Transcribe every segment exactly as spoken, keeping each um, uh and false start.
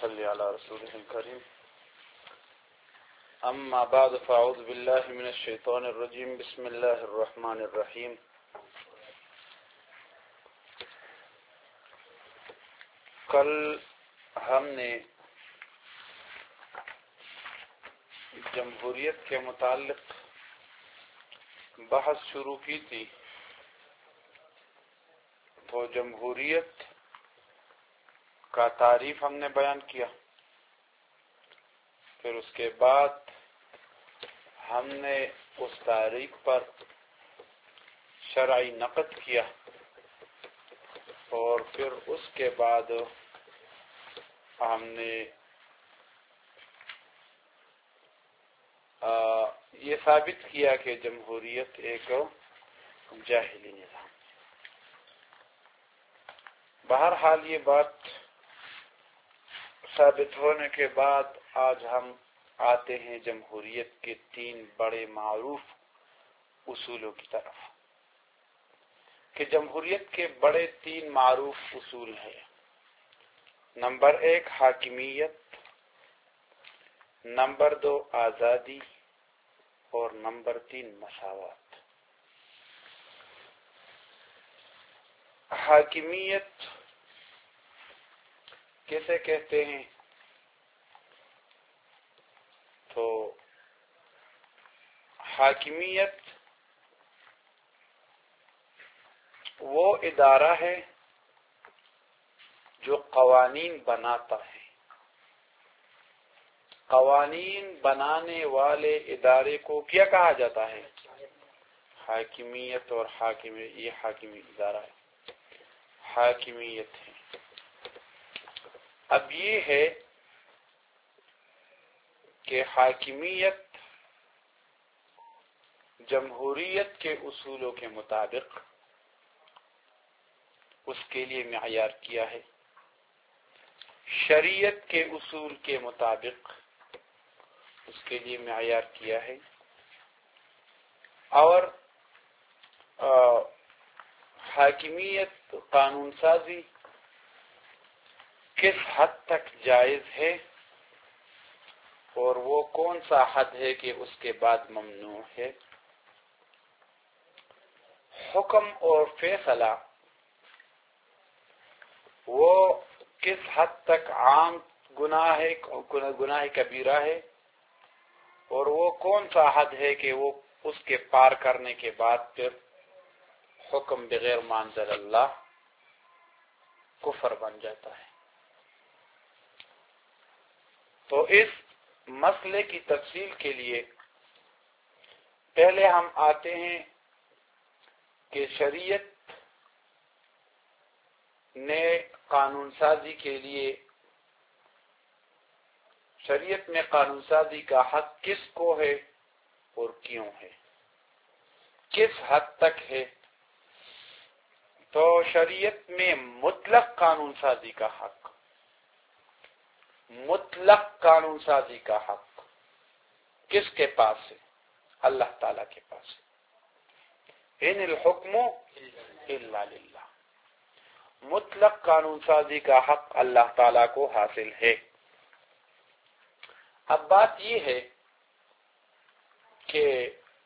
صل على رسوله الكريم اما بعد فاعوذ بالله من الشيطان الرجيم بسم الله الرحمن الرحيم کل ہم نے جمہوریت کے متعلق بحث شروع کی تھی، تو جمہوریت کا تعریف ہم نے بیان کیا، پھر اس کے بعد ہم نے اس تعریف پر شرعی نقد کیا، اور پھر اس کے بعد ہم نے آ, یہ ثابت کیا کہ جمہوریت ایک جاہلی نظام ہے۔ بہرحال یہ بات ثابت ہونے کے بعد آج ہم آتے ہیں جمہوریت کے تین بڑے معروف اصولوں کی طرف، کہ جمہوریت کے بڑے تین معروف اصول ہیں۔ نمبر ایک حاکمیت، نمبر دو آزادی، اور نمبر تین مساوات۔ حاکمیت کیسے کہتے ہیں؟ تو حاکمیت وہ ادارہ ہے جو قوانین بناتا ہے۔ قوانین بنانے والے ادارے کو کیا کہا جاتا ہے؟ حاکمیت، اور حاکمیت یہ حاکمی ادارہ ہے، حاکمیت ہے۔ اب یہ ہے کہ حاکمیت جمہوریت کے اصولوں کے مطابق اس کے لیے معیار کیا ہے، شریعت کے اصول کے مطابق اس کے لیے معیار کیا ہے، اور حاکمیت قانون سازی کس حد تک جائز ہے، اور وہ کون سا حد ہے کہ اس کے بعد ممنوع ہے۔ حکم اور فیصلہ وہ کس حد تک عام گناہ ہے، گناہ کبیرہ ہے، اور وہ کون سا حد ہے کہ وہ اس کے پار کرنے کے بعد پھر حکم بغیر ما انزل اللہ کفر بن جاتا ہے۔ تو اس مسئلے کی تفصیل کے لیے پہلے ہم آتے ہیں کہ شریعت نے قانون سازی کے لیے، شریعت میں قانون سازی کا حق کس کو ہے اور کیوں ہے، کس حد تک ہے۔ تو شریعت میں مطلق قانون سازی کا حق، مطلق قانون سازی کا حق کس کے پاس ہے؟ اللہ تعالیٰ کے پاس ہے۔ ان الحکم الا للہ، مطلق قانون سازی کا حق اللہ تعالیٰ کو حاصل ہے۔ اب بات یہ ہے کہ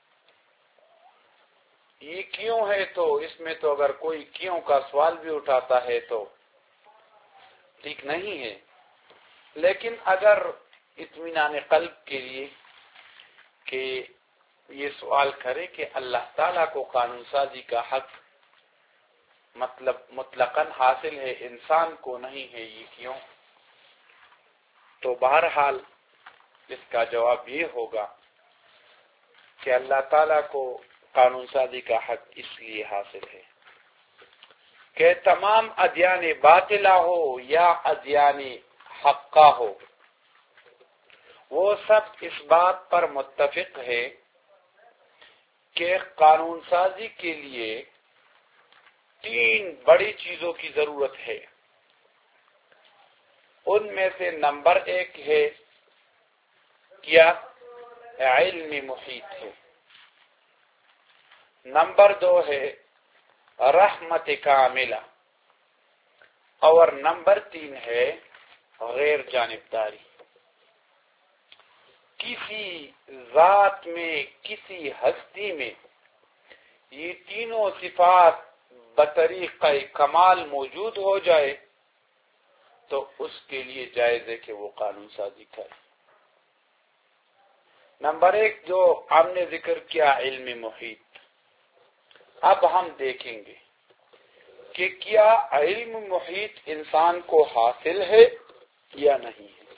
یہ کیوں ہے، تو اس میں تو اگر کوئی کیوں کا سوال بھی اٹھاتا ہے تو ٹھیک نہیں ہے، لیکن اگر اطمینان قلب کے لیے کہ یہ سوال کرے کہ اللہ تعالیٰ کو قانون سازی کا حق مطلب مطلقاً حاصل ہے، انسان کو نہیں ہے، یہ کیوں؟ تو بہرحال اس کا جواب یہ ہوگا کہ اللہ تعالیٰ کو قانون سازی کا حق اس لیے حاصل ہے کہ تمام ادیان باطلہ ہو یا ادیان حقہ ہو، وہ سب اس بات پر متفق ہے کہ قانون سازی کے لیے تین بڑی چیزوں کی ضرورت ہے۔ ان میں سے نمبر ایک ہے کیا؟ علم محیط ہے۔ نمبر دو ہے رحمت کاملہ، اور نمبر تین ہے بغیر جانبداری، کسی ذات میں، کسی ہستی میں یہ تینوں صفات بطریقہ کمال موجود ہو جائے تو اس کے لیے جائز ہے کہ وہ قانون سازی کرے۔ نمبر ایک جو ہم نے ذکر کیا علم محیط، اب ہم دیکھیں گے کہ کیا علم محیط انسان کو حاصل ہے یا نہیں ہے۔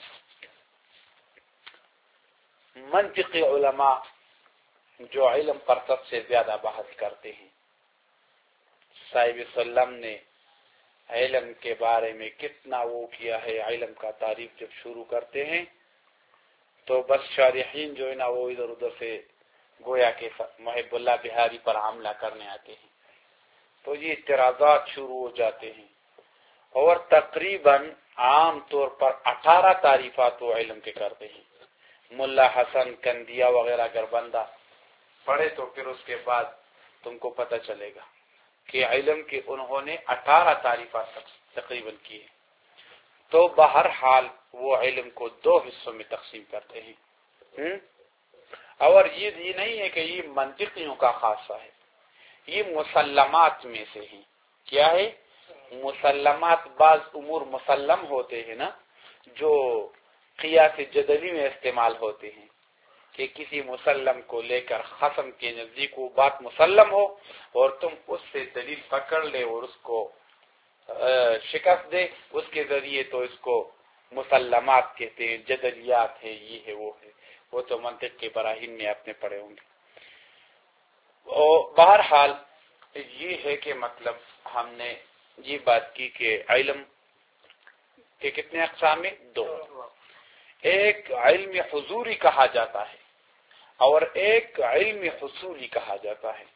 منطقی علماء جو علم پر سب سے زیادہ بحث کرتے ہیں، صاحب سلم نے علم کے بارے میں کتنا وہ کیا ہے، علم کا تعریف جب شروع کرتے ہیں تو بس شارحین جو ہے نا وہ ادھر ادھر سے گویا کہ محب اللہ بہاری پر حملہ کرنے آتے ہیں، تو یہ اعتراضات شروع ہو جاتے ہیں، اور تقریباً عام طور پر اٹھارہ تعریفات وہ علم کے کرتے ہیں۔ ملا حسن کندیا وغیرہ اگر بندہ پڑھے تو پھر اس کے بعد تم کو پتہ چلے گا کہ علم کے انہوں نے اٹھارہ تعریفات تقریباً کی ہیں۔ تو بہرحال وہ علم کو دو حصوں میں تقسیم کرتے ہیں، اور یہ نہیں ہے کہ یہ منطقیوں کا خاصہ ہے، یہ مسلمات میں سے ہیں۔ کیا ہے؟ مسلمات۔ بعض امور مسلم ہوتے ہیں نا جو قیاس جدلی میں استعمال ہوتے ہیں، کہ کسی مسلم کو لے کر خصم کے نزدیک وہ بات مسلم ہو اور تم اس سے دلیل پکڑ لے اور اس کو شکست دے، اس کے ذریعے تو اس کو مسلمات کہتے ہیں، جدلیات ہے، یہ ہے وہ ہے، وہ تو منطق کے براہین میں آپ نے پڑھے ہوں گے۔ اور بہرحال یہ ہے کہ مطلب ہم نے یہ بات کی کہ علم کے کتنے اقسام ہیں؟ دو۔ ایک علم حضوری کہا جاتا ہے اور ایک علم حصولی کہا جاتا ہے۔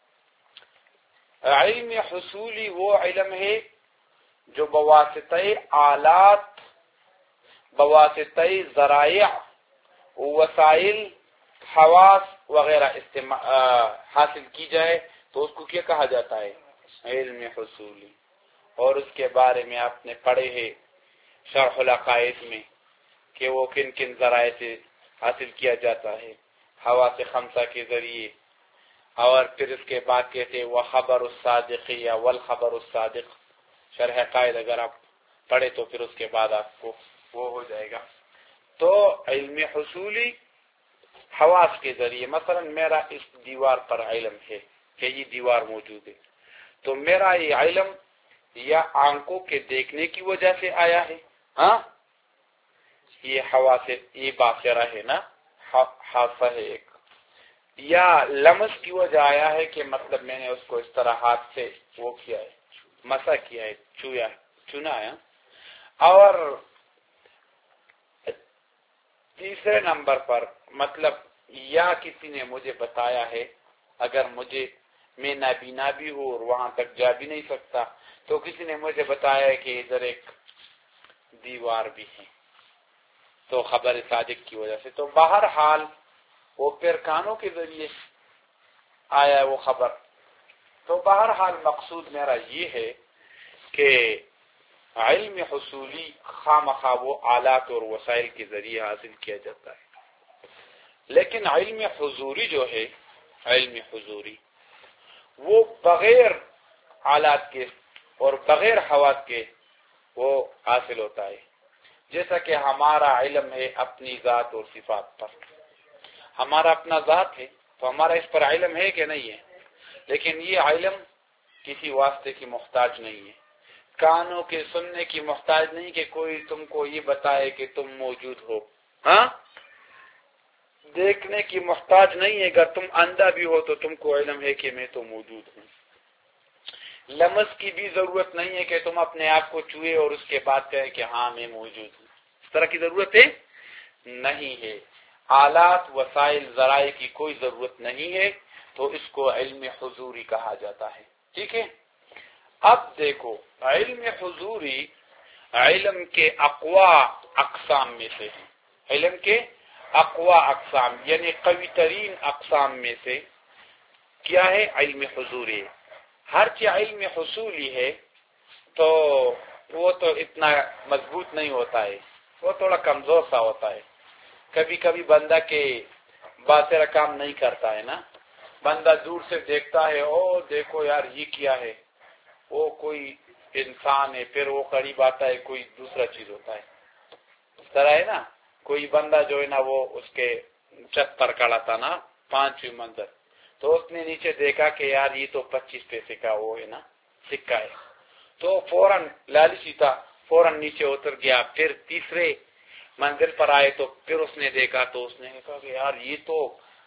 علم حصولی وہ علم ہے جو بواسطہ آلات، بواسطہ ذرائع، وسائل، حواس وغیرہ حاصل کی جائے تو اس کو کیا کہا جاتا ہے؟ علم حصولی۔ اور اس کے بارے میں آپ نے پڑھے ہیں شرح العقائد میں کہ وہ کن کن ذرائع سے حاصل کیا جاتا ہے، حواس خمسہ کے ذریعے، اور پھر اس کے بعد کہتے ہیں وخبر الصادق یا والخبر الصادق۔ شرح قائد اگر آپ پڑھے تو پھر اس کے بعد آپ کو وہ ہو جائے گا۔ تو علم حصولی حواس کے ذریعے، مثلا میرا اس دیوار پر علم ہے کہ یہ دیوار موجود ہے، تو میرا یہ علم یا آنکھوں کے دیکھنے کی وجہ سے آیا ہے، ہاں یہ حواس، یہ باخرہ ہے نا، حاسہ ہے ایک، یا لمس کی وجہ آیا ہے کہ مطلب میں نے اس کو اس طرح ہاتھ سے وہ کیا ہے، مسا کیا ہے، چویا چنا ہے۔ اور تیسرے نمبر پر مطلب یا کسی نے مجھے بتایا ہے، اگر مجھے میں نابینا بھی ہوں اور وہاں تک جا بھی نہیں سکتا تو کسی نے مجھے بتایا ہے کہ ادھر ایک دیوار بھی ہے، تو خبر صادق کی وجہ سے، تو بہرحال وہ پھر کانوں کے ذریعے آیا ہے وہ خبر۔ تو بہرحال مقصود میرا یہ ہے کہ علم حصولی خامخواہ وہ آلات اور وسائل کے ذریعے حاصل کیا جاتا ہے، لیکن علم حضوری جو ہے، علم حضوری وہ بغیر آلات کے اور بغیر حواس کے وہ حاصل ہوتا ہے۔ جیسا کہ ہمارا علم ہے اپنی ذات اور صفات پر، ہمارا اپنا ذات ہے تو ہمارا اس پر علم ہے کہ نہیں ہے، لیکن یہ علم کسی واسطے کی محتاج نہیں ہے، کانوں کے سننے کی محتاج نہیں کہ کوئی تم کو یہ بتائے کہ تم موجود ہو، ہاں دیکھنے کی محتاج نہیں ہے، اگر تم اندھا بھی ہو تو تم کو علم ہے کہ میں تو موجود ہوں، لمس کی بھی ضرورت نہیں ہے کہ تم اپنے آپ کو چھوئے اور اس کے بعد کہے کہ ہاں میں موجود ہوں، اس طرح کی ضرورت ہے نہیں ہے، آلات وسائل ذرائع کی کوئی ضرورت نہیں ہے، تو اس کو علم حضوری کہا جاتا ہے۔ ٹھیک ہے، اب دیکھو علم حضوری علم کے اقوا اقسام میں سے ہے، علم کے اقوا اقسام یعنی قوی ترین اقسام میں سے کیا ہے؟ علم حضوری۔ ہر چیز علم حصولی ہے تو وہ تو اتنا مضبوط نہیں ہوتا ہے، وہ تھوڑا کمزور سا ہوتا ہے. کبھی کبھی بندہ کے باطرہ کام نہیں کرتا ہے نا, بندہ دور سے دیکھتا ہے, او دیکھو یار یہ کیا ہے, وہ کوئی انسان ہے, پھر وہ قریب آتا ہے کوئی دوسرا چیز ہوتا ہے. اس طرح ہے نا, کوئی بندہ جو ہے نا وہ اس کے چھت پر کھڑا تھا نا پانچویں منزل, تو اس نے نیچے دیکھا کہ یار یہ تو پچیس پیسے کا وہ ہے نا سکہ ہے, تو فوراً لالچی تھا, فوراً نیچے اتر گیا. پھر تیسرے منزل پر آئے تو پھر اس نے دیکھا, تو اس نے کہا کہ یار یہ تو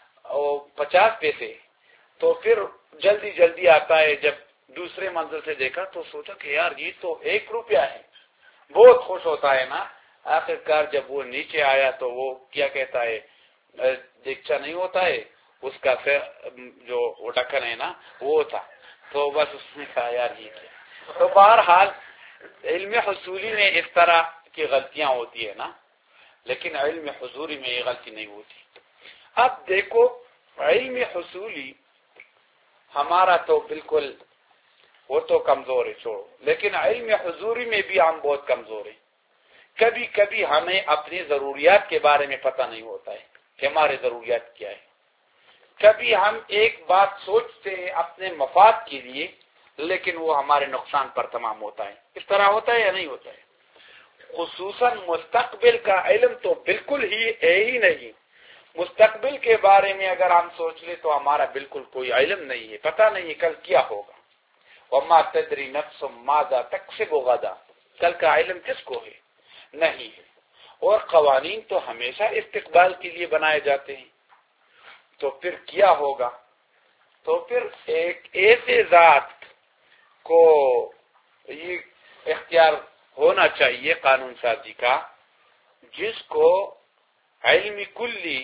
پچاس پیسے. تو پھر جلدی جلدی آتا ہے, جب دوسرے منزل سے دیکھا تو سوچا کہ یار یہ تو ایک روپیہ ہے, بہت خوش ہوتا ہے نا. آخر کار جب وہ نیچے آیا تو وہ کیا کہتا ہے, دیکچا نہیں ہوتا ہے اس کا جو ڈھکن ہے نا وہ تھا, تو بس اس نے کہا یار یہ کیا. تو بہرحال علم حصولی میں اس طرح کی غلطیاں ہوتی ہے نا, لیکن علم حضوری میں یہ غلطی نہیں ہوتی. اب دیکھو علم حصولی ہمارا تو بالکل وہ تو کمزور ہے چھوڑو, لیکن علم حضوری میں بھی ہم بہت کمزور ہیں. کبھی کبھی ہمیں اپنی ضروریات کے بارے میں پتہ نہیں ہوتا ہے کہ ہمارے ضروریات کیا ہے. کبھی ہم ایک بات سوچتے ہیں اپنے مفاد کے لیے, لیکن وہ ہمارے نقصان پر تمام ہوتا ہے. اس طرح ہوتا ہے یا نہیں ہوتا ہے؟ خصوصاً مستقبل کا علم تو بالکل ہی ہے ہی نہیں. مستقبل کے بارے میں اگر ہم سوچ لیں تو ہمارا بالکل کوئی علم نہیں ہے, پتہ نہیں ہے کل کیا ہوگا. وما تدری نفس ماذا تکسب غدا, کل کا علم کس کو ہے؟ نہیں ہے. اور قوانین تو ہمیشہ استقبال کے لیے بنائے جاتے ہیں, تو پھر کیا ہوگا؟ تو پھر ایک ایسے ذات کو یہ اختیار ہونا چاہیے قانون سازی کا جس کو علم کلی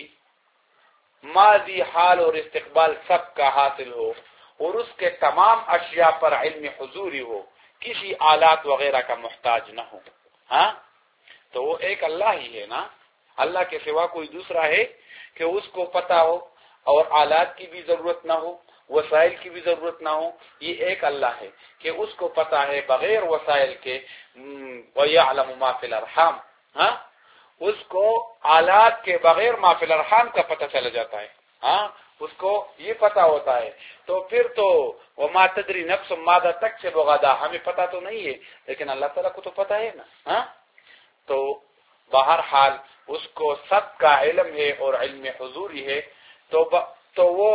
ماضی حال اور استقبال سب کا حاصل ہو, اور اس کے تمام اشیاء پر علم حضوری ہو, کسی آلات وغیرہ کا محتاج نہ ہو. ہاں تو وہ ایک اللہ ہی ہے نا, اللہ کے سوا کوئی دوسرا ہے کہ اس کو پتہ ہو اور آلات کی بھی ضرورت نہ ہو, وسائل کی بھی ضرورت نہ ہو. یہ ایک اللہ ہے کہ اس کو پتہ ہے بغیر وسائل کے, وَيَعْلَمُ مَا فِي الْأَرْحَامِ, ہاں اس کو آلات کے بغیر ما فی الارحام کا پتہ چلا جاتا ہے. ہاں اس کو یہ پتہ ہوتا ہے. تو پھر تو وما تدری نفس ماذا تکسب غدا, ہمیں پتہ تو نہیں ہے لیکن اللہ تعالیٰ کو تو پتہ ہے نا. ہاں تو بہرحال اس کو سب کا علم ہے اور علم حضوری ہے. تو ب... تو وہ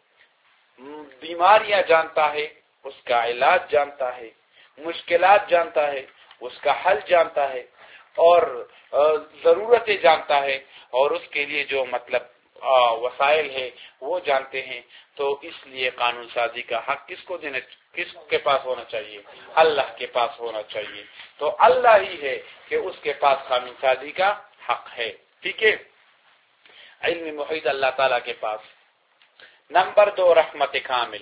بیماریاں جانتا ہے, اس کا علاج جانتا ہے, مشکلات جانتا ہے, اس کا حل جانتا ہے, اور ضرورتیں جانتا ہے, اور اس کے لیے جو مطلب وسائل ہے وہ جانتے ہیں. تو اس لیے قانون سازی کا حق کس کو دینا, کس کے پاس ہونا چاہیے؟ اللہ کے پاس ہونا چاہیے. تو اللہ ہی ہے کہ اس کے پاس قانون سازی کا حق ہے. ٹھیک ہے, علم محیط اللہ تعالیٰ کے پاس. نمبر دو, رحمت کامل.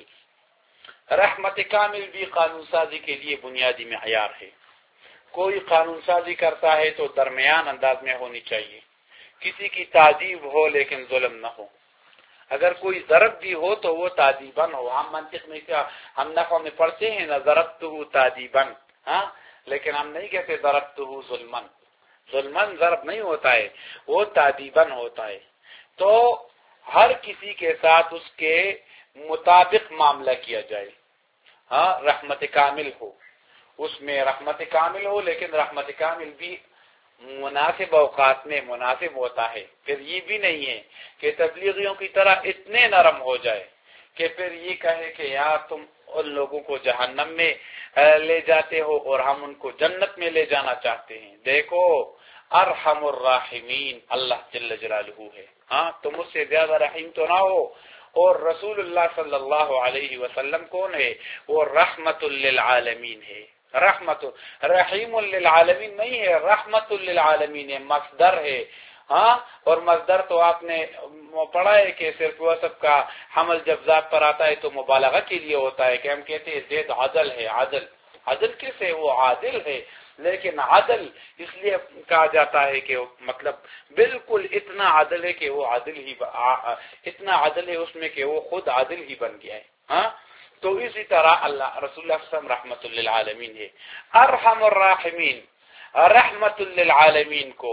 رحمت کامل بھی قانون سازی کے لیے بنیادی معیار ہے. کوئی قانون سازی کرتا ہے تو درمیان انداز میں ہونی چاہیے, کسی کی تعذیب ہو لیکن ظلم نہ ہو. اگر کوئی ضرب بھی ہو تو وہ تعذیباً ہو. ہم منطق میں کیا, ہم نحو میں پڑھتے ہیں نا ضربتہ تعذیباً, ہاں لیکن ہم نہیں کہتے ضربتہ ظلماً. ظلماً ضرب نہیں ہوتا ہے, وہ تعذیباً ہوتا ہے. تو ہر کسی کے ساتھ اس کے مطابق معاملہ کیا جائے. ہاں رحمت کامل ہو, اس میں رحمت کامل ہو, لیکن رحمت کامل بھی مناسب اوقات میں مناسب ہوتا ہے. پھر یہ بھی نہیں ہے کہ تبلیغیوں کی طرح اتنے نرم ہو جائے کہ پھر یہ کہے کہ یار تم ان لوگوں کو جہنم میں لے جاتے ہو اور ہم ان کو جنت میں لے جانا چاہتے ہیں. دیکھو ارحم الراحمین اللہ جل جلالہ ہے, ہاں تم اس سے زیادہ رحیم تو نہ ہو. اور رسول اللہ صلی اللہ علیہ وسلم کون ہے؟ وہ رحمت للعالمین ہے. رحمت رحیم للعالمین نہیں ہے, رحمت للعالمین ہے, مصدر ہے. ہاں اور مصدر تو آپ نے پڑھا ہے کہ صرف وہ سب کا حمل جب ذات پر آتا ہے تو مبالغہ کے لیے ہوتا ہے, کہ ہم کہتے ہیں زید عدل ہے. عدل عدل کس ہے؟ وہ عادل ہے. لیکن عدل اس لیے کہا جاتا ہے کہ مطلب بالکل اتنا عدل ہے کہ وہ عادل ہی اتنا عدل ہے اس میں کہ وہ خود عادل ہی بن گیا ہے. ہاں تو اسی طرح اللہ رسول اللہ صلی اللہ علیہ وسلم رحمت للعالمین ہے. ارحم الراحمین, رحمت للعالمین کو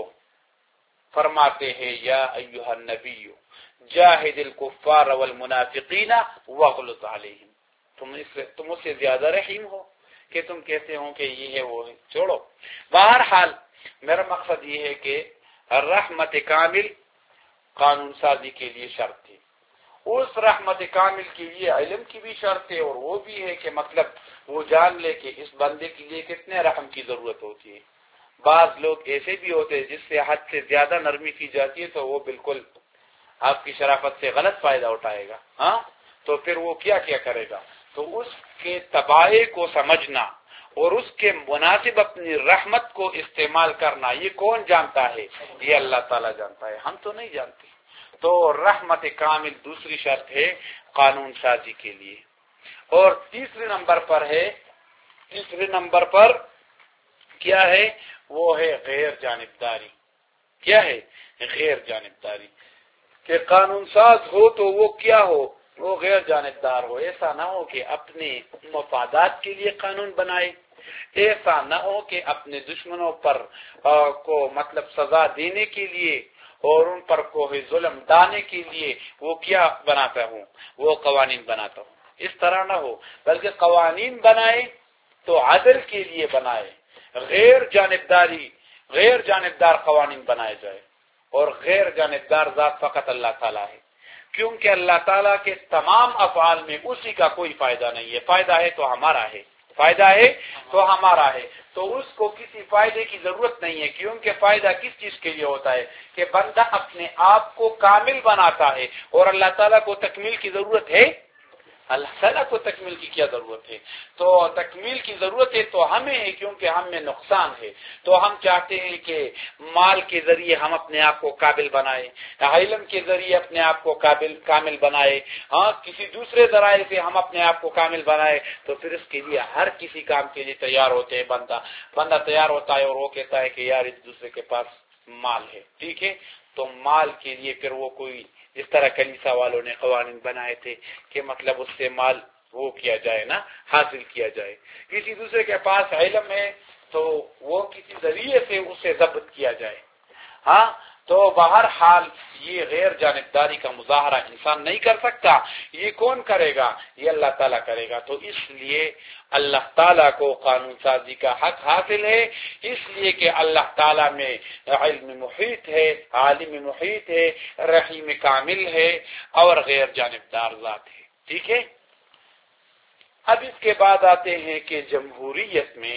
فرماتے ہیں یا ایھا النبی جاہد الکفار والمنافقین واغلظ علیہم، تم اس تم اس سے زیادہ رحیم ہو کہ تم کہتے ہو کہ یہ ہے وہ ہے، چھوڑو۔ بہرحال میرا مقصد یہ ہے کہ رحمت کامل قانون سازی کے لیے شرط تھی، اس رحمت کامل کے لیے علم کی بھی شرط ہے، اور وہ بھی ہے کہ مطلب وہ جان لے کہ اس بندے کے لیے کتنے رحم کی ضرورت ہوتی ہے۔ بعض لوگ ایسے بھی ہوتے ہیں جس سے حد سے زیادہ نرمی کی جاتی ہے تو وہ بالکل آپ کی شرافت سے غلط فائدہ اٹھائے گا، ہاں تو پھر وہ کیا کیا کرے گا، تو اس کے تباہی کو سمجھنا اور اس کے مناسب اپنی رحمت کو استعمال کرنا، یہ کون جانتا ہے؟ یہ اللہ تعالیٰ جانتا ہے، ہم تو نہیں جانتے۔ تو رحمت کامل دوسری شرط ہے قانون سازی کے لیے۔ اور تیسرے نمبر پر ہے، تیسرے نمبر پر کیا ہے؟ وہ ہے غیر جانبداری۔ کیا ہے؟ غیر جانبداری، کہ قانون ساز ہو تو وہ کیا ہو؟ وہ غیر جانبدار ہو۔ ایسا نہ ہو کہ اپنے مفادات کے لیے قانون بنائے، ایسا نہ ہو کہ اپنے دشمنوں پر کو مطلب سزا دینے کے لیے اور ان پر کوئی ظلم ڈالنے کے لیے وہ کیا بناتا ہوں، وہ قوانین بناتا ہوں۔ اس طرح نہ ہو، بلکہ قوانین بنائے تو عدل کے لیے بنائے، غیر جانبداری غیر جانبدار قوانین بنائے جائے، اور غیر جانبدار ذات فقط اللہ تعالیٰ ہے، کیونکہ اللہ تعالیٰ کے تمام افعال میں اسی کا کوئی فائدہ نہیں ہے، فائدہ ہے تو ہمارا ہے، فائدہ ہے تو ہمارا ہے، تو اس کو کسی فائدے کی ضرورت نہیں ہے، کیونکہ فائدہ کس چیز کے لیے ہوتا ہے کہ بندہ اپنے آپ کو کامل بناتا ہے، اور اللہ تعالیٰ کو تکمیل کی ضرورت ہے؟ اللہ تعالیٰ کو تکمیل کی کیا ضرورت ہے؟ تو تکمیل کی ضرورت ہے تو ہمیں ہے، کیونکہ ہم میں نقصان ہے، تو ہم چاہتے ہیں کہ مال کے ذریعے ہم اپنے آپ کو قابل بنائیں، علم کے ذریعے اپنے آپ کو قابل کامل بنائے، ہاں کسی دوسرے ذرائع سے ہم اپنے آپ کو کامل بنائے، تو پھر اس کے لیے ہر کسی کام کے لیے تیار ہوتے ہیں۔ بندہ بندہ تیار ہوتا ہے اور وہ کہتا ہے کہ یار اس دوسرے کے پاس مال ہے، ٹھیک ہے، تو مال کے لیے پھر وہ کوئی جس طرح کلیسا والوں نے قوانین بنائے تھے کہ مطلب اس سے مال وہ کیا جائے نا، حاصل کیا جائے۔ کسی دوسرے کے پاس علم ہے تو وہ کسی ذریعے سے اسے ضبط کیا جائے، ہاں تو بہرحال یہ غیر جانبداری کا مظاہرہ انسان نہیں کر سکتا، یہ کون کرے گا؟ یہ اللہ تعالیٰ کرے گا۔ تو اس لیے اللہ تعالیٰ کو قانون سازی کا حق حاصل ہے، اس لیے کہ اللہ تعالیٰ میں علم محیط ہے، عالم محیط ہے، رحیم کامل ہے، اور غیر جانبدار ذات ہے، ٹھیک ہے۔ اب اس کے بعد آتے ہیں کہ جمہوریت میں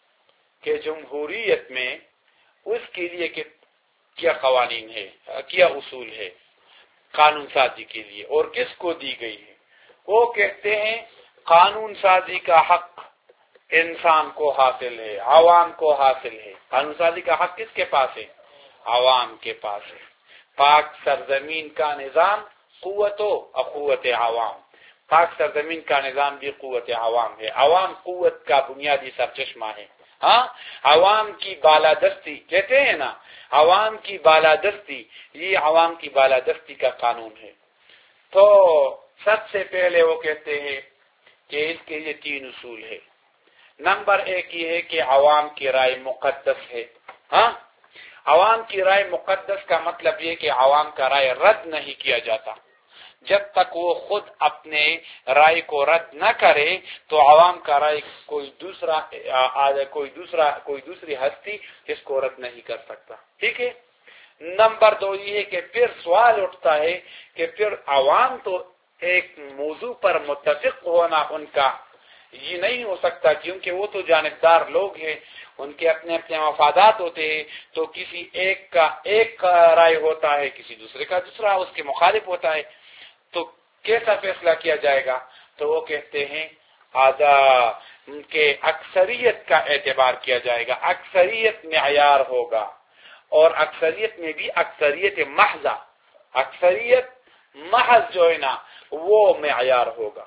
کہ جمہوریت میں اس کے لیے کہ کیا قوانین ہے، کیا اصول ہے قانون سازی کے لیے، اور کس کو دی گئی ہے؟ وہ کہتے ہیں قانون سازی کا حق انسان کو حاصل ہے، عوام کو حاصل ہے۔ قانون سازی کا حق کس کے پاس ہے؟ عوام کے پاس ہے۔ پاک سرزمین کا نظام قوت و اخوت عوام، پاک سرزمین کا نظام بھی قوت عوام ہے، عوام قوت کا بنیادی سرچشمہ ہے، ہاں عوام کی بالادستی کہتے ہیں نا، عوام کی بالادستی، یہ عوام کی بالادستی کا قانون ہے۔ تو سب سے پہلے وہ کہتے ہیں کہ اس کے لیے تین اصول ہے۔ نمبر ایک یہ ہے کہ عوام کی رائے مقدس ہے، ہاں عوام کی رائے مقدس کا مطلب یہ کہ عوام کا رائے رد نہیں کیا جاتا، جب تک وہ خود اپنے رائے کو رد نہ کرے تو عوام کا رائے کوئی دوسرا کوئی دوسرا کوئی دوسری ہستی اس کو رد نہیں کر سکتا، ٹھیک ہے۔ نمبر دو یہ ہے کہ پھر سوال اٹھتا ہے کہ پھر عوام تو ایک موضوع پر متفق ہونا ان کا یہ نہیں ہو سکتا، کیونکہ وہ تو جانبدار لوگ ہیں، ان کے اپنے اپنے مفادات ہوتے ہیں، تو کسی ایک کا ایک کا رائے ہوتا ہے، کسی دوسرے کا دوسرا اس کے مخالف ہوتا ہے، تو کیسا فیصلہ کیا جائے گا؟ تو وہ کہتے ہیں آزا کہ اکثریت کا اعتبار کیا جائے گا، اکثریت معیار ہوگا، اور اکثریت میں بھی اکثریت محض، اکثریت محض جو ہے نا وہ معیار ہوگا،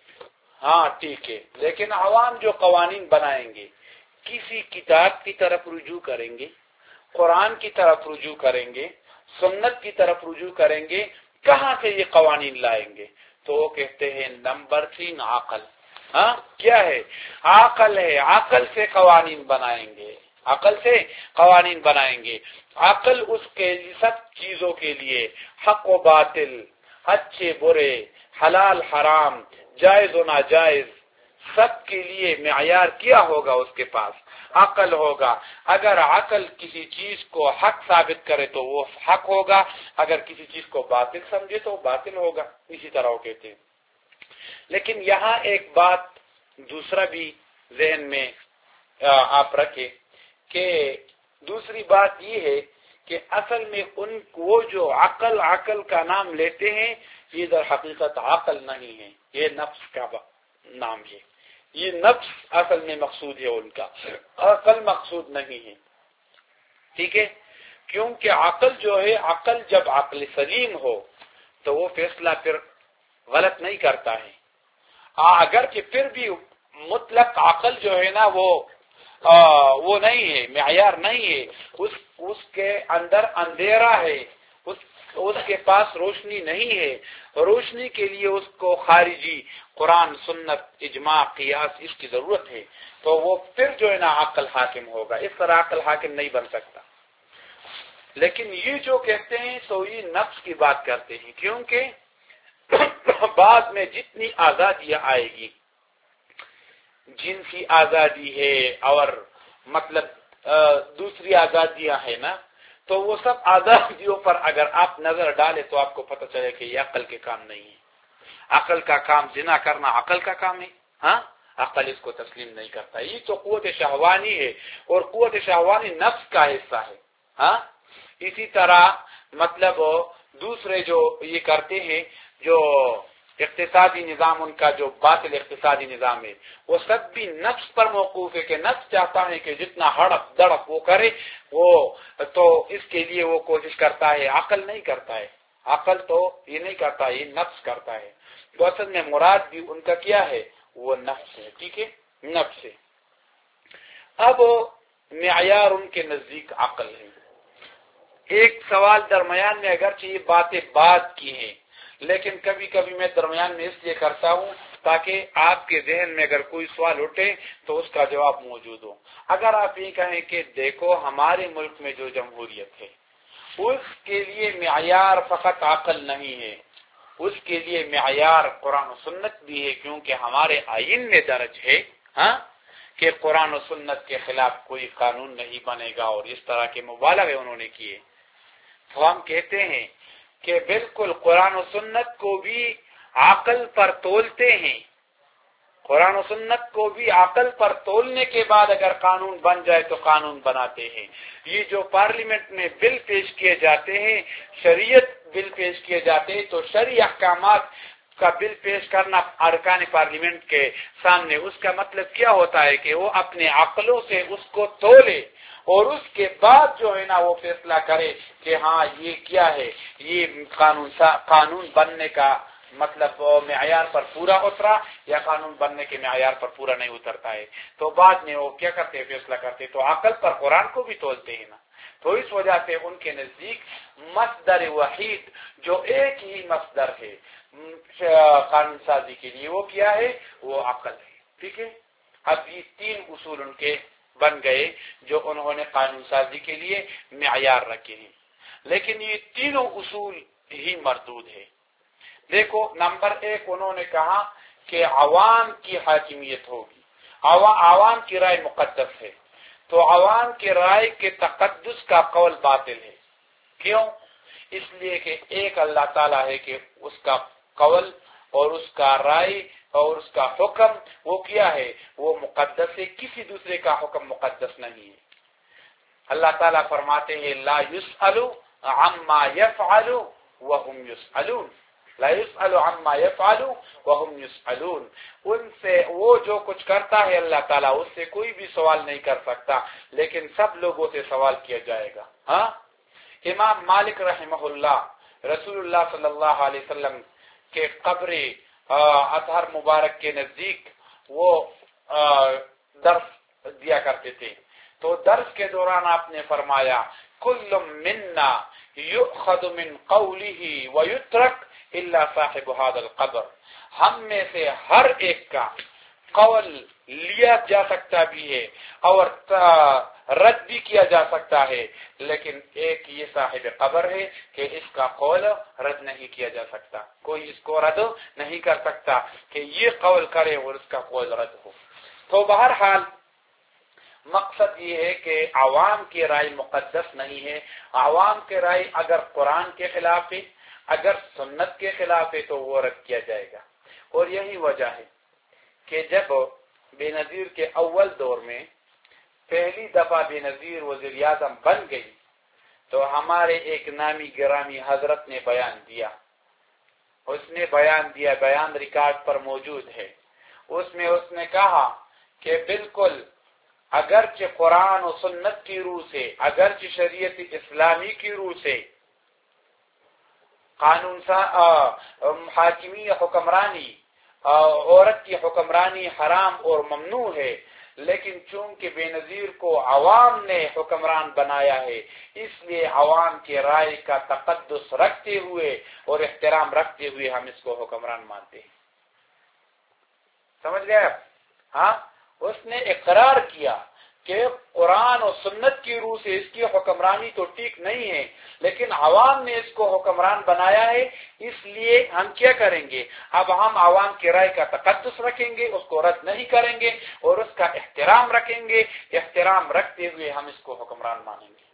ہاں ٹھیک ہے۔ لیکن عوام جو قوانین بنائیں گے کسی کتاب کی طرف رجوع کریں گے، قرآن کی طرف رجوع کریں گے، سنت کی طرف رجوع کریں گے، کہاں سے یہ قوانین لائیں گے؟ تو وہ کہتے ہیں نمبر تین عقل، ہاں کیا ہے؟ عقل ہے، عقل سے قوانین بنائیں گے، عقل سے قوانین بنائیں گے. عقل اس کے سب چیزوں کے لیے حق و باطل، اچھے برے، حلال حرام، جائز و ناجائز، سب کے لیے معیار کیا ہوگا. اس کے پاس عقل ہوگا. اگر عقل کسی چیز کو حق ثابت کرے تو وہ حق ہوگا، اگر کسی چیز کو باطل سمجھے تو باطل ہوگا. اسی طرح وہ کہتے ہیں. لیکن یہاں ایک بات دوسرا بھی ذہن میں آپ رکھیں کہ دوسری بات یہ ہے کہ اصل میں ان کو جو عقل عقل کا نام لیتے ہیں یہ در حقیقت عقل نہیں ہے، یہ نفس کا نام ہے. یہ نفس اصل میں مقصود ہے، ان کا عقل مقصود نہیں ہے. ٹھیک ہے؟ کیونکہ عقل جو ہے، عقل جب عقل سلیم ہو تو وہ فیصلہ پھر غلط نہیں کرتا ہے. اگر کہ پھر بھی مطلق عقل جو ہے نا وہ آ, وہ نہیں ہے، معیار نہیں ہے. اس اس کے اندر اندھیرا ہے، اس اس کے پاس روشنی نہیں ہے. روشنی کے لیے اس کو خارجی قرآن، سنت، اجماع، قیاس اس کی ضرورت ہے. تو وہ پھر جو ہے نا عقل حاکم ہوگا. اس طرح عقل حاکم نہیں بن سکتا. لیکن یہ جو کہتے ہیں تو یہ نفس کی بات کرتے ہیں، کیونکہ بعد میں جتنی آزادیاں آئے گی، جنسی آزادی ہے اور مطلب دوسری آزادیاں ہیں نا، تو وہ سب آزادیوں پر اگر آپ نظر ڈالیں تو آپ کو پتہ چلے کہ یہ عقل کے کام نہیں ہے. عقل کا کام زنا کرنا عقل کا کام ہے. ہاں، عقل اس کو تسلیم نہیں کرتا. یہ تو قوت شہوانی ہے، اور قوت شہوانی نفس کا حصہ ہے. ہاں، اسی طرح مطلب دوسرے جو یہ کرتے ہیں، جو اقتصادی نظام ان کا جو باطل اقتصادی نظام ہے، وہ سب بھی نفس پر موقوف ہے کہ نفس چاہتا ہے کہ جتنا ہڑپ دڑپ وہ کرے، وہ تو اس کے لیے وہ کوشش کرتا ہے. عقل نہیں کرتا ہے. عقل تو یہ نہیں کرتا، یہ نفس کرتا ہے. تو اصل میں مراد بھی ان کا کیا ہے؟ وہ نفس ہے. ٹھیک ہے، نفس ہے. اب معیار ان کے نزدیک عقل ہے. ایک سوال درمیان میں اگرچہ یہ باتیں بات کی ہیں، لیکن کبھی کبھی میں درمیان میں اس لیے کرتا ہوں تاکہ آپ کے ذہن میں اگر کوئی سوال اٹھے تو اس کا جواب موجود ہو. اگر آپ یہ کہیں کہ دیکھو ہمارے ملک میں جو جمہوریت ہے اس کے لیے معیار فقط عقل نہیں ہے، اس کے لیے معیار قرآن و سنت بھی ہے، کیونکہ ہمارے آئین میں درج ہے ہاں کہ قرآن و سنت کے خلاف کوئی قانون نہیں بنے گا، اور اس طرح کے مبالغے انہوں نے کیے. تو ہم کہتے ہیں کہ بالکل قرآن و سنت کو بھی عقل پر تولتے ہیں. قرآن و سنت کو بھی عقل پر تولنے کے بعد اگر قانون بن جائے تو قانون بناتے ہیں. یہ جو پارلیمنٹ میں بل پیش کیے جاتے ہیں، شریعت بل پیش کیے جاتے ہیں، تو شرعی احکامات کا بل پیش کرنا ارکان پارلیمنٹ کے سامنے، اس کا مطلب کیا ہوتا ہے کہ وہ اپنے عقلوں سے اس کو تولے اور اس کے بعد جو ہے نا وہ فیصلہ کرے کہ ہاں یہ کیا ہے، یہ قانون قانون بننے کا مطلب معیار پر پورا اترا یا قانون بننے کے معیار پر پورا نہیں اترتا ہے. تو بعد میں وہ کیا کرتے ہیں؟ فیصلہ کرتے. تو عقل پر قرآن کو بھی تولتے ہیں نا. تو اس وجہ سے ان کے نزدیک مصدر وحید جو ایک ہی مصدر ہے قانون سازی کے لیے، وہ کیا ہے؟ وہ عقل ہے. ٹھیک ہے. اب یہ تین اصول ان کے بن گئے جو انہوں نے قانون سازی کے لیے معیار رکھے ہیں. لیکن یہ تینوں اصول ہی مردود ہے. دیکھو، نمبر ایک انہوں نے کہا کہ عوام کی حاکمیت ہوگی، عوام کی رائے مقدس ہے. تو عوام کی رائے کے تقدس کا قول باطل ہے. کیوں؟ اس لیے کہ ایک اللہ تعالیٰ ہے کہ اس کا قول اور اس کا رائے اور اس کا حکم وہ کیا ہے؟ وہ مقدس ہے. کسی دوسرے کا حکم مقدس نہیں ہے. اللہ تعالیٰ فرماتے ہیں لا يسأل عما يفعل وهم يسألون، لا يسأل عما يفعل وهم يسألون. ان سے وہ جو کچھ کرتا ہے اللہ تعالیٰ اس سے کوئی بھی سوال نہیں کر سکتا، لیکن سب لوگوں سے سوال کیا جائے گا. ہاں، امام مالک رحمہ اللہ رسول اللہ صلی اللہ علیہ وسلم کے قبر اطہر مبارک کے نزدیک وہ درس دیا کرتے تھے. تو درس کے دوران آپ نے فرمایا کل منا یؤخذ من قوله ویترک الا صاحب هذا القبر، ہم میں سے ہر ایک کا قول لیا جا سکتا بھی ہے اور رد بھی کیا جا سکتا ہے، لیکن ایک یہ صاحب قبر ہے کہ اس کا قول رد نہیں کیا جا سکتا، کوئی اس کو رد نہیں کر سکتا کہ یہ قول کرے اور اس کا قول رد ہو۔ تو بہرحال مقصد یہ ہے کہ عوام کی رائے مقدس نہیں ہے، عوام کی رائے اگر قرآن کے خلاف ہے، اگر سنت کے خلاف ہے تو وہ رد کیا جائے گا۔ اور یہی وجہ ہے کہ جب بے نظیر کے اول دور میں پہلی دفعہ بے نظیر وزیر اعظم بن گئی تو ہمارے ایک نامی گرامی حضرت نے بیان دیا، اس نے بیان دیا، بیان ریکارڈ پر موجود ہے، اس میں اس نے کہا کہ بالکل اگرچہ قرآن و سنت کی روح سے، اگرچہ شریعت اسلامی کی روح سے قانون سا حاکمی حکمرانی، عورت کی حکمرانی حرام اور ممنوع ہے، لیکن چونکہ بے نظیر کو عوام نے حکمران بنایا ہے، اس لیے عوام کی رائے کا تقدس رکھتے ہوئے اور احترام رکھتے ہوئے ہم اس کو حکمران مانتے ہیں۔ سمجھ گئے آپ؟ ہاں، اس نے اقرار کیا کہ قرآن و سنت کی روح سے اس کی حکمرانی تو ٹھیک نہیں ہے، لیکن عوام نے اس کو حکمران بنایا ہے، اس لیے ہم کیا کریں گے؟ اب ہم عوام کی رائے کا تقدس رکھیں گے، اس کو رد نہیں کریں گے اور اس کا احترام رکھیں گے، احترام رکھتے ہوئے ہم اس کو حکمران مانیں گے۔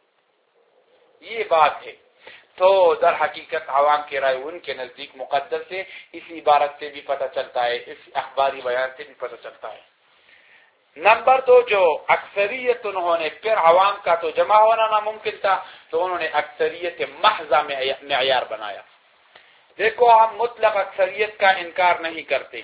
یہ بات ہے۔ تو در حقیقت عوام کی رائے ان کے نزدیک مقدس ہے، اس عبارت سے بھی پتہ چلتا ہے، اس اخباری بیان سے بھی پتہ چلتا ہے۔ نمبر دو، جو اکثریت انہوں نے، پھر عوام کا تو جمع ہونا ناممکن تھا تو انہوں نے اکثریت محضہ معیار بنایا۔ دیکھو، ہم مطلق اکثریت کا انکار نہیں کرتے،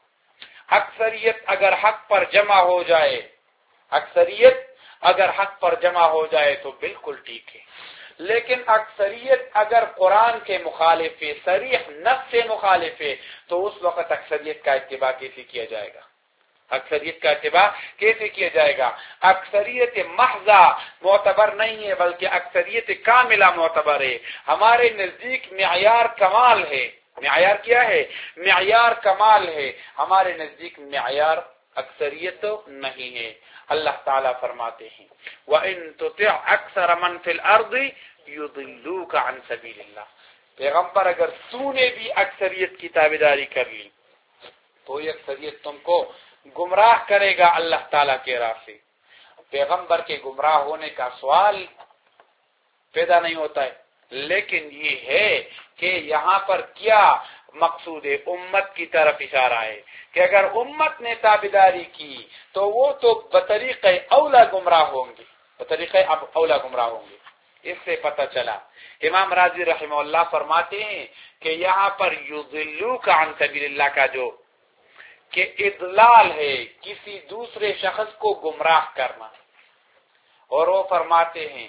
اکثریت اگر حق پر جمع ہو جائے، اکثریت اگر حق پر جمع ہو جائے تو بالکل ٹھیک ہے، لیکن اکثریت اگر قرآن کے مخالف ہے، صریح نص سے مخالف ہے، تو اس وقت اکثریت کا اتباع کیسے کیا جائے گا؟ اکثریت کا اتباع کیسے کیا جائے گا؟ اکثریت محضہ معتبر نہیں ہے، بلکہ اکثریت کاملہ معتبر ہے۔ ہمارے نزدیک معیار کمال ہے۔ معیار کیا ہے؟ معیار کمال ہے۔ ہمارے نزدیک معیار اکثریت نہیں ہے۔ اللہ تعالیٰ فرماتے ہیں وَإِن تُطِعْ أَكْثَرَ مَنْ فِي الْأَرْضِ يُضِلُّوكَ عَنْ سَبِيلِ اللَّهِ۔ پیغمبر اگر تو نے بھی اکثریت کی تابعداری کر لی تو یہ اکثریت تم کو گمراہ کرے گا اللہ تعالیٰ کے راہ سے۔ پیغمبر کے گمراہ ہونے کا سوال پیدا نہیں ہوتا ہے، لیکن یہ ہے کہ یہاں پر کیا مقصود ہے؟ امت کی طرف اشارہ ہے کہ اگر امت نے تابعداری کی تو وہ تو بطریق اولا گمراہ ہوں گے، بطریق اولا گمراہ ہوں گے۔ اس سے پتہ چلا، امام راضی رحمہ اللہ فرماتے ہیں کہ یہاں پر یضلوک عن سبیل اللہ کا جو کہ اضلال ہے، کسی دوسرے شخص کو گمراہ کرنا، اور وہ فرماتے ہیں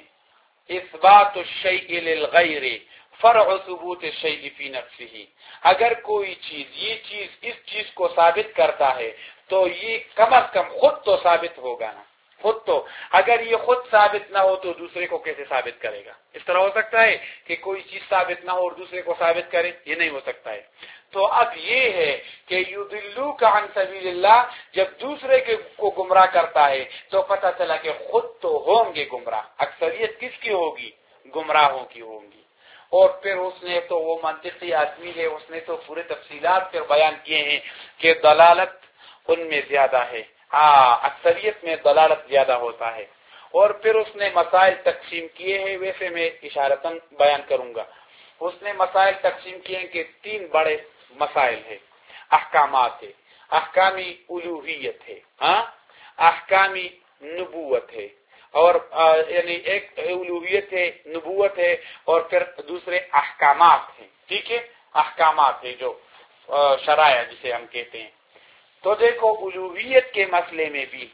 اثبات الشیء للغیر فرع ثبوت الشیء فی نفسه۔ اگر کوئی چیز یہ چیز اس چیز کو ثابت کرتا ہے تو یہ کم از کم خود تو ثابت ہوگا نا، خود تو، اگر یہ خود ثابت نہ ہو تو دوسرے کو کیسے ثابت کرے گا؟ اس طرح ہو سکتا ہے کہ کوئی چیز ثابت نہ ہو اور دوسرے کو ثابت کرے؟ یہ نہیں ہو سکتا ہے۔ تو اب یہ ہے کہ یضلوک عن سبیل اللہ جب دوسرے کو گمراہ کرتا ہے تو پتہ چلا کہ خود تو ہوں گے گمراہ، اکثریت کس کی ہوگی؟ گمراہوں کی ہوں گی۔ اور پھر اس نے تو وہ منطقی آدمی ہے، اس نے تو پورے تفصیلات پھر بیان کیے ہیں کہ دلالت ان میں زیادہ ہے، ہاں اکثریت میں دلالت زیادہ ہوتا ہے۔ اور پھر اس نے مسائل تقسیم کیے ہیں، ویسے میں اشارتاً بیان کروں گا۔ اس نے مسائل تقسیم کیے ہیں کہ تین بڑے مسائل ہیں، احکامات ہے، احکامی الوہیت ہے، ہاں احکامی نبوت ہے، اور یعنی ایک الوہیت ہے، نبوت ہے، اور پھر دوسرے احکامات ہیں، ٹھیک ہے، احکامات ہے جو شرائع جسے ہم کہتے ہیں۔ تو دیکھو الوہیت کے مسئلے میں بھی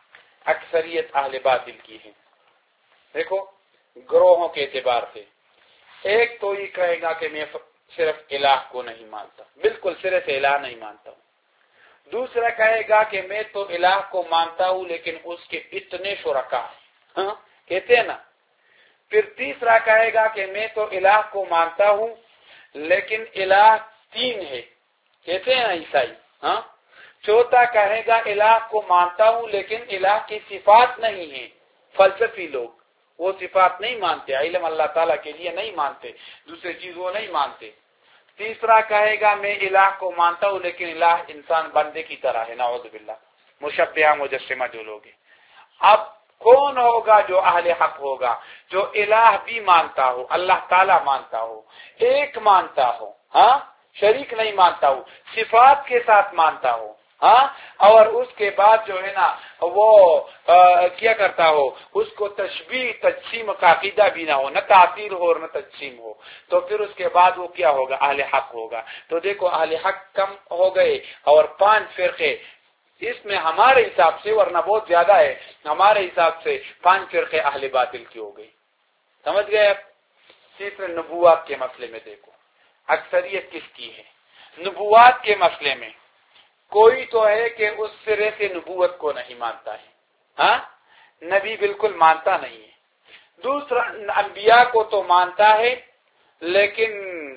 اکثریت اہل باطل کی ہے۔ دیکھو گروہوں کے اعتبار سے، ایک تو یہ کہے گا کہ میں صرف الہ کو نہیں مانتا، بالکل صرف الہ نہیں مانتا ہوں۔ دوسرا کہے گا کہ میں تو الہ کو مانتا ہوں لیکن اس کے اتنے شرکا ہیں، ہاں کہتے ہیں نا۔ پھر تیسرا کہے گا کہ میں تو الہ کو مانتا ہوں لیکن الہ تین ہے، کہتے ہیں نا عیسائی، ہاں۔ چوتھا کہے گا الہ کو مانتا ہوں لیکن الہ کی صفات نہیں ہے، فلسفی لوگ وہ صفات نہیں مانتے، علم اللہ تعالیٰ کے لیے نہیں مانتے، دوسری چیز وہ نہیں مانتے۔ تیسرا کہے گا میں الہ کو مانتا ہوں لیکن الہ انسان بندے کی طرح ہے، نعوذ باللہ، مشبہہ مجسمہ جو لوگ ہیں۔ اب کون ہوگا جو اہل حق ہوگا؟ جو الہ بھی مانتا ہو، اللہ تعالیٰ مانتا ہو، ایک مانتا ہو، ہاں شریک نہیں مانتا ہو، صفات کے ساتھ مانتا ہو، ہاں اور اس کے بعد جو ہے نا وہ کیا کرتا ہو، اس کو تشبیہ تجسیم کا عقیدہ بھی نہ ہو، نہ تعطیل ہو اور نہ تجسیم ہو، تو پھر اس کے بعد وہ کیا ہوگا؟ اہل حق ہوگا۔ تو دیکھو اہل حق کم ہو گئے اور پانچ فرقے اس میں ہمارے حساب سے، ورنہ بہت زیادہ ہے، ہمارے حساب سے پانچ فرقے اہل باطل کی ہو گئی، سمجھ گئے؟ اب تیسرے نبوات کے مسئلے میں دیکھو اکثریت کس کی ہے۔ نبوات کے مسئلے میں کوئی تو ہے کہ اس سرے سے نبوت کو نہیں مانتا ہے، ہاں نبی بالکل مانتا نہیں ہے۔ دوسرا انبیاء کو تو مانتا ہے لیکن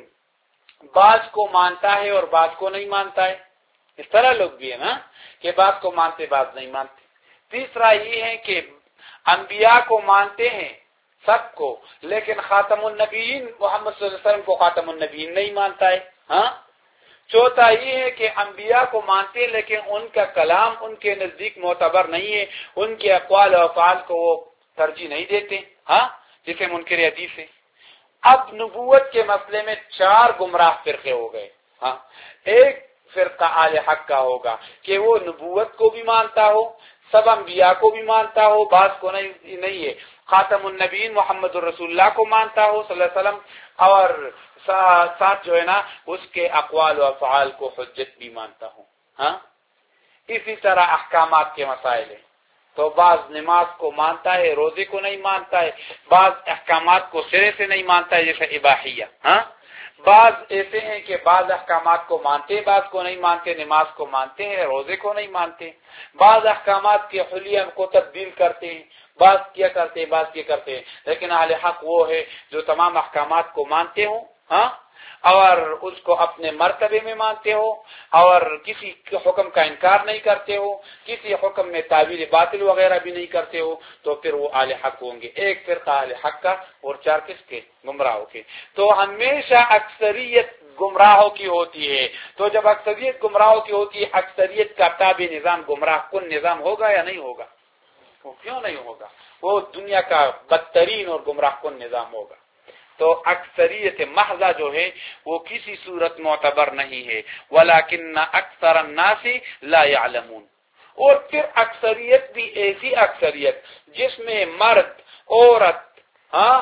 بعض کو مانتا ہے اور بعض کو نہیں مانتا ہے، اس طرح لوگ بھی ہے نا کہ بعض کو مانتے بعض نہیں مانتے۔ تیسرا یہ ہے کہ انبیاء کو مانتے ہیں سب کو، لیکن خاتم النبیین محمد صلی اللہ علیہ وسلم کو خاتم النبیین نہیں مانتا ہے، ہاں۔ چوتھا یہ ہے کہ انبیاء کو مانتے ہیں لیکن ان کا کلام ان کے نزدیک معتبر نہیں ہے، ان کے اقوال و افعال کو وہ ترجیح نہیں دیتے، ہاں جسے منکر حدیث ہے۔ اب نبوت کے مسئلے میں چار گمراہ فرقے ہو گئے، ہاں ایک فرقہ اہل حق کا ہوگا کہ وہ نبوت کو بھی مانتا ہو، سب انبیاء کو بھی مانتا ہو، بعض کو نہیں نہیں ہے، خاتم النبیین محمد الرسول اللہ کو مانتا ہو صلی اللہ علیہ وسلم، اور ساتھ جو ہے نا اس کے اقوال و افعال کو حجت بھی مانتا ہوں، ہاں۔ اسی طرح احکامات کے مسائل ہیں تو بعض نماز کو مانتا ہے، روزے کو نہیں مانتا ہے، بعض احکامات کو سرے سے نہیں مانتا ہے جیسے اباحیہ، ہاں۔ بعض ایسے ہیں کہ بعض احکامات کو مانتے بعض کو نہیں مانتے، نماز کو مانتے ہیں روزے کو نہیں مانتے، بعض احکامات کے حلیہ کو تبدیل کرتے ہیں، بعض کیا کرتے ہیں بعض کیا کرتے ہیں، لیکن اہل حق وہ ہے جو تمام احکامات کو مانتے ہوں، ہاں اور اس کو اپنے مرتبے میں مانتے ہو اور کسی حکم کا انکار نہیں کرتے ہو، کسی حکم میں تعویل باطل وغیرہ بھی نہیں کرتے ہو، تو پھر وہ اہل حق ہوں گے۔ ایک فرقہ اہل حق کا اور چار کس کے؟ گمراہوں کے۔ تو ہمیشہ اکثریت گمراہوں کی ہوتی ہے، تو جب اکثریت گمراہوں کی ہوتی ہے، اکثریت کا تابع نظام گمراہ کن نظام ہوگا یا نہیں ہوگا؟ وہ کیوں نہیں ہوگا؟ وہ دنیا کا بدترین اور گمراہ کن نظام ہوگا۔ تو اکثریت محضہ جو ہے وہ کسی صورت معتبر نہیں ہے، ولیکن اکثر الناس لا يعلمون۔ اور پھر اکثریت بھی ایسی اکثریت جس میں مرد، عورت، ہاں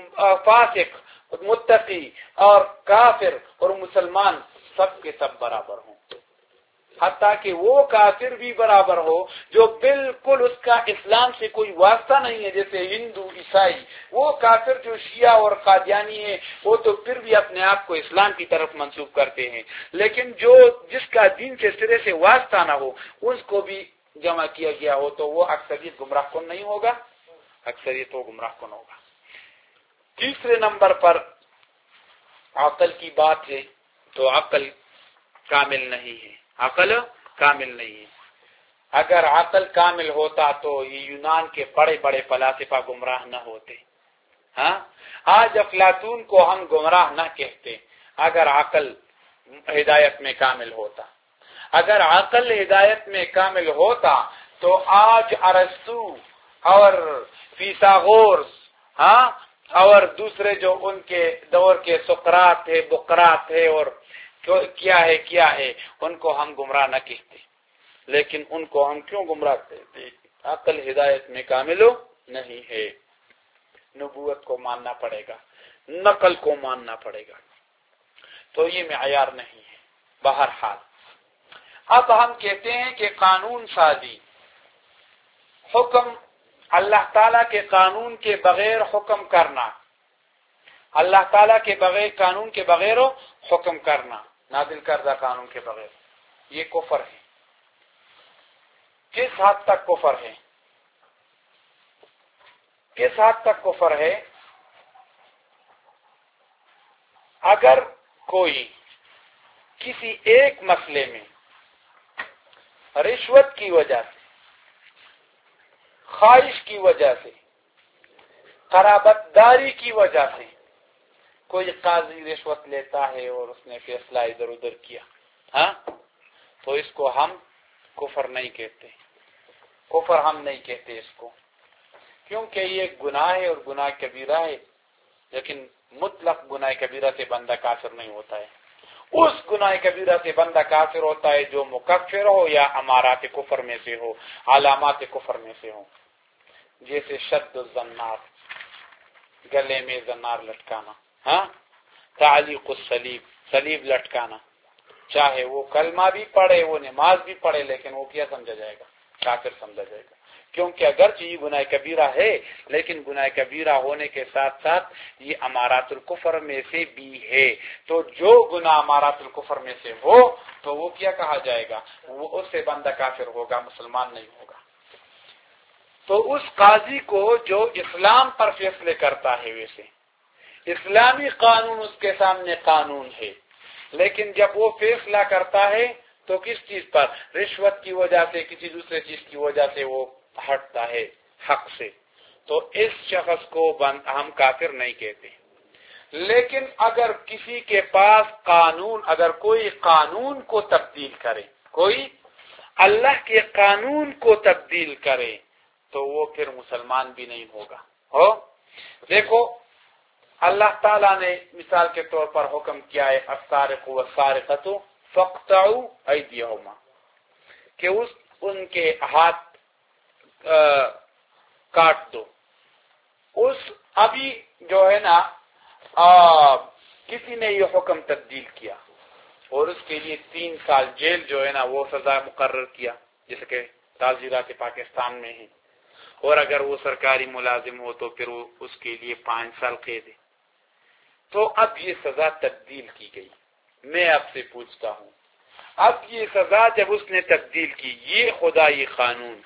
فاسق، متقی اور کافر اور مسلمان سب کے سب برابر ہوں، حتیٰ کہ وہ کافر بھی برابر ہو جو بالکل اس کا اسلام سے کوئی واسطہ نہیں ہے، جیسے ہندو، عیسائی۔ وہ کافر جو شیعہ اور قادیانی ہے وہ تو پھر بھی اپنے آپ کو اسلام کی طرف منسوب کرتے ہیں، لیکن جو جس کا دین کے سرے سے واسطہ نہ ہو اس کو بھی جمع کیا گیا ہو تو وہ اکثریت گمراہ کن نہیں ہوگا، اکثریت وہ گمراہ کن ہوگا۔ تیسرے نمبر پر عقل کی بات ہے، تو عقل کامل نہیں ہے، عقل کامل نہیں ہے۔ اگر عقل کامل ہوتا تو یہ یونان کے بڑے بڑے فلاسفہ گمراہ نہ ہوتے، ہاں آج افلاطون کو ہم گمراہ نہ کہتے اگر عقل ہدایت میں کامل ہوتا۔ اگر عقل ہدایت میں کامل ہوتا تو آج ارسطو اور فیثاغورس، ہاں اور دوسرے جو ان کے دور کے سقراط ہے، بقراط ہے اور کیا ہے کیا ہے، ان کو ہم گمراہ نہ کہتے، لیکن ان کو ہم کیوں گمراہ کہتے؟ عقل ہدایت میں کامل نہیں ہے۔ نبوت کو ماننا پڑے گا، نقل کو ماننا پڑے گا، تو یہ معیار نہیں ہے۔ بہرحال اب ہم کہتے ہیں کہ قانون سازی، حکم اللہ تعالیٰ کے قانون کے بغیر حکم کرنا، اللہ تعالیٰ کے بغیر قانون کے بغیر حکم کرنا، نازل کردہ قانون کے بغیر، یہ کفر ہے۔ کس حد تک کفر ہے؟ کس حد تک کفر ہے؟ اگر کوئی کسی ایک مسئلے میں رشوت کی وجہ سے، خواہش کی وجہ سے قرابت داری کی وجہ سے کوئی قاضی رشوت لیتا ہے اور اس نے فیصلہ ادھر ادھر کیا، ہاں، تو اس کو ہم کفر نہیں کہتے، کفر ہم نہیں کہتے اس کو، کیونکہ یہ گناہ ہے اور گناہ کبیرہ ہے، لیکن مطلق گناہ کبیرہ سے بندہ کافر نہیں ہوتا ہے۔ اس گناہ کبیرہ سے بندہ کافر ہوتا ہے جو مکفر ہو یا امارات کفر میں سے ہو، علامات کفر میں سے ہو، جیسے شد الزنار، گلے میں زنار لٹکانا، ہاں، تعلیق الصلیب، صلیب لٹکانا، چاہے وہ کلمہ بھی پڑھے، وہ نماز بھی پڑھے، لیکن وہ کیا سمجھا جائے گا؟ کافر سمجھا جائے گا، کیونکہ اگرچہ یہ گناہ کبیرہ ہے لیکن گناہ کبیرہ ہونے کے ساتھ ساتھ یہ امارات الکفر میں سے بھی ہے، تو جو گناہ امارات الکفر میں سے ہو تو وہ کیا کہا جائے گا؟ وہ اس سے بندہ کافر ہوگا، مسلمان نہیں ہوگا۔ تو اس قاضی کو جو اسلام پر فیصلے کرتا ہے، ویسے اسلامی قانون اس کے سامنے قانون ہے، لیکن جب وہ فیصلہ کرتا ہے تو کس چیز پر؟ رشوت کی وجہ سے، کسی دوسرے چیز کی وجہ سے وہ ہٹتا ہے حق سے، تو اس شخص کو ہم کافر نہیں کہتے۔ لیکن اگر کسی کے پاس قانون، اگر کوئی قانون کو تبدیل کرے، کوئی اللہ کے قانون کو تبدیل کرے، تو وہ پھر مسلمان بھی نہیں ہوگا۔ ہو دیکھو، اللہ تعالیٰ نے مثال کے طور پر حکم کیا ہے السارق والسارقۃ فاقطعوا ایدیہما، کہ اس ان کے ہاتھ کاٹ دو۔ اس ابھی جو ہے نا کسی نے یہ حکم تبدیل کیا اور اس کے لیے تین سال جیل جو ہے نا وہ سزا مقرر کیا، جیسے کہ تعزیرات پاکستان میں ہیں، اور اگر وہ سرکاری ملازم ہو تو پھر وہ اس کے لیے پانچ سال قید ہے۔ تو اب یہ سزا تبدیل کی گئی۔ میں آپ سے پوچھتا ہوں، اب یہ سزا جب اس نے تبدیل کی، یہ خدائی قانون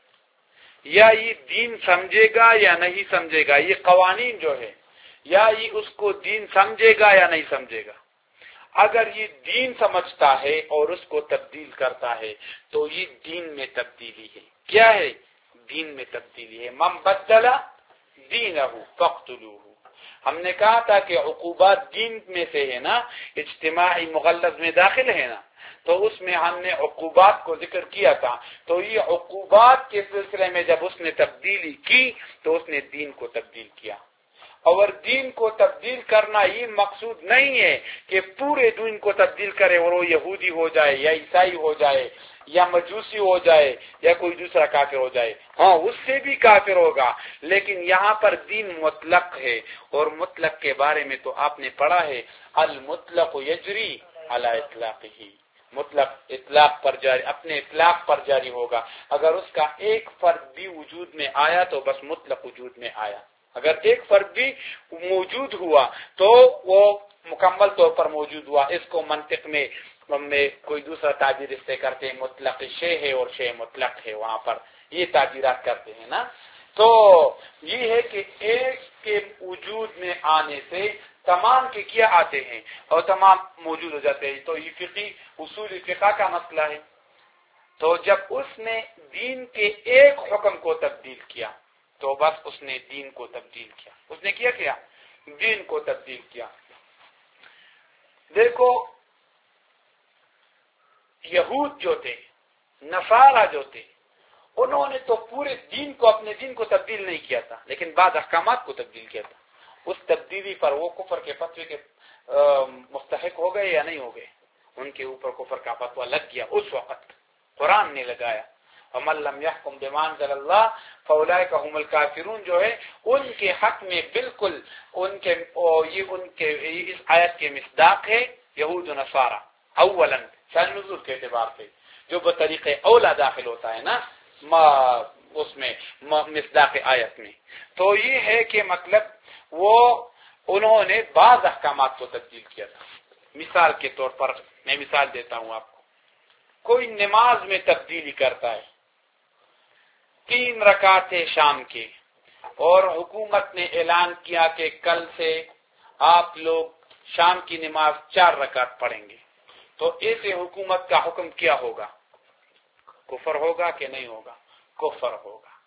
یا یہ دین سمجھے گا یا نہیں سمجھے گا؟ یہ قوانین جو ہے، یا یہ اس کو دین سمجھے گا یا نہیں سمجھے گا؟ اگر یہ دین سمجھتا ہے اور اس کو تبدیل کرتا ہے تو یہ دین میں تبدیلی ہے۔ کیا ہے؟ دین میں تبدیلی ہے۔ من بدل دینہ فاقتلوہ۔ ہم نے کہا تھا کہ عقوبات دین میں سے ہے نا، اجتماعی مغلظ میں داخل ہے نا، تو اس میں ہم نے عقوبات کو ذکر کیا تھا۔ تو یہ عقوبات کے سلسلے میں جب اس نے تبدیلی کی تو اس نے دین کو تبدیل کیا، اور دین کو تبدیل کرنا یہ مقصود نہیں ہے کہ پورے دین کو تبدیل کرے اور وہ یہودی ہو جائے یا عیسائی ہو جائے یا مجوسی ہو جائے یا کوئی دوسرا کافر ہو جائے، ہاں اس سے بھی کافر ہوگا، لیکن یہاں پر دین مطلق ہے، اور مطلق کے بارے میں تو آپ نے پڑھا ہے المطلق یجری علی اطلاقہ، مطلق اطلاق پر جاری، اپنے اطلاق پر جاری ہوگا۔ اگر اس کا ایک فرد بھی وجود میں آیا تو بس مطلق وجود میں آیا، اگر ایک فرد بھی موجود ہوا تو وہ مکمل طور پر موجود ہوا۔ اس کو منطق میں میں کوئی دوسرا تعبیر اس سے کرتے ہیں، مطلق شے ہے اور شے مطلق ہے، وہاں پر یہ تعبیرات کرتے ہیں نا۔ تو یہ ہے کہ ایک کے وجود میں آنے سے تمام کے کیا آتے ہیں اور تمام موجود ہو جاتے ہیں۔ تو یہ فقہی اصول فقہ کا مسئلہ ہے۔ تو جب اس نے دین کے ایک حکم کو تبدیل کیا تو بس اس نے دین کو تبدیل کیا، اس نے کیا کیا دین کو تبدیل کیا۔ دیکھو، یہود جو تھے، نصارہ جو تھے، انہوں نے تو پورے دین کو، اپنے دین کو تبدیل نہیں کیا تھا، لیکن بعض احکامات کو تبدیل کیا تھا۔ اس تبدیلی پر وہ کفر کے فتوے کے مستحق ہو گئے یا نہیں ہو گئے؟ ان کے اوپر کفر کا فتویٰ لگ گیا اس وقت، قرآن نے لگایا، وَمَن لَّمْ يَحْكُم بِمَا أَنزَلَ اللَّهُ فَأُولَٰئِكَ هُمُ الْكَافِرُونَ جو ہے، ان کے حق میں بالکل ان کے یہ ان کے اس آیت کے مصداق ہے یہود و نصارہ، اولاً شان نزول کے اعتبار سے جو بطریق اولا داخل ہوتا ہے نا اس میں مصداق آیت میں، تو یہ ہے کہ مطلب وہ انہوں نے بعض احکامات کو تبدیل کیا تھا۔ مثال کے طور پر میں مثال دیتا ہوں آپ کو، کوئی نماز میں تبدیلی کرتا ہے، تین رکعت ہے شام کے، اور حکومت نے اعلان کیا کہ کل سے آپ لوگ شام کی نماز چار رکعت پڑھیں گے، تو ایسے حکومت کا حکم کیا ہوگا؟ کفر ہوگا کہ نہیں ہوگا؟ کفر ہوگا۔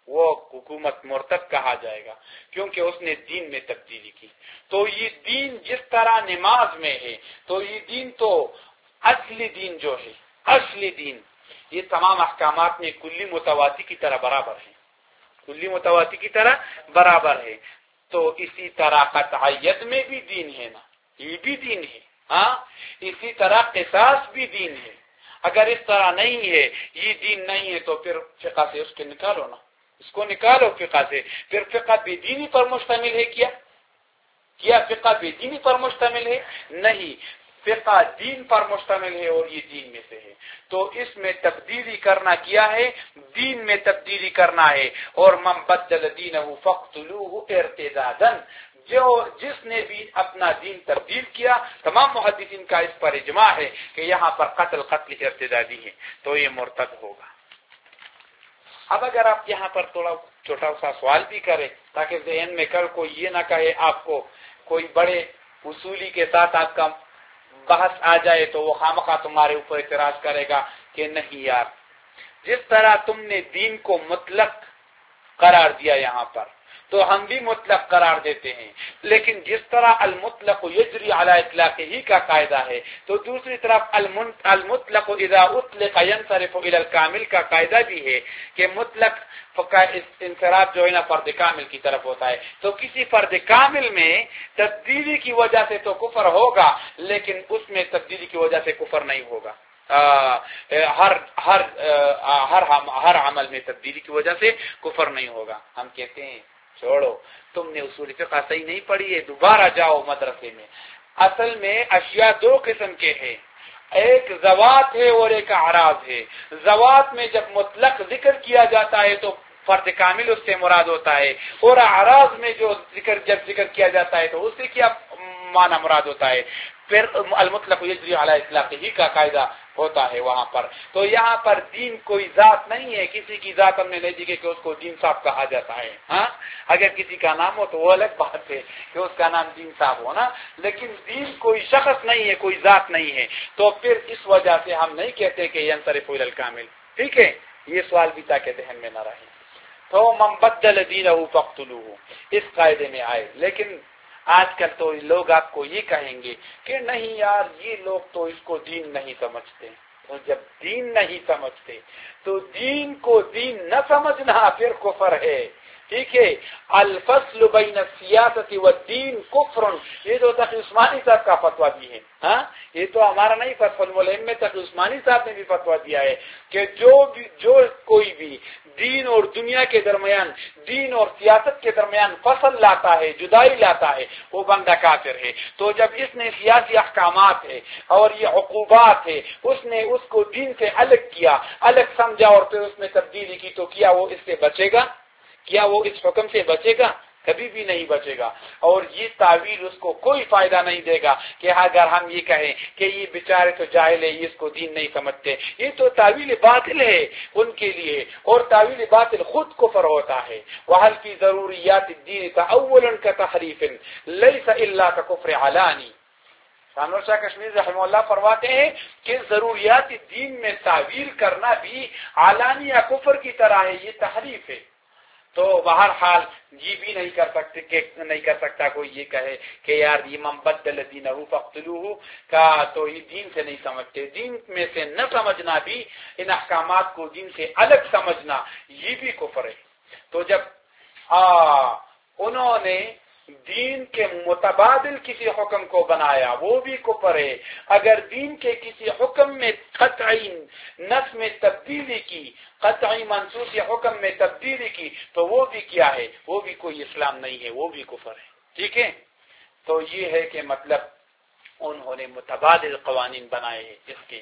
وہ حکومت مرتد کہا جائے گا، کیونکہ اس نے دین میں تبدیلی کی۔ تو یہ دین جس طرح نماز میں ہے، تو یہ دین تو اصلی دین جو ہے، اصلی دین یہ تمام احکامات میں کلی متواتی کی طرح برابر ہے، کلی متواتی کی طرح برابر ہے۔ تو اسی طرح قطعیت میں بھی دین ہے نا، یہ بھی دین ہے، ہاں اسی طرح قصاص بھی دین ہے۔ اگر اس طرح نہیں ہے، یہ دین نہیں ہے، تو پھر فقہ سے اس کو نکالو نا، اس کو نکالو فقہ سے۔ پھر فقہ بے دینی پر مشتمل ہے کیا کیا فقہ بے دینی پر مشتمل ہے؟ نہیں، فقہ دین پر مشتمل ہے اور یہ دین میں سے ہے۔ تو اس میں تبدیلی کرنا کیا ہے؟ دین میں تبدیلی کرنا ہے۔ اور من بدل دینہ فاقتلوہ ارتدادا، جو جس نے بھی اپنا دین تبدیل کیا، تمام محدثین کا اس پر اجماع ہے کہ یہاں پر قتل قتل ارتدادی ہے، تو یہ مرتد ہوگا۔ اب اگر آپ یہاں پر تھوڑا چھوٹا سا سوال بھی کریں تاکہ ذہن میں کل کو یہ نہ کہے آپ کو کوئی بڑے اصولی کے ساتھ آپ کا بحث آ جائے تو وہ خامخواہ تمہارے اوپر اعتراض کرے گا کہ نہیں یار، جس طرح تم نے دین کو مطلق قرار دیا یہاں پر، تو ہم بھی مطلق قرار دیتے ہیں، لیکن جس طرح المطلق یجری علی اطلاق ہی کا قاعدہ ہے، تو دوسری طرف المطلق اذا اطلق ينصرف الى الكامل کا قاعدہ بھی ہے کہ مطلق کا انصراف جو ہے نا فرد کامل کی طرف ہوتا ہے۔ تو کسی فرد کامل میں تبدیلی کی وجہ سے تو کفر ہوگا، لیکن اس میں تبدیلی کی وجہ سے کفر نہیں ہوگا۔ ہر ہر ہر ہر عمل میں تبدیلی کی وجہ سے کفر نہیں ہوگا۔ ہم کہتے ہیں چھوڑو، تم نے اصول فقہ صحیح نہیں پڑھی ہے، دوبارہ جاؤ مدرسے میں۔ اصل میں اشیاء دو قسم کے ہیں، ایک زوات ہے اور ایک اعراض ہے۔ زوات میں جب مطلق ذکر کیا جاتا ہے تو فرد کامل اس سے مراد ہوتا ہے، اور اعراض میں جو ذکر جب ذکر کیا جاتا ہے تو اس سے کیا معنی مراد ہوتا ہے؟ پھر المطلق یجری علی اطلاق ہی کا قاعدہ ہوتا ہے وہاں پر۔ تو یہاں پر دین کوئی ذات نہیں ہے، کسی کی ذات ہم نے نہیں دیکھی کہ اس کو دین صاحب کہا جاتا ہے۔ ہاں اگر کسی کا نام ہو تو وہ الگ بات ہے کہ اس کا نام دین صاحب ہونا، لیکن دین کوئی شخص نہیں ہے، کوئی ذات نہیں ہے۔ تو پھر اس وجہ سے ہم نہیں کہتے کہ ینصرف الی الکامل۔ ٹھیک ہے، یہ سوال بھی تاکہ ذہن میں نہ رہے۔ تو من بدل دینہ فاقتلوہ اس قاعدے میں آئے، لیکن آج کل تو لوگ آپ کو یہ کہیں گے کہ نہیں یار، یہ لوگ تو اس کو دین نہیں سمجھتے۔ تو جب دین نہیں سمجھتے تو دین کو دین نہ سمجھنا پھر کفر ہے۔ ٹھیک ہے، الفصل بین السیاست والدین کفر، یہ تو تقی عثمانی صاحب کا فتویٰ بھی ہے۔ ہاں یہ تو ہمارا نہیں فتویٰ، مولوی میں تقی عثمانی صاحب نے بھی فتویٰ دیا ہے کہ جو بھی جو کوئی بھی دین اور دنیا کے درمیان، دین اور سیاست کے درمیان فصل لاتا ہے، جدائی لاتا ہے، وہ بندہ کافر ہے۔ تو جب اس نے سیاسی احکامات ہے اور یہ عقوبات ہے، اس نے اس کو دین سے الگ کیا، الگ سمجھا اور پھر اس میں تبدیلی کی، تو کیا وہ اس سے بچے گا؟ کیا وہ اس حکم سے بچے گا؟ کبھی بھی نہیں بچے گا۔ اور یہ تعویل اس کو کوئی فائدہ نہیں دے گا کہ اگر ہم یہ کہیں کہ یہ بیچارے تو جاہل ہے، اس کو دین نہیں سمجھتے، یہ تو تعویل باطل ہے ان کے لیے، اور تعویل باطل خود کفر ہوتا ہے۔ وَهَلْ فِي ضَرُورِيَّاتِ الدِّينِ تَأَوُّلًا كَتَحْرِيفٍ لَيْسَ إِلَّا كَكُفْرِ عَلَانِي۔ سانور شاہ کشمیر رحمہ اللہ فرماتے ہیں کہ ضروریات دین میں تعویل کرنا بھی علانیہ کفر کی طرح ہے، یہ تحریف ہے۔ تو بہرحال یہ بھی نہیں کر سکتے کہ نہیں کر سکتا کوئی یہ کہے کہ یار یہ من بدل دینہ فاقتلوہ کا تو یہ دین سے نہیں سمجھتے۔ دین میں سے نہ سمجھنا بھی، ان احکامات کو دین سے الگ سمجھنا، یہ بھی کفر ہے۔ تو جب آ انہوں نے دین کے متبادل کسی حکم کو بنایا وہ بھی کفر ہے۔ اگر دین کے کسی حکم میں قطعی نص میں تبدیلی کی، قطعی منصوص حکم میں تبدیلی کی، تو وہ بھی کیا ہے؟ وہ بھی کوئی اسلام نہیں ہے، وہ بھی کفر ہے۔ ٹھیک ہے، تو یہ ہے کہ مطلب انہوں نے متبادل قوانین بنائے ہیں اس کے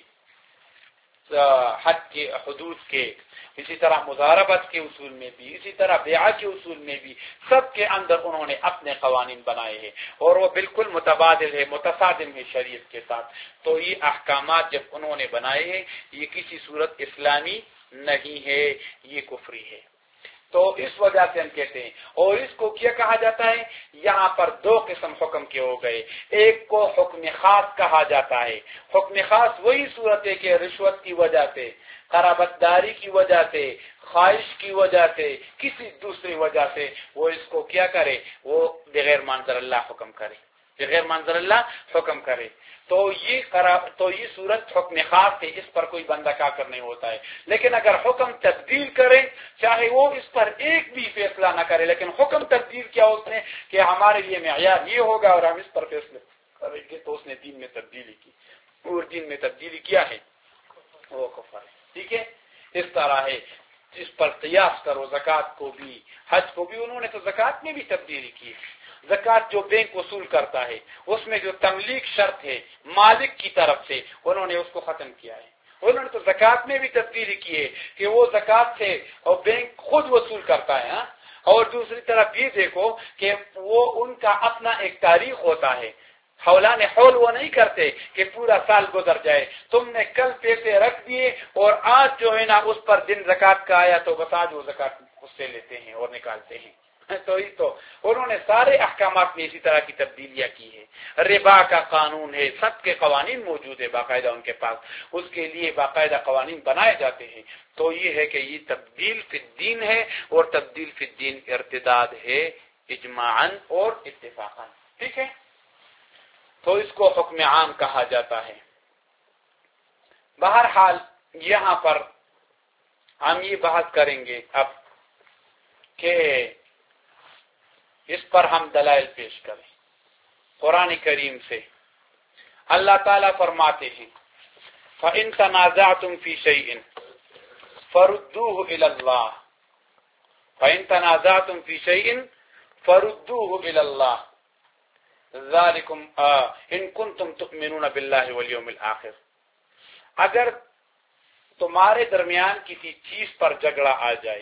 حد کے، حدود کے، اسی طرح مضاربت کے اصول میں بھی، اسی طرح بیعہ کے اصول میں بھی، سب کے اندر انہوں نے اپنے قوانین بنائے ہیں اور وہ بالکل متبادل ہے، متصادم ہے شریعت کے ساتھ۔ تو یہ احکامات جب انہوں نے بنائے ہیں، یہ کسی صورت اسلامی نہیں ہے، یہ کفری ہے۔ تو اس وجہ سے ہم کہتے ہیں، اور اس کو کیا کہا جاتا ہے؟ یہاں پر دو قسم حکم کے ہو گئے، ایک کو حکم خاص کہا جاتا ہے۔ حکم خاص وہی صورت ہے کہ رشوت کی وجہ سے قرابت داری کی وجہ سے، خواہش کی وجہ سے، کسی دوسری وجہ سے وہ اس کو کیا کرے، وہ بغیر منظر اللہ حکم کرے، بغیر منظر اللہ حکم کرے، تو یہ تو یہ صورت حکم خاص ہے، اس پر کوئی بندہ کافر نہیں ہوتا ہے۔ لیکن اگر حکم تبدیل کرے، چاہے وہ اس پر ایک بھی فیصلہ نہ کرے، لیکن حکم تبدیل کیا اس نے کہ ہمارے لیے معیار یہ ہوگا اور ہم اس پر فیصلے کریں گے، تو اس نے دین میں تبدیلی کی، اور دین میں تبدیلی کیا ہے، وہ کفر ہے۔ ٹھیک ہے، اس طرح ہے، اس پر قیاس کرو، زکوٰۃ کو بھی، حج کو بھی، انہوں نے تو زکوٰۃ میں بھی تبدیلی کی۔ زکوٰۃ جو بینک وصول کرتا ہے، اس میں جو تملیک شرط ہے مالک کی طرف سے، انہوں نے اس کو ختم کیا ہے۔ انہوں نے تو زکوٰۃ میں بھی تبدیلی کی ہے کہ وہ زکوٰۃ سے اور بینک خود وصول کرتا ہے، ہاں؟ اور دوسری طرف یہ دیکھو کہ وہ ان کا اپنا ایک تاریخ ہوتا ہے، حولان حول وہ نہیں کرتے کہ پورا سال گزر جائے، تم نے کل پیسے رکھ دیے اور آج جو ہے نا اس پر دن زکوٰۃ کا آیا تو بس آج وہ زکوٰۃ اس سے لیتے ہیں اور نکالتے ہیں۔ تو یہ تو انہوں نے سارے احکامات میں اسی طرح کی تبدیلیاں کی ہے۔ ربا کا قانون ہے، سب کے قوانین موجود ہے باقاعدہ ان کے پاس، اس کے لیے باقاعدہ قوانین بنائے جاتے ہیں۔ تو یہ ہے کہ یہ تبدیل فی الدین ہے، اور تبدیل فی الدین ارتداد ہے اجماعاً اور اتفاقاً۔ ٹھیک ہے، تو اس کو حکم عام کہا جاتا ہے۔ بہرحال یہاں پر ہم یہ بحث کریں گے اب کہ اس پر ہم دلائل پیش کریں قرآن کریم سے۔ اللہ تعالیٰ فرماتے ہیں فَإِن تَنَازَعْتُمْ فِي شَيْءٍ فَرُدُّوهُ إِلَى اللَّهِ فَإِن تَنَازَعْتُمْ فِي شَيْءٍ فَرُدُّوهُ إِلَى اللَّهِ ذَلِكُمْ إِن كُنتُمْ تُؤْمِنُونَ بِاللَّهِ وَالْيَوْمِ الْآخِرِ، اگر تمہارے درمیان کسی چیز پر جھگڑا آ جائے،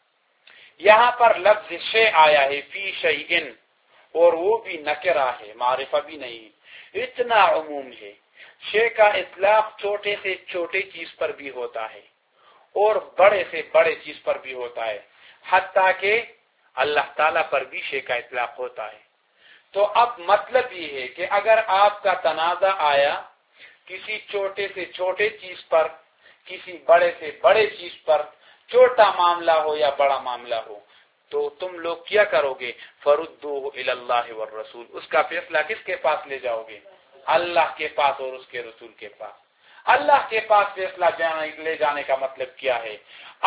یہاں پر لفظ شے آیا ہے فی شیئن، اور وہ بھی نکرہ ہے، معرفہ بھی نہیں، اتنا عموم ہے۔ شے کا اطلاق چھوٹے سے چھوٹے چیز پر بھی ہوتا ہے اور بڑے سے بڑے چیز پر بھی ہوتا ہے، حتیٰ کہ اللہ تعالیٰ پر بھی شے کا اطلاق ہوتا ہے۔ تو اب مطلب یہ ہے کہ اگر آپ کا تنازع آیا کسی چھوٹے سے چھوٹے چیز پر، کسی بڑے سے بڑے چیز پر، چھوٹا معاملہ ہو یا بڑا معاملہ ہو، تو تم لوگ کیا کرو گے؟ فَرُدُّوهُ إِلَى اللَّهِ وَالرَّسُولِ، اس کا فیصلہ کس کے پاس لے جاؤ گے؟ اللہ کے پاس اور اس کے رسول کے پاس۔ اللہ کے پاس فیصلہ لے جانے کا مطلب کیا ہے؟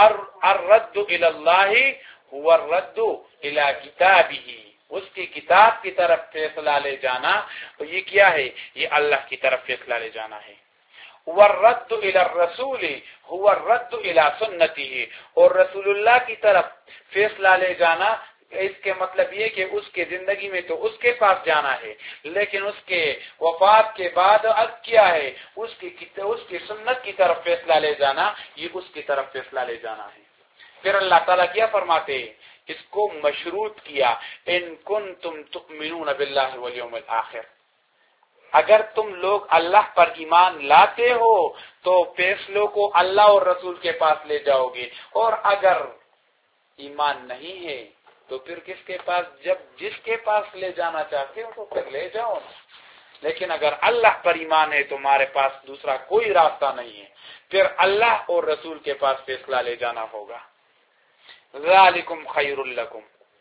الرد إِلَى اللَّهِ هُوَ الرد إِلَى كِتَابِهِ، اس کی کتاب کی طرف فیصلہ لے جانا، تو یہ کیا ہے؟ یہ اللہ کی طرف فیصلہ لے جانا ہے۔ والرد الى الرسول هو الرد الى سنته، اور رسول اللہ کی طرف فیصلہ لے جانا، اس کے مطلب یہ کہ اس کے زندگی میں تو اس کے پاس جانا ہے، لیکن اس کے وفات کے بعد اب کیا ہے؟ اس کی اس کی سنت کی طرف فیصلہ لے جانا، یہ اس کی طرف فیصلہ لے جانا ہے۔ پھر اللہ تعالیٰ کیا فرماتے ہیں؟ اس کو مشروط کیا، ان کنتم تؤمنون باللہ والیوم الآخر، اگر تم لوگ اللہ پر ایمان لاتے ہو تو فیصلوں کو اللہ اور رسول کے پاس لے جاؤ گے، اور اگر ایمان نہیں ہے تو پھر کس کے پاس؟ جب جس کے پاس لے جانا چاہتے ہو تو پھر لے جاؤ، لیکن اگر اللہ پر ایمان ہے تمہارے پاس دوسرا کوئی راستہ نہیں ہے، پھر اللہ اور رسول کے پاس فیصلہ لے جانا ہوگا۔ ذالکم خیر لکم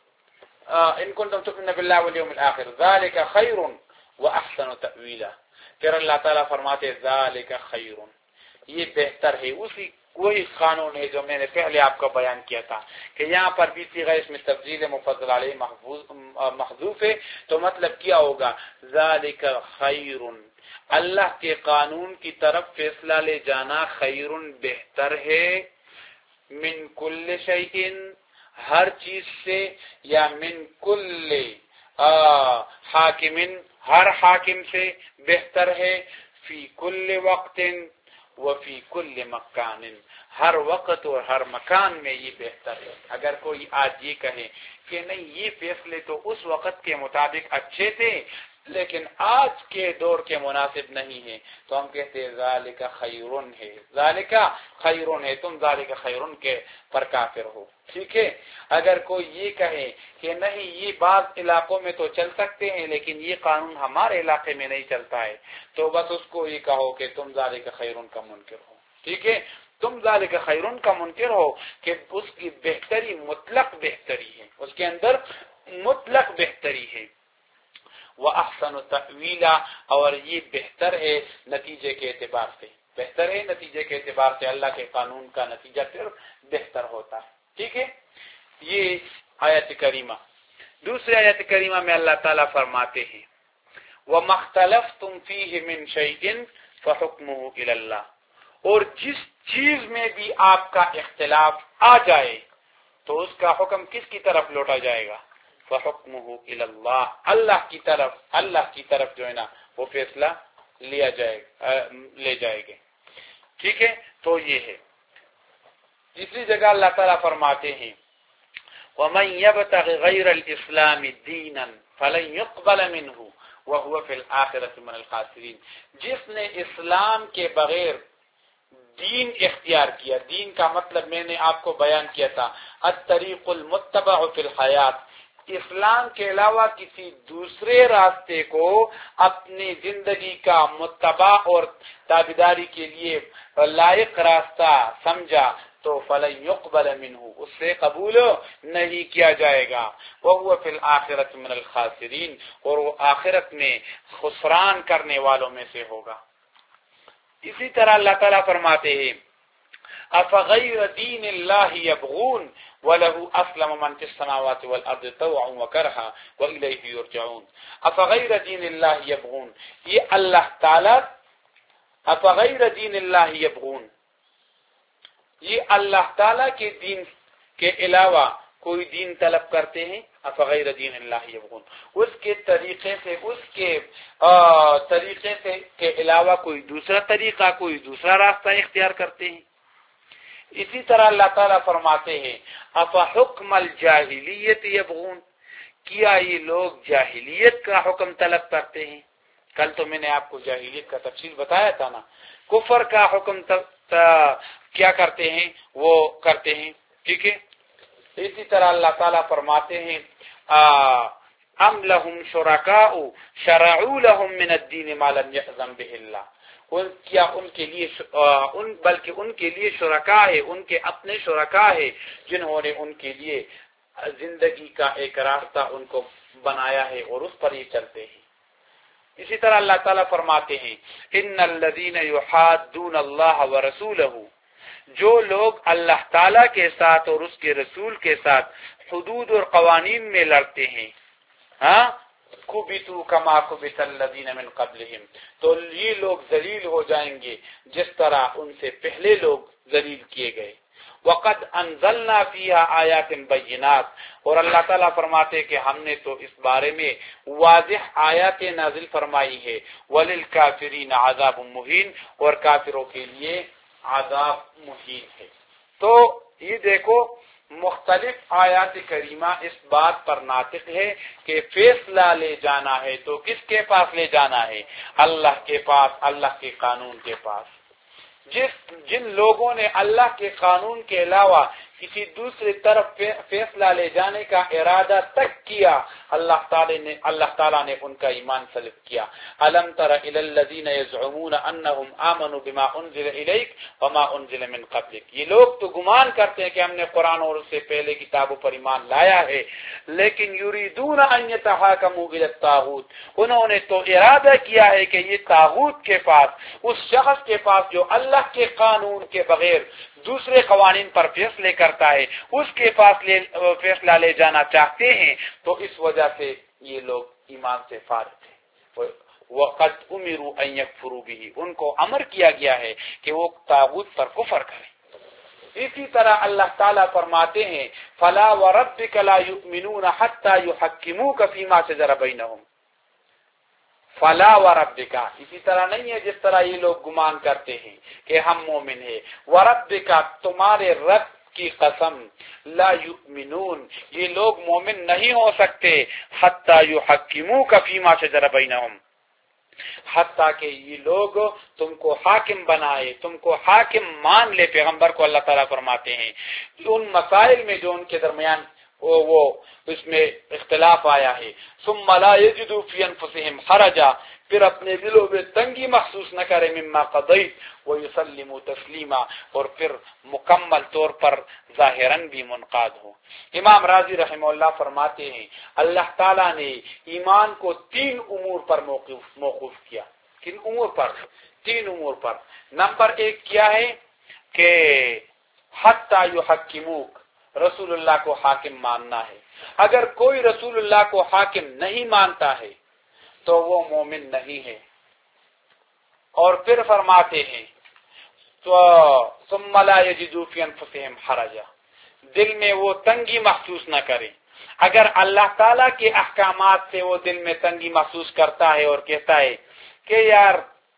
ان کنتم تؤمنون باللہ والیوم الآخر ذالک خیر وَأَحْسَنُ تَأْوِيلًا، پھر اللہ تعالیٰ فرماتے ذَلِكَ خَيْرٌ، یہ بہتر ہے، اسی کوئی قانون ہے جو میں نے پہلے آپ کو بیان کیا تھا کہ یہاں پر بھی صیغہ اس میں تفضیل مفضل علیہ محذوف ہے، تو مطلب کیا ہوگا؟ ذَلِكَ خَيْرٌ، اللہ کے قانون کی طرف فیصلہ لے جانا خیر بہتر ہے، من کل شیء ہر چیز سے، یا من کل حاکم ہر حاکم سے بہتر ہے، فی کل وقت و فی کل مکان ہر وقت اور ہر مکان میں یہ بہتر ہے۔ اگر کوئی آج یہ کہے کہ نہیں یہ فیصلے تو اس وقت کے مطابق اچھے تھے لیکن آج کے دور کے مناسب نہیں ہیں، تو ہم کہتے ہیں ذالک خیرون ہے، ذالک خیرون ہے، تم ذالک خیرون کے پر کافر ہو۔ ٹھیک ہے، اگر کوئی یہ کہے کہ نہیں یہ بعض علاقوں میں تو چل سکتے ہیں لیکن یہ قانون ہمارے علاقے میں نہیں چلتا ہے، تو بس اس کو یہ کہو کہ تم ذالک خیرون کا منکر ہو۔ ٹھیک ہے، تم ذالک خیرن کا منکر ہو کہ اس کی بہتری مطلق بہتری ہے، اس کے اندر مطلق بہتری ہے۔ وَأَحْسَنُ تَأْوِيلًا، اور یہ بہتر ہے نتیجے کے اعتبار سے، بہتر ہے نتیجے کے اعتبار سے، اللہ کے قانون کا نتیجہ پھر بہتر ہوتا ہے۔ ٹھیک ہے، یہ آیت کریمہ۔ دوسری آیت کریمہ میں اللہ تعالیٰ فرماتے ہیں وَمَا اخْتَلَفْتُمْ فِيهِ مِنْ شَيْءٍ فَحُكْمُهُ إِلَى اللَّهِ، اور جس چیز میں بھی آپ کا اختلاف آ جائے تو اس کا حکم کس کی طرف لوٹا جائے گا؟ فَحُكْمُهُ إِلَى اللَّهِ، اللہ کی طرف، اللہ کی طرف جو ہے نا وہ فیصلہ لیا جائے لے جائے گے۔ ٹھیک ہے، تو یہ ہے۔ تیسری جگہ اللہ تعالیٰ فرماتے ہیں وَمَن يَبْتَغِ غَيْرَ الْإِسْلَامِ دِينًا فَلَن يُقْبَلَ مِنْهُ وَهُوَ فِي الْآخِرَةِ مِنَ الْخَاسِرِينَ، جس نے اسلام کے بغیر دین اختیار کیا، دین کا مطلب میں نے آپ کو بیان کیا تھا الطریق المتبع فی الحیات، اسلام کے علاوہ کسی دوسرے راستے کو اپنی زندگی کا متبع اور تابعداری کے لیے لائق راستہ سمجھا تو فلن يقبل منه، اس سے قبول نہیں کیا جائے گا، وهو فی الآخرۃ من الخاسرین، اور وہ آخرت میں خسران کرنے والوں میں سے ہوگا۔ اسی طرح اللہ تعالیٰ فرماتے ہیں افغیر دین اللہ یبغون وله اسلم من فی السماوات والارض طوعا وکرہا والیہ یرجعون، افغیر دین اللہ یبغون، یہ اللہ تعالیٰ افغیر دین اللہ یبغون، یہ اللہ تعالیٰ کے دین کے علاوہ کوئی دین طلب کرتے ہیں، افغیر دین اللہ یبغون، اس کے طریقے سے، اس کے طریقے سے کے علاوہ کوئی دوسرا طریقہ، کوئی دوسرا راستہ اختیار کرتے ہیں۔ اسی طرح اللہ تعالیٰ فرماتے ہیں افحکم الجاہلیت یبغون، کیا یہ لوگ جاہلیت کا حکم طلب کرتے ہیں؟ کل تو میں نے آپ کو جاہلیت کا تفصیل بتایا تھا نا، کفر کا حکم کیا کرتے ہیں؟ وہ کرتے ہیں۔ ٹھیک ہے، اسی طرح اللہ تعالیٰ فرماتے ہیں ام لہم شرکاء شرعوا لہم من الدین ما لم یأذن بہ اللہ، ان کیا ان کے لیے ان بلکہ ان کے لیے شرکا ہے، ان کے اپنے شرکا ہے جنہوں نے ان کے لیے زندگی کا ایک راستہ ان کو بنایا ہے اور اس پر یہ چلتے ہیں۔ اسی طرح اللہ تعالیٰ فرماتے ہیں ان الذین یحادون اللہ ورسولہ، جو لوگ اللہ تعالیٰ کے ساتھ اور اس کے رسول کے ساتھ حدود اور قوانین میں لڑتے ہیں، ہاں کبتوا کما کبت الذین من قبلہم، تو یہ لوگ ذلیل ہو جائیں گے جس طرح ان سے پہلے لوگ ذلیل کیے گئے۔ وقد انزلنا فیہا آیات بینات، اور اللہ تعالیٰ فرماتے کہ ہم نے تو اس بارے میں واضح آیات نازل فرمائی ہے، وللکافرین عذاب مہین، اور کافروں کے لیے عذاب مہین ہے۔ تو یہ دیکھو مختلف آیات کریمہ اس بات پر ناطق ہے کہ فیصلہ لے جانا ہے تو کس کے پاس لے جانا ہے؟ اللہ کے پاس، اللہ کے قانون کے پاس۔ جس جن لوگوں نے اللہ کے قانون کے علاوہ کسی دوسری طرف فیصلہ لے جانے کا ارادہ تک کیا، اللہ تعالی نے اللہ تعالیٰ نے ان کا ایمان سلب کیا۔ الم تر الی الذین یزعمون انہم آمنوا بما انزل الیک وما انزل من قبلک، یہ لوگ تو گمان کرتے ہیں کہ ہم نے قرآن اور اس سے پہلے کتابوں پر ایمان لایا ہے، لیکن یریدون ان یتحاکموا الی الطاغوت، انہوں نے تو ارادہ کیا ہے کہ یہ طاغوت کے پاس، اس شخص کے پاس جو اللہ کے قانون کے بغیر دوسرے قوانین پر فیصلے کرتا ہے، اس کے پاس لے فیصلہ لے جانا چاہتے ہیں، تو اس وجہ سے یہ لوگ ایمان سے فارغ ہیں۔ وقد امروا ان یکفروا بہ، ان کو امر کیا گیا ہے کہ وہ طاغوت پر کفر کریں۔ اسی طرح اللہ تعالیٰ فرماتے ہیں فلا وربک لا یؤمنون حتی یحکموک فیما شجر بینہم، فلا وربک، اسی طرح نہیں ہے جس طرح یہ لوگ گمان کرتے ہیں کہ ہم مومن ہیں، وربک، تمہارے رب کی قسم، لا یؤمنون، یہ لوگ مومن نہیں ہو سکتے، حتی یحکموک فیما شجر بینہم، حتیٰ کہ یہ لوگ تم کو حاکم بنائے، تم کو حاکم مان لے، پیغمبر کو اللہ تعالیٰ فرماتے ہیں ان مسائل میں جو ان کے درمیان وہ, وہ اس میں اختلاف آیا ہے، ثم لا یجدوا فی انفسہم حرجا، پھر اپنے دلوں میں تنگی محسوس نہ کرے، مما قضیت ویسلموا تسلیما، اور پھر مکمل طور پر ظاہراً بھی منقاد ہو۔ امام راضی رحمہ اللہ فرماتے ہیں اللہ تعالیٰ نے ایمان کو تین امور پر موقوف موقوف کیا۔ کن امور پر؟ تین امور پر۔ نمبر ایک کیا ہے کہ حتی یحکموک، رسول اللہ کو حاکم ماننا ہے۔ اگر کوئی رسول اللہ کو حاکم نہیں مانتا ہے تو وہ مومن نہیں ہے۔ اور پھر فرماتے ہیں تو ثم لا یجدوا فی انفسہم حرجا، دل میں وہ تنگی محسوس نہ کرے۔ اگر اللہ تعالیٰ کے احکامات سے وہ دل میں تنگی محسوس کرتا ہے اور کہتا ہے کہ یار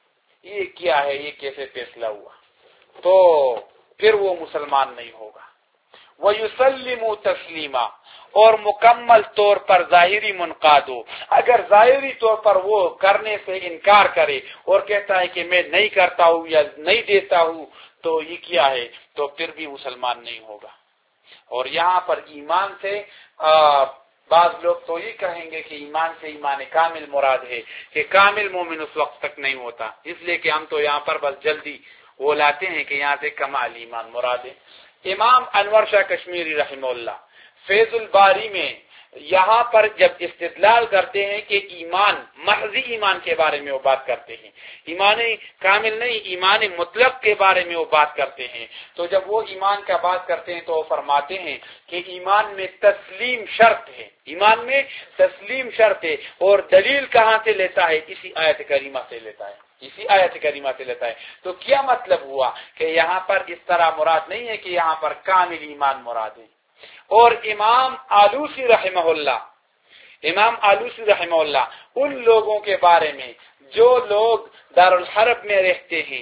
یہ کیا ہے، یہ کیسے فیصلہ ہوا، تو پھر وہ مسلمان نہیں ہوگا۔ وَيُسَلِّمُوا تَسْلِيمًا، اور مکمل طور پر ظاہری منقاد ہو۔ اگر ظاہری طور پر وہ کرنے سے انکار کرے اور کہتا ہے کہ میں نہیں کرتا ہوں یا نہیں دیتا ہوں تو یہ کیا ہے، تو پھر بھی مسلمان نہیں ہوگا۔ اور یہاں پر ایمان سے آ, بعض لوگ تو یہ کہیں گے کہ ایمان سے ایمان کامل مراد ہے، کہ کامل مومن اس وقت تک نہیں ہوتا، اس لیے کہ ہم تو یہاں پر بس جلدی وہ لاتے ہیں کہ یہاں سے کمال ایمان مراد ہے۔ امام انور شاہ کشمیری رحمہ اللہ فیض الباری میں یہاں پر جب استدلال کرتے ہیں کہ ایمان محضی ایمان کے بارے میں وہ بات کرتے ہیں، ایمان کامل نہیں، ایمان مطلق کے بارے میں وہ بات کرتے ہیں، تو جب وہ ایمان کا بات کرتے ہیں تو وہ فرماتے ہیں کہ ایمان میں تسلیم شرط ہے، ایمان میں تسلیم شرط ہے۔ اور دلیل کہاں سے لیتا ہے؟ اسی آیت کریمہ سے لیتا ہے، اسی آیت کریمہ سے لیتا ہے۔ تو کیا مطلب ہوا کہ یہاں پر اس طرح مراد نہیں ہے کہ یہاں پر کامل ایمان مراد ہے۔ اور امام آلوسی رحمہ اللہ امام آلوسی رحمہ اللہ ان لوگوں کے بارے میں جو لوگ دارالحرب میں رہتے ہیں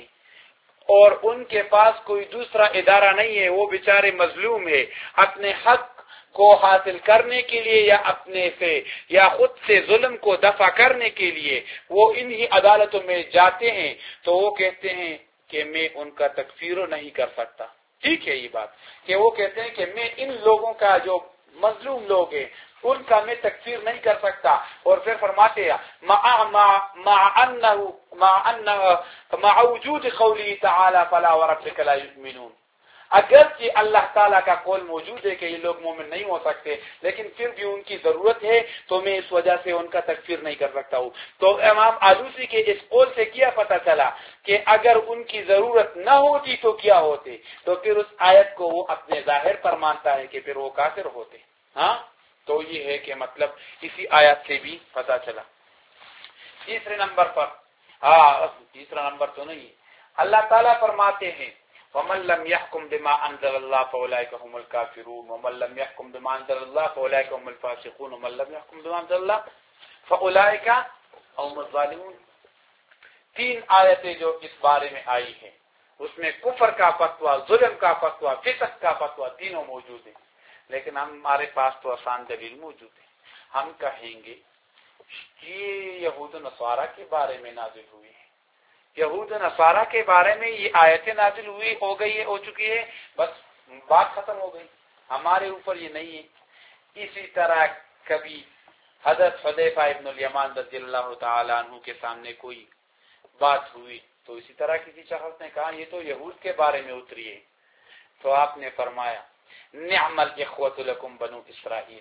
اور ان کے پاس کوئی دوسرا ادارہ نہیں ہے، وہ بیچارے مظلوم ہے، اپنے حق کو حاصل کرنے کے لیے یا اپنے سے یا خود سے ظلم کو دفع کرنے کے لیے وہ انہی عدالتوں میں جاتے ہیں، تو وہ کہتے ہیں کہ میں ان کا تکفیر نہیں کر سکتا۔ ٹھیک ہے یہ بات کہ وہ کہتے ہیں کہ میں ان لوگوں کا جو مظلوم لوگ ہیں ان کا میں تکفیر نہیں کر سکتا۔ اور پھر فرماتے ہیں مع مع مع انه مع انه مع وجود قوله تعالی فلا وربك لا يؤمنون، اگرچہ اللہ تعالیٰ کا قول موجود ہے کہ یہ لوگ مومن نہیں ہو سکتے، لیکن پھر بھی ان کی ضرورت ہے تو میں اس وجہ سے ان کا تکفیر نہیں کر سکتا ہوں۔ تو امام آلوسی کے اس قول سے کیا پتہ چلا کہ اگر ان کی ضرورت نہ ہوتی تو کیا ہوتے، تو پھر اس آیت کو وہ اپنے ظاہر پر مانتا ہے کہ پھر وہ کافر ہوتے۔ ہاں تو یہ ہے کہ مطلب اسی آیت سے بھی پتہ چلا۔ تیسرے نمبر پر ہاں تیسرا نمبر تو نہیں، اللہ تعالیٰ فرماتے ہیں وَمَن لَّمْ يَحْكُمْ بِمَا أَنزَلَ اللَّهُ فَأُولَٰئِكَ هُمُ الْكَافِرُونَ وَمَن لَّمْ يَحْكُمْ بِمَا أَنزَلَ اللَّهُ فَأُولَٰئِكَ هُمُ الْفَاسِقُونَ وَمَن لَّمْ يَحْكُمْ بِمَا أَنزَلَ اللَّهُ فَأُولَٰئِكَ هُمُ الظَّالِمُونَ۔ تین آیتیں جو اس بارے میں آئی ہیں اس میں کفر کا فتویٰ، ظلم کا فتویٰ، فسق کا فتویٰ تینوں موجود ہیں، لیکن ہمارے پاس تو آسان دلیل موجود ہے۔ ہم کہیں گے یہ یہود و نصارہ کے بارے میں نازل ہوئی ہے، یہود و نصارہ کے بارے میں یہ آیتیں نازل ہوئی ہو گئی ہے ہو چکی ہے، بس بات ختم ہو گئی، ہمارے اوپر یہ نہیں ہے۔ اسی طرح کبھی حضرت حذیفہ ابن الیمان رضی اللہ تعالی عنہ کے سامنے کوئی بات ہوئی تو اسی طرح کسی شخص نے کہا یہ تو یہود کے بارے میں اتری ہے، تو آپ نے فرمایا نعم الاخوۃ لکم بنو اسرائیل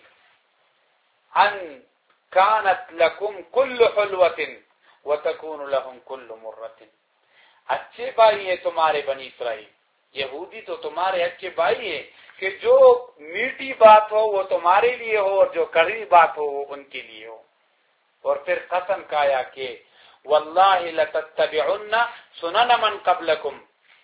ان کانت لکم کل حلوۃ وتکون لهم کل مرۃ، اچھے بھائی ہیں تمہارے بنی اسرائیل، یہودی تو تمہارے اچھے بھائی ہیں کہ جو میٹھی بات ہو وہ تمہارے لیے ہو اور جو کڑوی بات ہو وہ ان کے لیے ہو۔ اور پھر قسم کھایا کہ واللہ لتتبعن سنن من قبلکم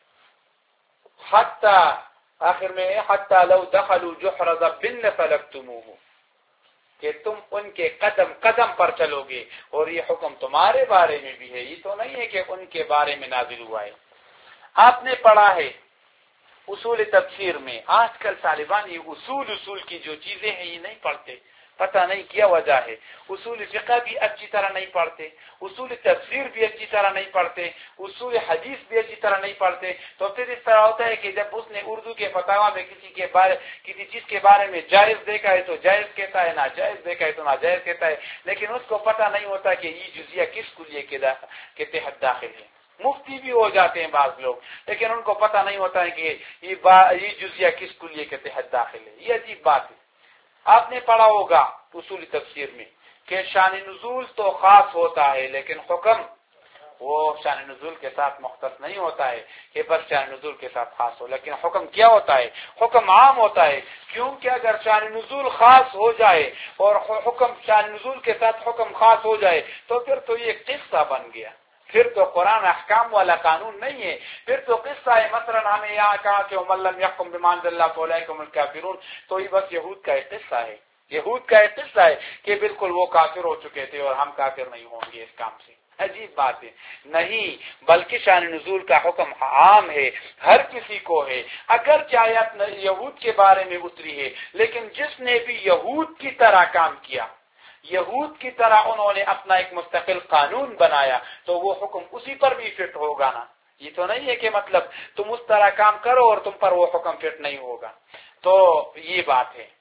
حتی آخر میں حتی لو دخلوا جحر ضب لسلکتموہ، کہ تم ان کے قدم قدم پر چلو گے، اور یہ حکم تمہارے بارے میں بھی ہے، یہ تو نہیں ہے کہ ان کے بارے میں نازل ہوا ہے۔ آپ نے پڑھا ہے اصول تفسیر میں، آج کل طالبان یہ اصول اصول کی جو چیزیں ہیں یہ نہیں پڑھتے، پتہ نہیں کیا وجہ ہے. اصول فقہ بھی اچھی طرح نہیں پڑھتے, اصول تفسیر بھی اچھی طرح نہیں پڑھتے, اصول حدیث بھی اچھی طرح نہیں پڑھتے. تو پھر اس طرح ہوتا ہے کہ جب اس نے اردو کے فتاوا میں کسی کے بارے کسی چیز کے بارے میں جائز دیکھا ہے تو جائز کہتا ہے, ناجائز دیکھا ہے تو ناجائز کہتا ہے, لیکن اس کو پتہ نہیں ہوتا کہ یہ جزیہ کس کلیے کے تحت داخل ہے. مفتی بھی ہو جاتے ہیں بعض لوگ, لیکن ان کو پتہ نہیں ہوتا ہے کہ یہ یہ جزیہ کس کلیے کے تحت داخل ہے. یہ عجیب بات ہے. آپ نے پڑھا ہوگا اصول تفسیر میں کہ شان نزول تو خاص ہوتا ہے, لیکن حکم وہ شان نزول کے ساتھ مختص نہیں ہوتا ہے کہ بس شان نزول کے ساتھ خاص ہو, لیکن حکم کیا ہوتا ہے؟ حکم عام ہوتا ہے. کیونکہ اگر شان نزول خاص ہو جائے اور حکم شان نزول کے ساتھ حکم خاص ہو جائے تو پھر تو یہ قصہ بن گیا, پھر تو قرآن احکام والا قانون نہیں ہے, پھر تو قصہ ہے. مثلا ہمیں یہاں کہا کہ وَمَن لَّمْ يَحْكُم بِمَا أَنزَلَ اللَّهُ فَأُولَٰئِكَ هُمُ الْكَافِرُونَ, تو یہ بس یہود کا ایک قصہ ہے. یہود کا ایک قصہ ہے کہ بالکل وہ کافر ہو چکے تھے اور ہم کافر نہیں ہوں گے اس کام سے. عجیب بات ہے. نہیں, بلکہ شان نزول کا حکم عام ہے, ہر کسی کو ہے. اگرچہ آیت یہود کے بارے میں اتری ہے, لیکن جس نے بھی یہود کی طرح کام کیا, یہود کی طرح انہوں نے اپنا ایک مستقل قانون بنایا, تو وہ حکم اسی پر بھی فٹ ہوگا نا. یہ تو نہیں ہے کہ مطلب تم اس طرح کام کرو اور تم پر وہ حکم فٹ نہیں ہوگا. تو یہ بات ہے.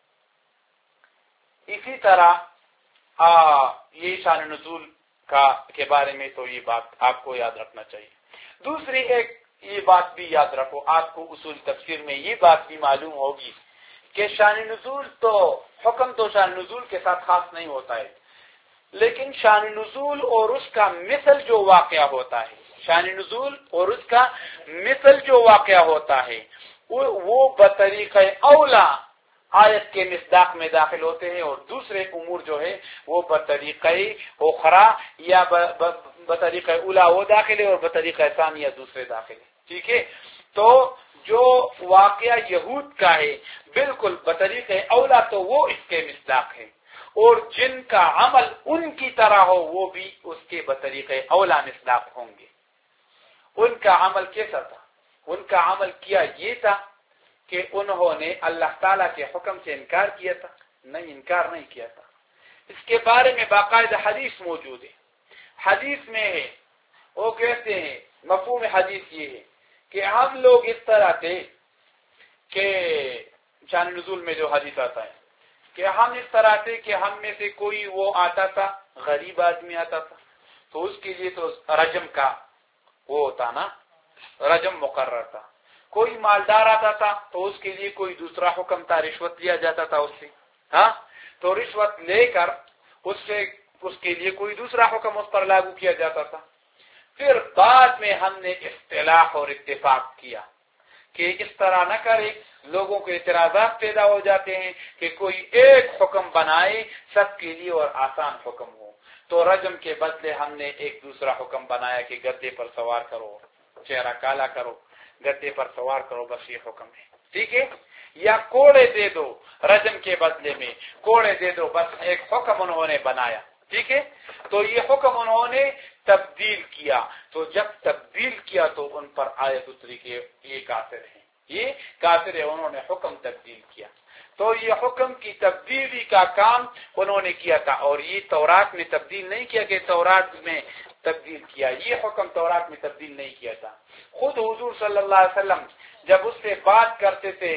اسی طرح آ, یہ شان نزول کا کے بارے میں تو یہ بات آپ کو یاد رکھنا چاہیے. دوسری ایک یہ بات بھی یاد رکھو, آپ کو اصول تفسیر میں یہ بات بھی معلوم ہوگی کہ شان نزول تو حکم تو شان نزول کے ساتھ خاص نہیں ہوتا ہے, لیکن شان نزول اور اس کا مثل جو واقعہ ہوتا ہے, شان نزول اور اس کا مثل جو واقعہ ہوتا ہے وہ بطریقہ اولا آیت کے مصداق میں داخل ہوتے ہیں, اور دوسرے امور جو ہے وہ بطریقہ اخرى یا بطریقہ اولا وہ داخل ہے اور بطریقہ ثانیہ دوسرے داخل ہے. ٹھیک ہے. تو جو واقعہ یہود کا ہے بالکل بطریقہ اولا تو وہ اس کے مصداق ہے, اور جن کا عمل ان کی طرح ہو وہ بھی اس کے بطریقہ اولا مصداق ہوں گے. ان کا عمل کیسا تھا؟ ان کا عمل کیا یہ تھا کہ انہوں نے اللہ تعالیٰ کے حکم سے انکار کیا تھا. نہیں, انکار نہیں کیا تھا. اس کے بارے میں باقاعدہ حدیث موجود ہے. حدیث میں ہے, وہ کہتے ہیں مفہوم حدیث یہ ہے کہ ہم لوگ اس طرح تھے کہ شان نزول میں جو حدیث آتا ہے کہ ہم اس طرح تھے کہ ہم میں سے کوئی وہ آتا تھا, غریب آدمی آتا تھا, تو اس کے لیے تو رجم کا وہ ہوتا نا, رجم مقرر تھا. کوئی مالدار آتا تھا تو اس کے لیے کوئی دوسرا حکم تھا, رشوت لیا جاتا تھا اس سے, ہاں, تو رشوت لے کر اس سے اس کے لیے کوئی دوسرا حکم اس پر لاگو کیا جاتا تھا. پھر بعد میں ہم نے اختلاف اور اتفاق کیا کہ اس طرح نہ کرے, لوگوں کے اعتراضات پیدا ہو جاتے ہیں کہ کوئی ایک حکم بنائے سب کے لیے اور آسان حکم ہو. تو رجم کے بدلے ہم نے ایک دوسرا حکم بنایا کہ گدے پر سوار کرو, چہرہ کالا کرو, گدے پر سوار کرو, بس یہ حکم ہے. ٹھیک ہے. یا کوڑے دے دو, رجم کے بدلے میں کوڑے دے دو, بس ایک حکم انہوں نے بنایا. ٹھیک ہے. تو یہ حکم انہوں نے تبدیل کیا, تو جب تبدیل کیا تو ان پر آیت اتری کہ یہ کافر ہیں, یہ کافر ہے, انہوں نے حکم تبدیل کیا. تو یہ حکم کی تبدیلی کا کام انہوں نے کیا تھا, اور یہ تورات میں تبدیل نہیں کیا کہ تورات میں تبدیل کیا, یہ حکم تورات میں تبدیل نہیں کیا تھا. خود حضور صلی اللہ علیہ وسلم جب اس سے بات کرتے تھے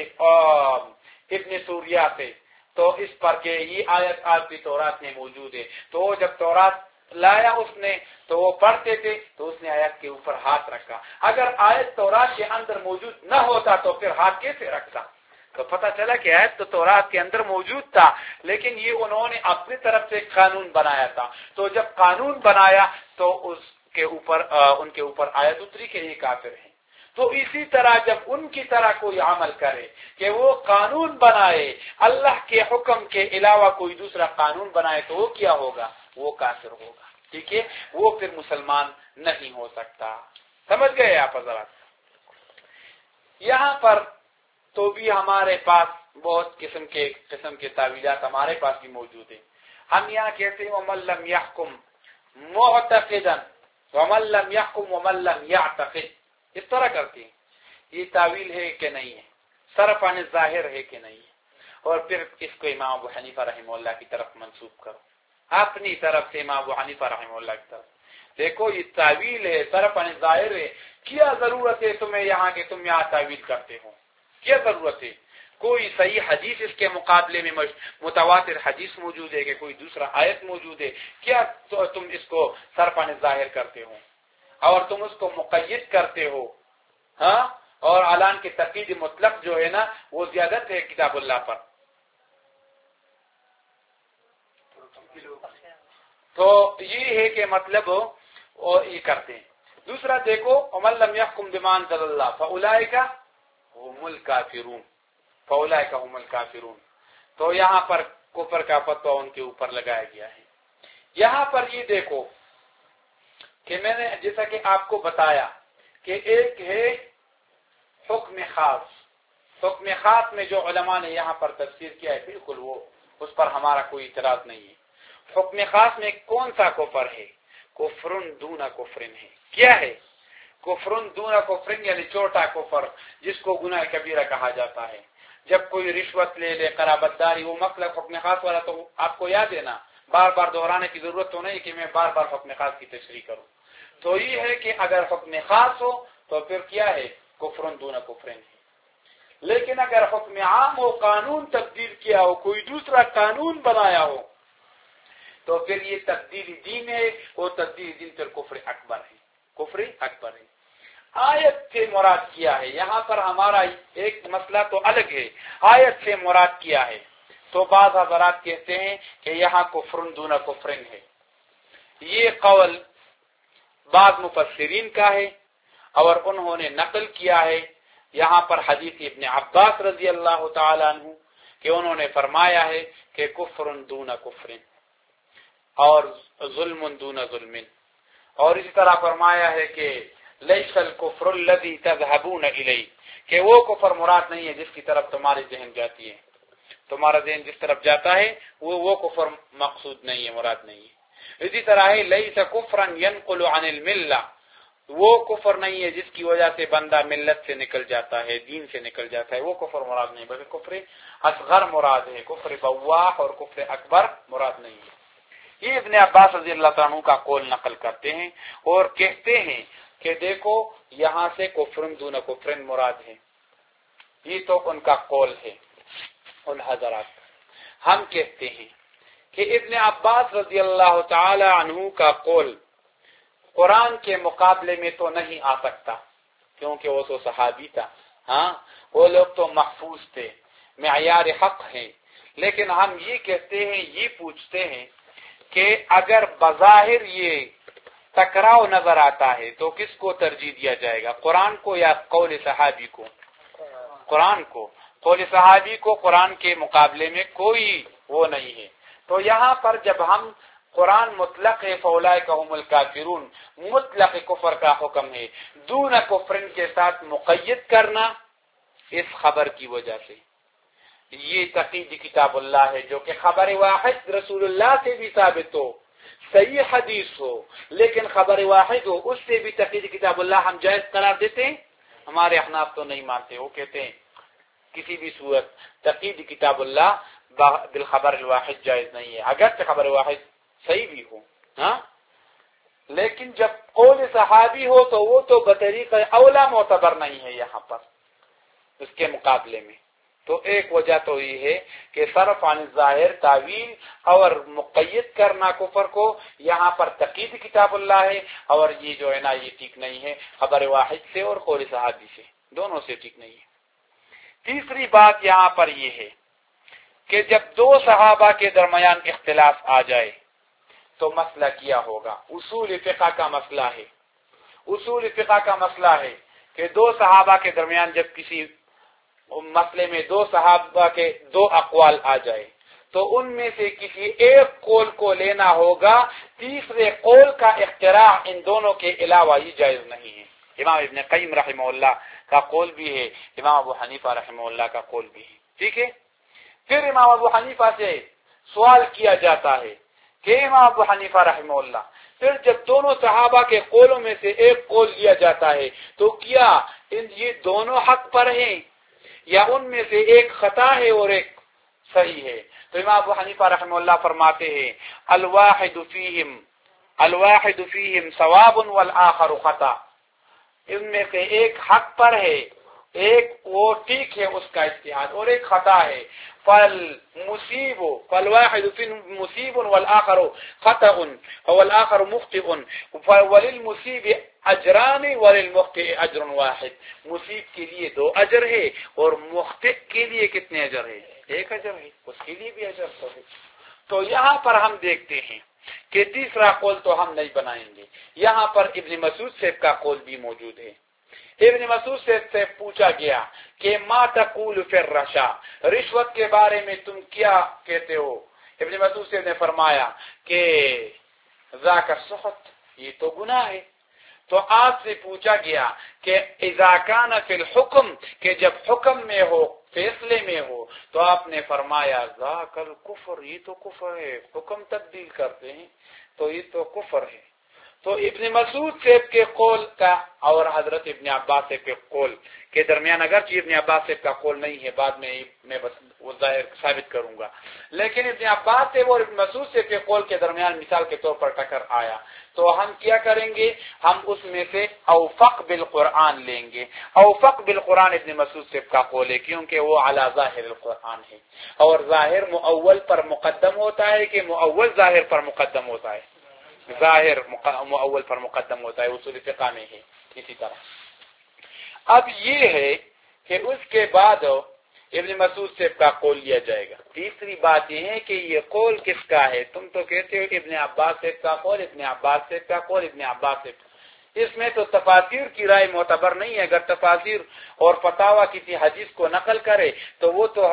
ابن سوریہ سے, تو اس پر کہ یہ آیت آپ کی تورات میں موجود ہے, تو جب تورات لایا اس نے تو وہ پڑھتے تھے تو اس نے آیت کے اوپر ہاتھ رکھا. اگر آیت تورات کے اندر موجود نہ ہوتا تو پھر ہاتھ کیسے رکھتا؟ تو پتہ چلا کہ آیت تو تورات کے اندر موجود تھا, لیکن یہ انہوں نے اپنی طرف سے قانون بنایا تھا. تو جب قانون بنایا تو اس کے اوپر ان کے اوپر آیت اتری کہ یہ کافر ہیں. تو اسی طرح جب ان کی طرح کوئی عمل کرے کہ وہ قانون بنائے, اللہ کے حکم کے علاوہ کوئی دوسرا قانون بنائے, تو وہ کیا ہوگا؟ وہ کافر ہوگا. ٹھیک ہے. وہ پھر مسلمان نہیں ہو سکتا. سمجھ گئے آپ حضرات؟ یہاں پر تو بھی ہمارے پاس بہت قسم کے قسم کے تعویلات ہمارے پاس بھی موجود ہیں. ہم یہاں کہتے ہیں وَمَن لَّمْ يَحْكُمْ مُعْتَقِدًا وَمَن لَّمْ يَحْكُمْ وَمَن لَّمْ يَعْتَقِدْ, اس طرح کرتے ہیں. یہ تعویل ہے کہ نہیں ہے؟ صرف عن ظاہر ہے کہ نہیں ہے؟ اور پھر اس کو امام ابو حنیفہ رحمہ اللہ کی طرف منسوب کرو، اپنی طرف سے امام ابو حنیفہ رحمہ اللہ کی طرف۔ دیکھو یہ تعویل ہے، صرف عن ظاہر ہے، کیا ضرورت ہے تمہیں یہاں کہ تم یہاں تعویل کرتے ہو؟ کیا ضرورت ہے؟ کوئی صحیح حدیث اس کے مقابلے میں متواتر حدیث موجود ہے کہ کوئی دوسرا آیت موجود ہے، کیا تو تم اس کو صرف عن ظاہر کرتے ہو اور تم اس کو مقید کرتے ہو؟ ہاں، اور اعلان کی تقید مطلق جو ہے نا وہ زیادت ہے کتاب اللہ پر۔ تو یہ ہے کہ مطلب وہ یہ کرتے ہیں۔ دوسرا دیکھو، ومن لم يحكم بما انزل الله فاولئک هم الکافرون، فاولئک هم الکافرون۔ تو یہاں پر کفر کا فتویٰ ان کے اوپر لگایا گیا ہے۔ یہاں پر یہ دیکھو کہ میں نے جیسا کہ آپ کو بتایا کہ ایک ہے حکم خاص، حکم خاص میں جو علماء نے یہاں پر تفسیر کیا ہے بالکل وہ اس پر ہمارا کوئی اعتراض نہیں ہے۔ حکم خاص میں کون سا کفر ہے؟ کفرن دون کفرن ہے۔ کیا ہے؟ کفرن دون کفرن یعنی چھوٹا کفر، جس کو گناہ کبیرہ کہا جاتا ہے۔ جب کوئی رشوت لے لے، قرابت داری، وہ مسئلہ حکم خاص والا تو آپ کو یاد ہے نا، بار بار دہرانے کی ضرورت تو نہیں کہ میں بار بار حکم خاص کی تشریح کروں۔ تو یہ ہے کہ اگر حکم خاص ہو تو پھر کیا ہے؟ کفرن دون کفرن ہے۔ لیکن اگر حکم عام ہو، قانون تبدیل کیا ہو، کوئی دوسرا قانون بنایا ہو، تو پھر یہ تبدیلی دین ہے، وہ تبدیلی دین پھر کفر اکبر ہے، کفر اکبر ہے۔ آیت سے مراد کیا ہے؟ یہاں پر ہمارا ایک مسئلہ تو الگ ہے، آیت سے مراد کیا ہے؟ تو بعض حضرات کہتے ہیں کہ یہاں کفرن دون کفرن ہے۔ یہ قول بعض مفسرین کا ہے اور انہوں نے نقل کیا ہے یہاں پر حدیث ابن عباس رضی اللہ تعالی عنہ کہ انہوں نے فرمایا ہے کہ کفرن دون کفرن اور ظلم دون ظلم، اور اسی طرح فرمایا ہے کہ لیس الکفر الذی تذهبون الیہ، کہ وہ کفر مراد نہیں ہے جس کی طرف تمہاری ذہن جاتی ہے، تمہارا ذہن جس طرف جاتا ہے وہ وہ کفر مقصود نہیں ہے، مراد نہیں ہے۔ اسی طرح ہے لیس کفرا ينقل عن الملہ، وہ کفر نہیں ہے جس کی وجہ سے بندہ ملت سے نکل جاتا ہے، دین سے نکل جاتا ہے، وہ کفر مراد نہیں، بلکہ کفر اصغر مراد ہے، کفر بواح اور کفر اکبر مراد نہیں ہے۔ یہ ابن عباس رضی اللہ عنہ کا قول نقل کرتے ہیں اور کہتے ہیں کہ دیکھو یہاں سے کفرن دون کفرن مراد ہے، یہ تو ان کا قول ہے ان حضرات۔ ہم کہتے ہیں کہ ابن عباس رضی اللہ تعالی عنہ کا قول قرآن کے مقابلے میں تو نہیں آ سکتا، کیونکہ وہ تو صحابی تھا، ہاں وہ لوگ تو محفوظ تھے، معیار حق ہیں۔ لیکن ہم یہ کہتے ہیں، یہ پوچھتے ہیں کہ اگر بظاہر یہ ٹکراؤ نظر آتا ہے تو کس کو ترجیح دیا جائے گا، قرآن کو یا قول صحابی کو؟ قرآن کو۔ قول صحابی کو قرآن کے مقابلے میں کوئی وہ نہیں ہے۔ تو یہاں پر جب ہم قرآن مطلق ہے فاولئک هم الکافرون، مطلق کفر کا حکم ہے، دون کفرن کے ساتھ مقید کرنا اس خبر کی وجہ سے، یہ تقید کتاب اللہ ہے جو کہ خبر واحد رسول اللہ سے بھی ثابت ہو، صحیح حدیث ہو، لیکن خبر واحد ہو، اس سے بھی تقید کتاب اللہ ہم جائز قرار دیتے ہیں؟ ہمارے احناف تو نہیں مانتے، وہ کہتے ہیں کسی بھی صورت تقید کتاب اللہ بالخبر الواحد جائز نہیں ہے، اگرچہ خبر واحد صحیح بھی ہو، ہاں، لیکن جب قول صحابی ہو تو وہ تو بطریق اولا معتبر نہیں ہے یہاں پر اس کے مقابلے میں۔ تو ایک وجہ تو یہ ہے کہ صرف عن ظاہر تعویل اور مقید کرنا کفر کو، یہاں پر تقید کتاب اللہ ہے، اور یہ جو ہے نا یہ ٹھیک نہیں ہے خبر واحد سے اور قول صحابی سے، دونوں سے ٹھیک نہیں ہے۔ تیسری بات یہاں پر یہ ہے کہ جب دو صحابہ کے درمیان اختلاف آ جائے تو مسئلہ کیا ہوگا؟ اصول فقہ کا مسئلہ ہے، اصول فقہ کا مسئلہ ہے کہ دو صحابہ کے درمیان جب کسی مسئلے میں دو صحابہ کے دو اقوال آ جائے تو ان میں سے کسی ایک قول کو لینا ہوگا، تیسرے قول کا اختراع ان دونوں کے علاوہ یہ جائز نہیں ہے۔ امام ابن قیم رحمہ اللہ کا قول بھی ہے، امام ابو حنیفہ رحمہ اللہ کا قول بھی ہے، ٹھیک ہے۔ پھر امام ابو حنیفہ سے سوال کیا جاتا ہے کہ امام ابو حنیفہ رحمہ اللہ، پھر جب دونوں صحابہ کے قولوں میں سے ایک قول لیا جاتا ہے تو کیا ان یہ دونوں حق پر ہیں یا ان میں سے ایک خطا ہے اور ایک صحیح ہے. تو امام ابو حنیفہ رحمہ اللہ فرماتے ہیں الواحد فیہم الواحد فیہم ثواب والآخر خطا، ان میں سے ایک حق پر ہے، ایک وہ ٹھیک ہے اس کا اجتہاد، اور ایک خطا ہے. فالمصیب فالواحد فیہم مصیب والآخر خطأ والآخر مخطئ وللمصیب اجران وللمخطئ اجر واحد. مصیب کے لیے دو اجر ہے اور مخطئ کے لیے کتنے اجر ہے؟ ایک اجر ہے، اس کے لیے بھی اجر تو ہے. تو یہاں پر ہم دیکھتے ہیں کہ تیسرا قول تو ہم نہیں بنائیں گے. یہاں پر ابن مسعود صاحب کا قول بھی موجود ہے. ابن مسعود سے پوچھا گیا کہ ما تقول فی الرشا، رشوت کے بارے میں تم کیا کہتے ہو؟ ابن مسعود صاحب نے فرمایا کہ ذاک السخط، یہ تو گناہ ہے. تو آپ سے پوچھا گیا کہ اذا کان فی الحکم، کہ جب حکم میں ہو، فیصلے میں ہو، تو آپ نے فرمایا ذاک الکفر، یہ تو کفر ہے، حکم تبدیل کرتے ہیں تو یہ تو کفر ہے. تو ابن مسعود صاحب کے قول کا اور حضرت ابن عباس صاحب کے قول کے درمیان، اگرچہ ابن عباس صاحب کا قول نہیں ہے، بعد میں میں بس وہ ظاہر ثابت کروں گا، لیکن ابن عباس صاحب اور ابن مسعود صاحب کے قول کے درمیان مثال کے طور پر ٹکر آیا. تو ہم کیا کریں گے؟ ہم اس میں سے اوفق بالقرآن لیں گے. اوفق بالقرآن ابن مسعود صاحب کا قول ہے، کیونکہ وہ علی ظاہر القرآن ہے، اور ظاہر مؤول پر مقدم ہوتا ہے کہ مؤول ظاہر پر مقدم ہوتا ہے؟ ظاہر مؤول پر مقدم ہوتا ہے، اصول فقہ میں ہے. اسی طرح اب یہ ہے کہ اس کے بعد ابن مسعود صاحب کا قول لیا جائے گا. تیسری بات یہ ہے کہ یہ قول کس کا ہے؟ تم تو کہتے ہو ابن عباس صاحب کا قول، ابن عباس صاحب کا قول، ابن عباس صاحب. اس میں تو تفاسیر کی رائے معتبر نہیں ہے. اگر تفاسیر اور فتاوی کسی حدیث کو نقل کرے تو وہ تو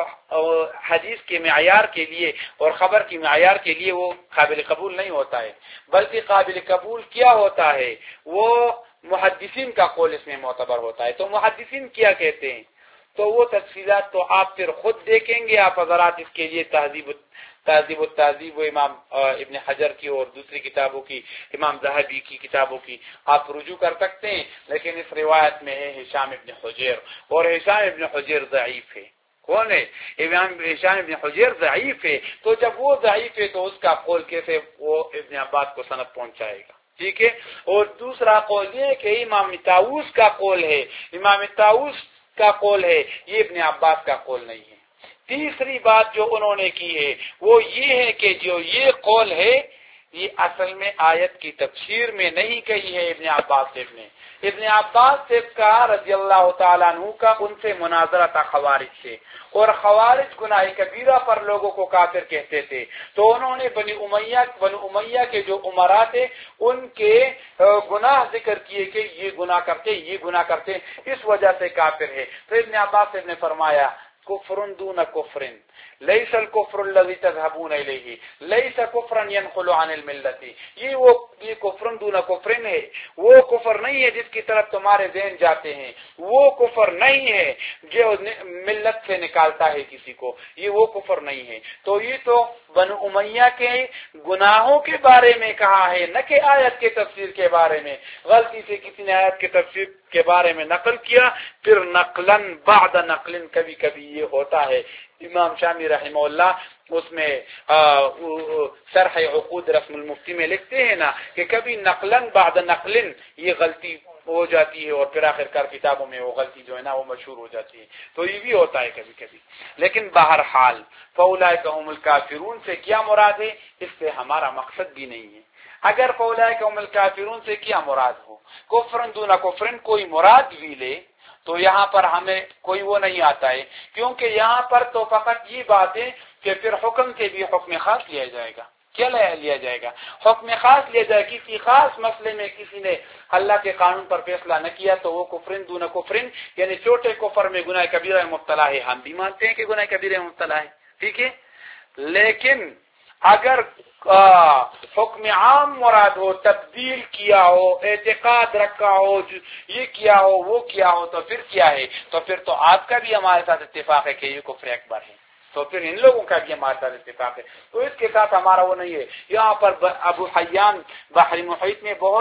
حدیث کے معیار کے لیے اور خبر کی معیار کے لیے وہ قابل قبول نہیں ہوتا ہے، بلکہ قابل قبول کیا ہوتا ہے؟ وہ محدثین کا قول اس میں معتبر ہوتا ہے. تو محدثین کیا کہتے ہیں؟ تو وہ تفصیلات تو آپ پھر خود دیکھیں گے. آپ حضرات اس کے لیے تہذیب تہذیب و تہذیب و امام ابن حجر کی اور دوسری کتابوں کی، امام ذہبی کی کتابوں کی آپ رجوع کر سکتے ہیں. لیکن اس روایت میں ہے ہشام ابن حجیر، اور ہشام ابن حجیر ضعیف ہے. کون ہے؟ امام ہشام ابن حجیر ضعیف ہے. تو جب وہ ضعیف ہے تو اس کا قول کیسے وہ ابن عباس کو سند پہنچائے گا؟ ٹھیک ہے. اور دوسرا قول یہ ہے کہ امام طاووس کا قول ہے، امام طاووس کا قول ہے، یہ ابن عباس کا قول نہیں ہے. تیسری بات جو انہوں نے کی ہے وہ یہ ہے کہ جو یہ قول ہے یہ اصل میں آیت کی تفسیر میں نہیں کہی ہے ابن عباس صاحب نے. ابن عباس صاحب کا رضی اللہ تعالیٰ عنہ کا ان سے مناظرہ تھا خوارج سے، اور خوارج گناہ کبیرہ پر لوگوں کو کافر کہتے تھے. تو انہوں نے بنی امیہ بنی امیہ کے جو امراء تھے ان کے گناہ ذکر کیے کہ یہ گناہ کرتے یہ گناہ کرتے اس وجہ سے کافر ہے. تو ابن عباس صاحب نے فرمایا کفر دون کفر لیس الکفر الذی تذهبون الیہ لیس کفرا ينقل عن الملت. یہ وہ یہ کفر دون کفر ہے، وہ کفر نہیں ہے جس کی طرف تمہارے ذہن جاتے ہیں، وہ کفر نہیں ہے جو ملت سے نکالتا ہے کسی کو، یہ وہ کفر نہیں ہے. تو یہ تو بنو امیہ کے گناہوں کے بارے میں کہا ہے، نہ کہ آیت کے تفسیر کے بارے میں. غلطی سے کسی نے آیت کے تفسیر کے بارے میں نقل کیا، پھر نقلن بعد نقلن کبھی کبھی یہ ہوتا ہے. امام شامی رحمہ اللہ اس میں شرح عقود رسم المفتی میں لکھتے ہیں نا کہ کبھی نقلن بعد نقلن یہ غلطی ہو جاتی ہے، اور پھر آخر کار کتابوں میں وہ غلطی جو ہے نا وہ مشہور ہو جاتی ہے. تو یہ بھی ہوتا ہے کبھی کبھی. لیکن بہرحال فاولئک هم الکافرون سے کیا مراد ہے؟ اس سے ہمارا مقصد بھی نہیں ہے. اگر فاولئک هم الکافرون سے کیا مراد ہو، کفرن دون کفرن کوئی مراد بھی لے تو یہاں پر ہمیں کوئی وہ نہیں آتا ہے، کیونکہ یہاں پر تو فقط یہ بات ہے کہ پھر حکم سے بھی حکم خاص لیا جائے گا. کیا لیا جائے گا؟ حکم خاص لیا جائے. کسی خاص مسئلے میں کسی نے اللہ کے قانون پر فیصلہ نہ کیا تو وہ کفرن دون کفرن یعنی چھوٹے کفر میں گناہ کبیرہ مبتلا ہے. ہم بھی مانتے ہیں کہ گناہ کبیرہ مبتلا ہے، ٹھیک ہے. لیکن اگر حکم عام مراد ہو، تبدیل کیا ہو، اعتقاد رکھا ہو، یہ کیا ہو وہ کیا ہو، تو پھر کیا ہے؟ تو پھر تو آپ کا بھی ہمارے ساتھ اتفاق ہے کہ یہ کفر اکبر ہے. تو پھر ان لوگوں کا بھی ہمارے ساتھ اتفاق ہے. تو اس کے ساتھ ہمارا وہ نہیں ہے. یہاں پر ابو حیان بحر محیط میں بہت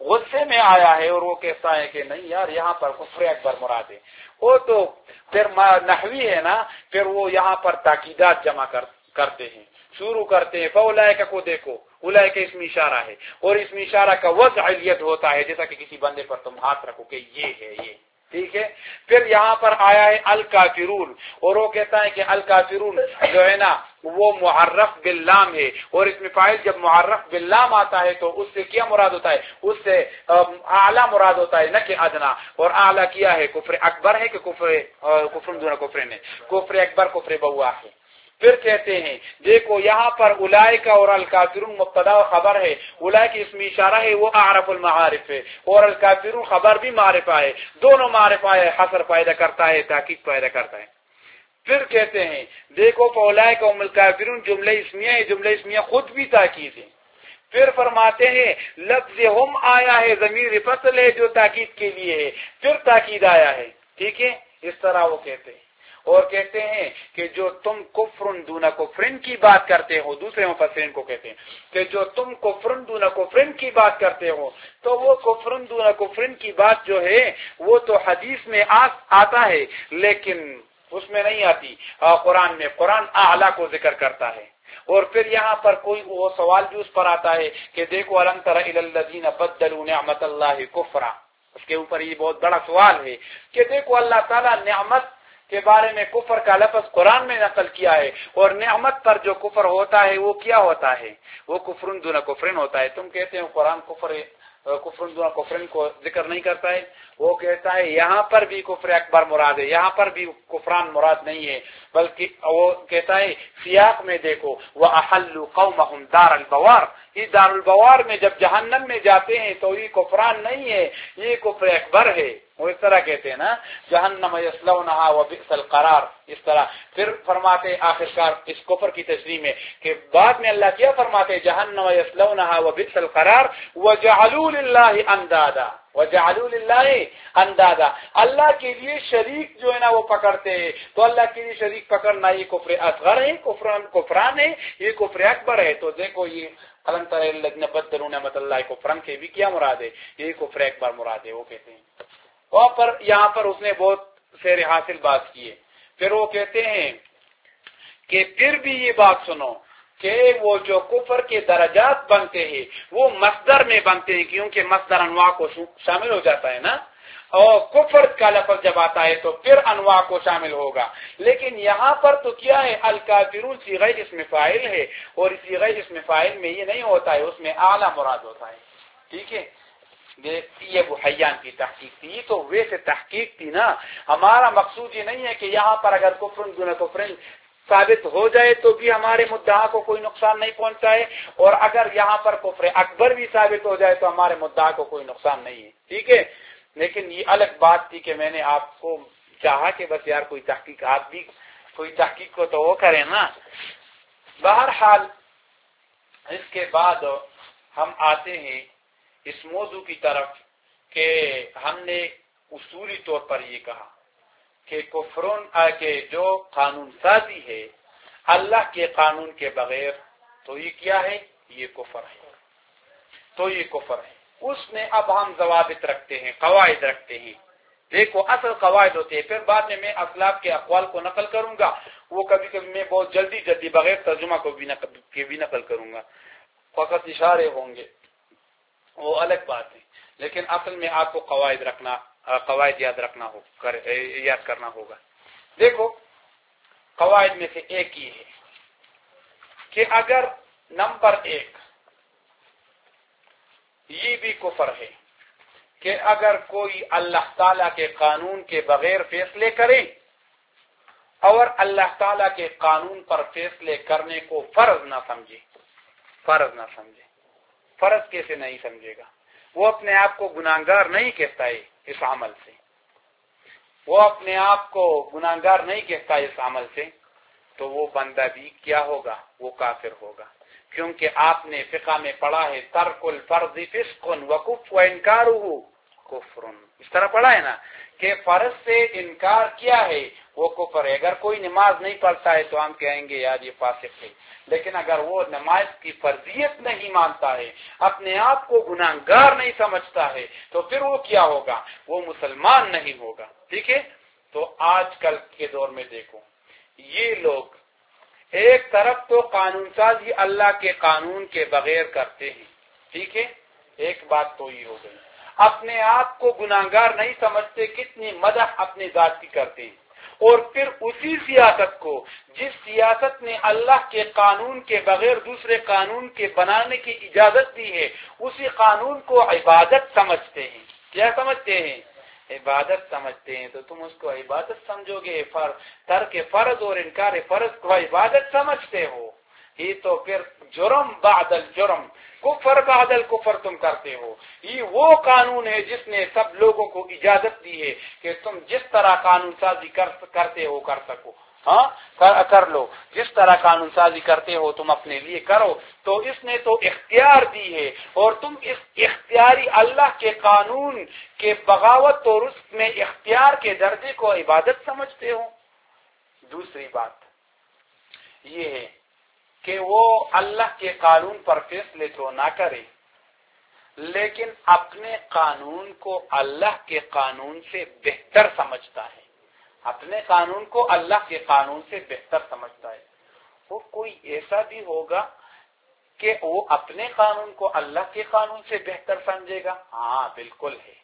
غصے میں آیا ہے اور وہ کہتا ہے کہ نہیں یار یہاں پر کفر اکبر مراد ہے، وہ تو پھر نحوی ہے نا، پھر وہ یہاں پر تاکیدات جمع کر کرتے ہیں، شروع کرتے ہیں فاولئک کو دیکھو، اولئک اسم اشارہ ہے، اور اسم اشارہ کا وضع الیت ہوتا ہے، جیسا کہ کسی بندے پر تم ہاتھ رکھو کہ یہ ہے یہ، ٹھیک ہے۔ پھر یہاں پر آیا ہے الکافرون، اور وہ کہتا ہے کہ الکافرون جو ہے نا وہ معرف باللام ہے، اور اس میں فاعل جب معرف باللام آتا ہے تو اس سے کیا مراد ہوتا ہے، اس سے اعلیٰ مراد ہوتا ہے نہ کہ ادنا، اور اعلیٰ کیا ہے، کفر اکبر ہے کہ کفر کفر دون کفر نے، کفر اکبر کفر بوا ہے۔ پھر کہتے ہیں دیکھو یہاں پر اولئک اور الکافرون مبتدا و خبر ہے، اولئک اسم اشارہ ہے وہ اعرف المعارف ہے، اور الکافرون خبر بھی معرفہ ہے، دونوں معرفہ ہے، حصر پیدا کرتا ہے، تحقیق پیدا کرتا ہے۔ پھر کہتے ہیں دیکھو فاولئک هم الکافرون جملہ اسمیہ ہے، جملہ اسمیہ خود بھی تاکید ہے۔ پھر فرماتے ہیں لفظ ہم آیا ہے، ضمیر فصل ہے جو تاکید کے لیے ہے، پھر تاکید آیا ہے، ٹھیک ہے، اس طرح وہ کہتے ہیں۔ اور کہتے ہیں کہ جو تم کفرن دون کفرن کی بات کرتے ہو، دوسرے مفسرین کو کہتے ہیں کہ جو تم کفرن دون کفرن کی بات کرتے ہو، تو وہ کفرن دون کفرن کی بات جو ہے وہ تو حدیث میں آتا ہے لیکن اس میں نہیں آتی قرآن میں، قرآن اعلیٰ کو ذکر کرتا ہے۔ اور پھر یہاں پر کوئی وہ سوال بھی اس پر آتا ہے کہ دیکھو الم تر الی الذین بدلوا نعمت اللہ کفرا، اس کے اوپر یہ بہت بڑا سوال ہے کہ دیکھو اللہ تعالیٰ نعمت کے بارے میں کفر کا لفظ قرآن میں نقل کیا ہے، اور نعمت پر جو کفر ہوتا ہے وہ کیا ہوتا ہے، وہ کفرن دون کفرن ہوتا ہے۔ تم کہتے ہو قرآن کفر کفرن دون کفرن کو ذکر نہیں کرتا ہے، وہ کہتا ہے یہاں پر بھی کفر اکبر مراد ہے، یہاں پر بھی کفران مراد نہیں ہے، بلکہ وہ کہتا ہے سیاق میں دیکھو وَأَحَلُّوا قَوْمَهُمْ دَارَ الْبَوَارِ، یہ دار البوار میں جب جہنم میں جاتے ہیں تو یہ کفران نہیں ہے، یہ کفر اکبر ہے۔ وہ اس طرح کہتے ہیں نا جہنم یصلونہا وبئس القرار، اس طرح۔ پھر فرماتے آخرکار اس کفر کی تشریح میں کہ بعد میں اللہ کیا فرماتے جہنم یصلونہا وبئس القرار وجعلوا للہ اندادا، وجعلوا للہ اندادا، اللہ کے لیے شریک جو ہے نا وہ پکڑتے ہیں، تو اللہ کے لیے شریک پکڑنا یہ کفر اصغر ہے، کفران کفران ہے، یہ کفر اکبر ہے۔ تو دیکھو یہ الم تر الی الذین بدلوا نعمت اللہ کفرا کے بھی کیا مراد ہے، یہ کفر اکبر مراد ہے، وہ کہتے ہیں۔ اور پر یہاں پر اس نے بہت سیر حاصل بات کی ہے۔ پھر وہ کہتے ہیں کہ پھر بھی یہ بات سنو کہ وہ جو کفر کے درجات بنتے ہیں وہ مصدر میں بنتے ہیں، کیونکہ مصدر انواع کو شامل ہو جاتا ہے نا، اور کفر کا لفظ جب آتا ہے تو پھر انواع کو شامل ہوگا۔ لیکن یہاں پر تو کیا ہے الکافرون صیغہ اسم فاعل ہے، اور صیغہ اسم فاعل میں یہ نہیں ہوتا ہے، اس میں اعلیٰ مراد ہوتا ہے، ٹھیک ہے۔ یہ ابو حیان کی تحقیق تھی، یہ تو ویسے تحقیق تھی نا، ہمارا مقصود یہ نہیں ہے کہ یہاں پر اگر کفر دون کفر ثابت ہو جائے تو بھی ہمارے مدعا کو کوئی نقصان نہیں پہنچائے، اور اگر یہاں پر کفر اکبر بھی ثابت ہو جائے تو ہمارے مدعا کو کوئی نقصان نہیں ہے، ٹھیک ہے۔ لیکن یہ الگ بات تھی کہ میں نے آپ کو چاہا کہ بس یار کوئی تحقیق، آپ بھی کوئی تحقیق کو تو وہ کریں نا۔ بہرحال اس کے بعد ہم آتے ہیں اس موضوع کی طرف کہ ہم نے اصولی طور پر یہ کہا کہ کفرون کے جو قانون سازی ہے اللہ کے قانون کے بغیر تو یہ کیا ہے، یہ کفر ہے، تو یہ کفر ہے۔ اس میں اب ہم ضوابط رکھتے ہیں، قواعد رکھتے ہیں۔ دیکھو اصل قواعد ہوتے ہیں، پھر بعد میں میں اسلاف کے اقوال کو نقل کروں گا، وہ کبھی کبھی میں بہت جلدی جلدی بغیر ترجمہ کو بھی نقل کے بھی نقل کروں گا، فقط اشارے ہوں گے، وہ الگ بات ہے۔ لیکن اصل میں آپ کو قواعد رکھنا قواعد یاد رکھنا ہو کر یاد کرنا ہوگا۔ دیکھو قواعد میں سے ایک یہ ہے کہ اگر نمبر ایک یہ بھی کفر ہے کہ اگر کوئی اللہ تعالی کے قانون کے بغیر فیصلے کرے اور اللہ تعالی کے قانون پر فیصلے کرنے کو فرض نہ سمجھے، فرض نہ سمجھے، فرض کیسے نہیں سمجھے گا؟ وہ اپنے آپ کو گناہگار نہیں کہتا ہے اس عمل سے، وہ اپنے آپ کو گناہگار نہیں کہتا ہے اس عمل سے، تو وہ بندہ بھی کیا ہوگا، وہ کافر ہوگا، کیونکہ آپ نے فقہ میں پڑھا ہے ترک الفرض فسق وکفر وانکارہ کفر، اس طرح پڑھا ہے نا کہ فرض سے انکار کیا ہے وہ کفر ہے۔ اگر کوئی نماز نہیں پڑھتا ہے تو ہم کہیں گے یار یہ فاسق ہے، لیکن اگر وہ نماز کی فرضیت نہیں مانتا ہے، اپنے آپ کو گناہگار نہیں سمجھتا ہے، تو پھر وہ کیا ہوگا؟ وہ مسلمان نہیں ہوگا۔ ٹھیک ہے؟ تو آج کل کے دور میں دیکھو، یہ لوگ ایک طرف تو قانون سازی اللہ کے قانون کے بغیر کرتے ہیں، ٹھیک ہے، ایک بات تو یہ ہو گئی، اپنے آپ کو گناہگار نہیں سمجھتے، کتنی مدح اپنی ذات کی کرتے ہیں، اور پھر اسی سیاست کو، جس سیاست نے اللہ کے قانون کے بغیر دوسرے قانون کے بنانے کی اجازت دی ہے، اسی قانون کو عبادت سمجھتے ہیں۔ کیا سمجھتے ہیں؟ عبادت سمجھتے ہیں۔ تو تم اس کو عبادت سمجھو گے، ترک فرض اور انکار فرض کو عبادت سمجھتے ہو، یہ تو پھر جرم بعد الجرم، کفر بعد الکفر تم کرتے ہو۔ یہ وہ قانون ہے جس نے سب لوگوں کو اجازت دی ہے کہ تم جس طرح قانون سازی کرتے ہو کر سکو، ہاں کر لو، جس طرح قانون سازی کرتے ہو تم اپنے لیے کرو۔ تو اس نے تو اختیار دی ہے، اور تم اس اختیاری اللہ کے قانون کے بغاوت اور اس میں اختیار کے درجے کو عبادت سمجھتے ہو۔ دوسری بات یہ ہے کہ وہ اللہ کے قانون پر فیصلے تو نہ کرے، لیکن اپنے قانون کو اللہ کے قانون سے بہتر سمجھتا ہے، اپنے قانون کو اللہ کے قانون سے بہتر سمجھتا ہے۔ وہ کوئی ایسا بھی ہوگا کہ وہ اپنے قانون کو اللہ کے قانون سے بہتر سمجھے گا؟ ہاں بالکل ہے۔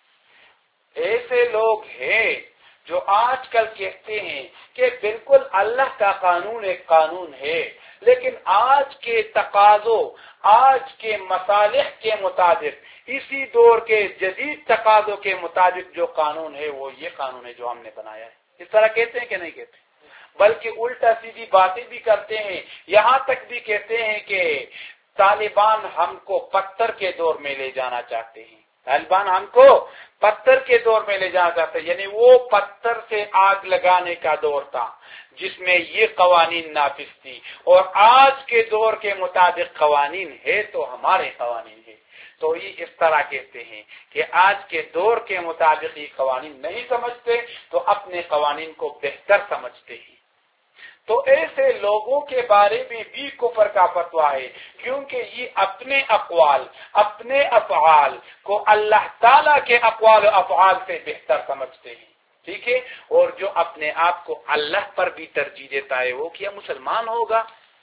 ایسے لوگ ہیں جو آج کل کہتے ہیں کہ بالکل اللہ کا قانون ایک قانون ہے، لیکن آج کے تقاضوں، آج کے مصالح کے مطابق، اسی دور کے جدید تقاضوں کے مطابق جو قانون ہے وہ یہ قانون ہے جو ہم نے بنایا ہے۔ اس طرح کہتے ہیں کہ نہیں کہتے؟ بلکہ الٹا سیدھی باتیں بھی کرتے ہیں، یہاں تک بھی کہتے ہیں کہ طالبان ہم کو پتھر کے دور میں لے جانا چاہتے ہیں، طالبان ہم کو پتھر کے دور میں لے جانا چاہتے ہیں، یعنی وہ پتھر سے آگ لگانے کا دور تھا جس میں یہ قوانین نافذ تھی، اور آج کے دور کے مطابق قوانین ہے تو ہمارے قوانین ہے۔ تو یہ اس طرح کہتے ہیں کہ آج کے دور کے مطابق یہ قوانین نہیں سمجھتے تو اپنے قوانین کو بہتر سمجھتے ہیں۔ تو ایسے لوگوں کے بارے میں بھی کفر کا فتویٰ ہے، کیونکہ یہ اپنے اقوال، اپنے افعال کو اللہ تعالیٰ کے اقوال و افعال سے بہتر سمجھتے ہیں، ٹھیک ہے، اور جو اپنے آپ کو اللہ پر بھی ترجیح دیتا ہے وہ کیا مسلمان ہوگا؟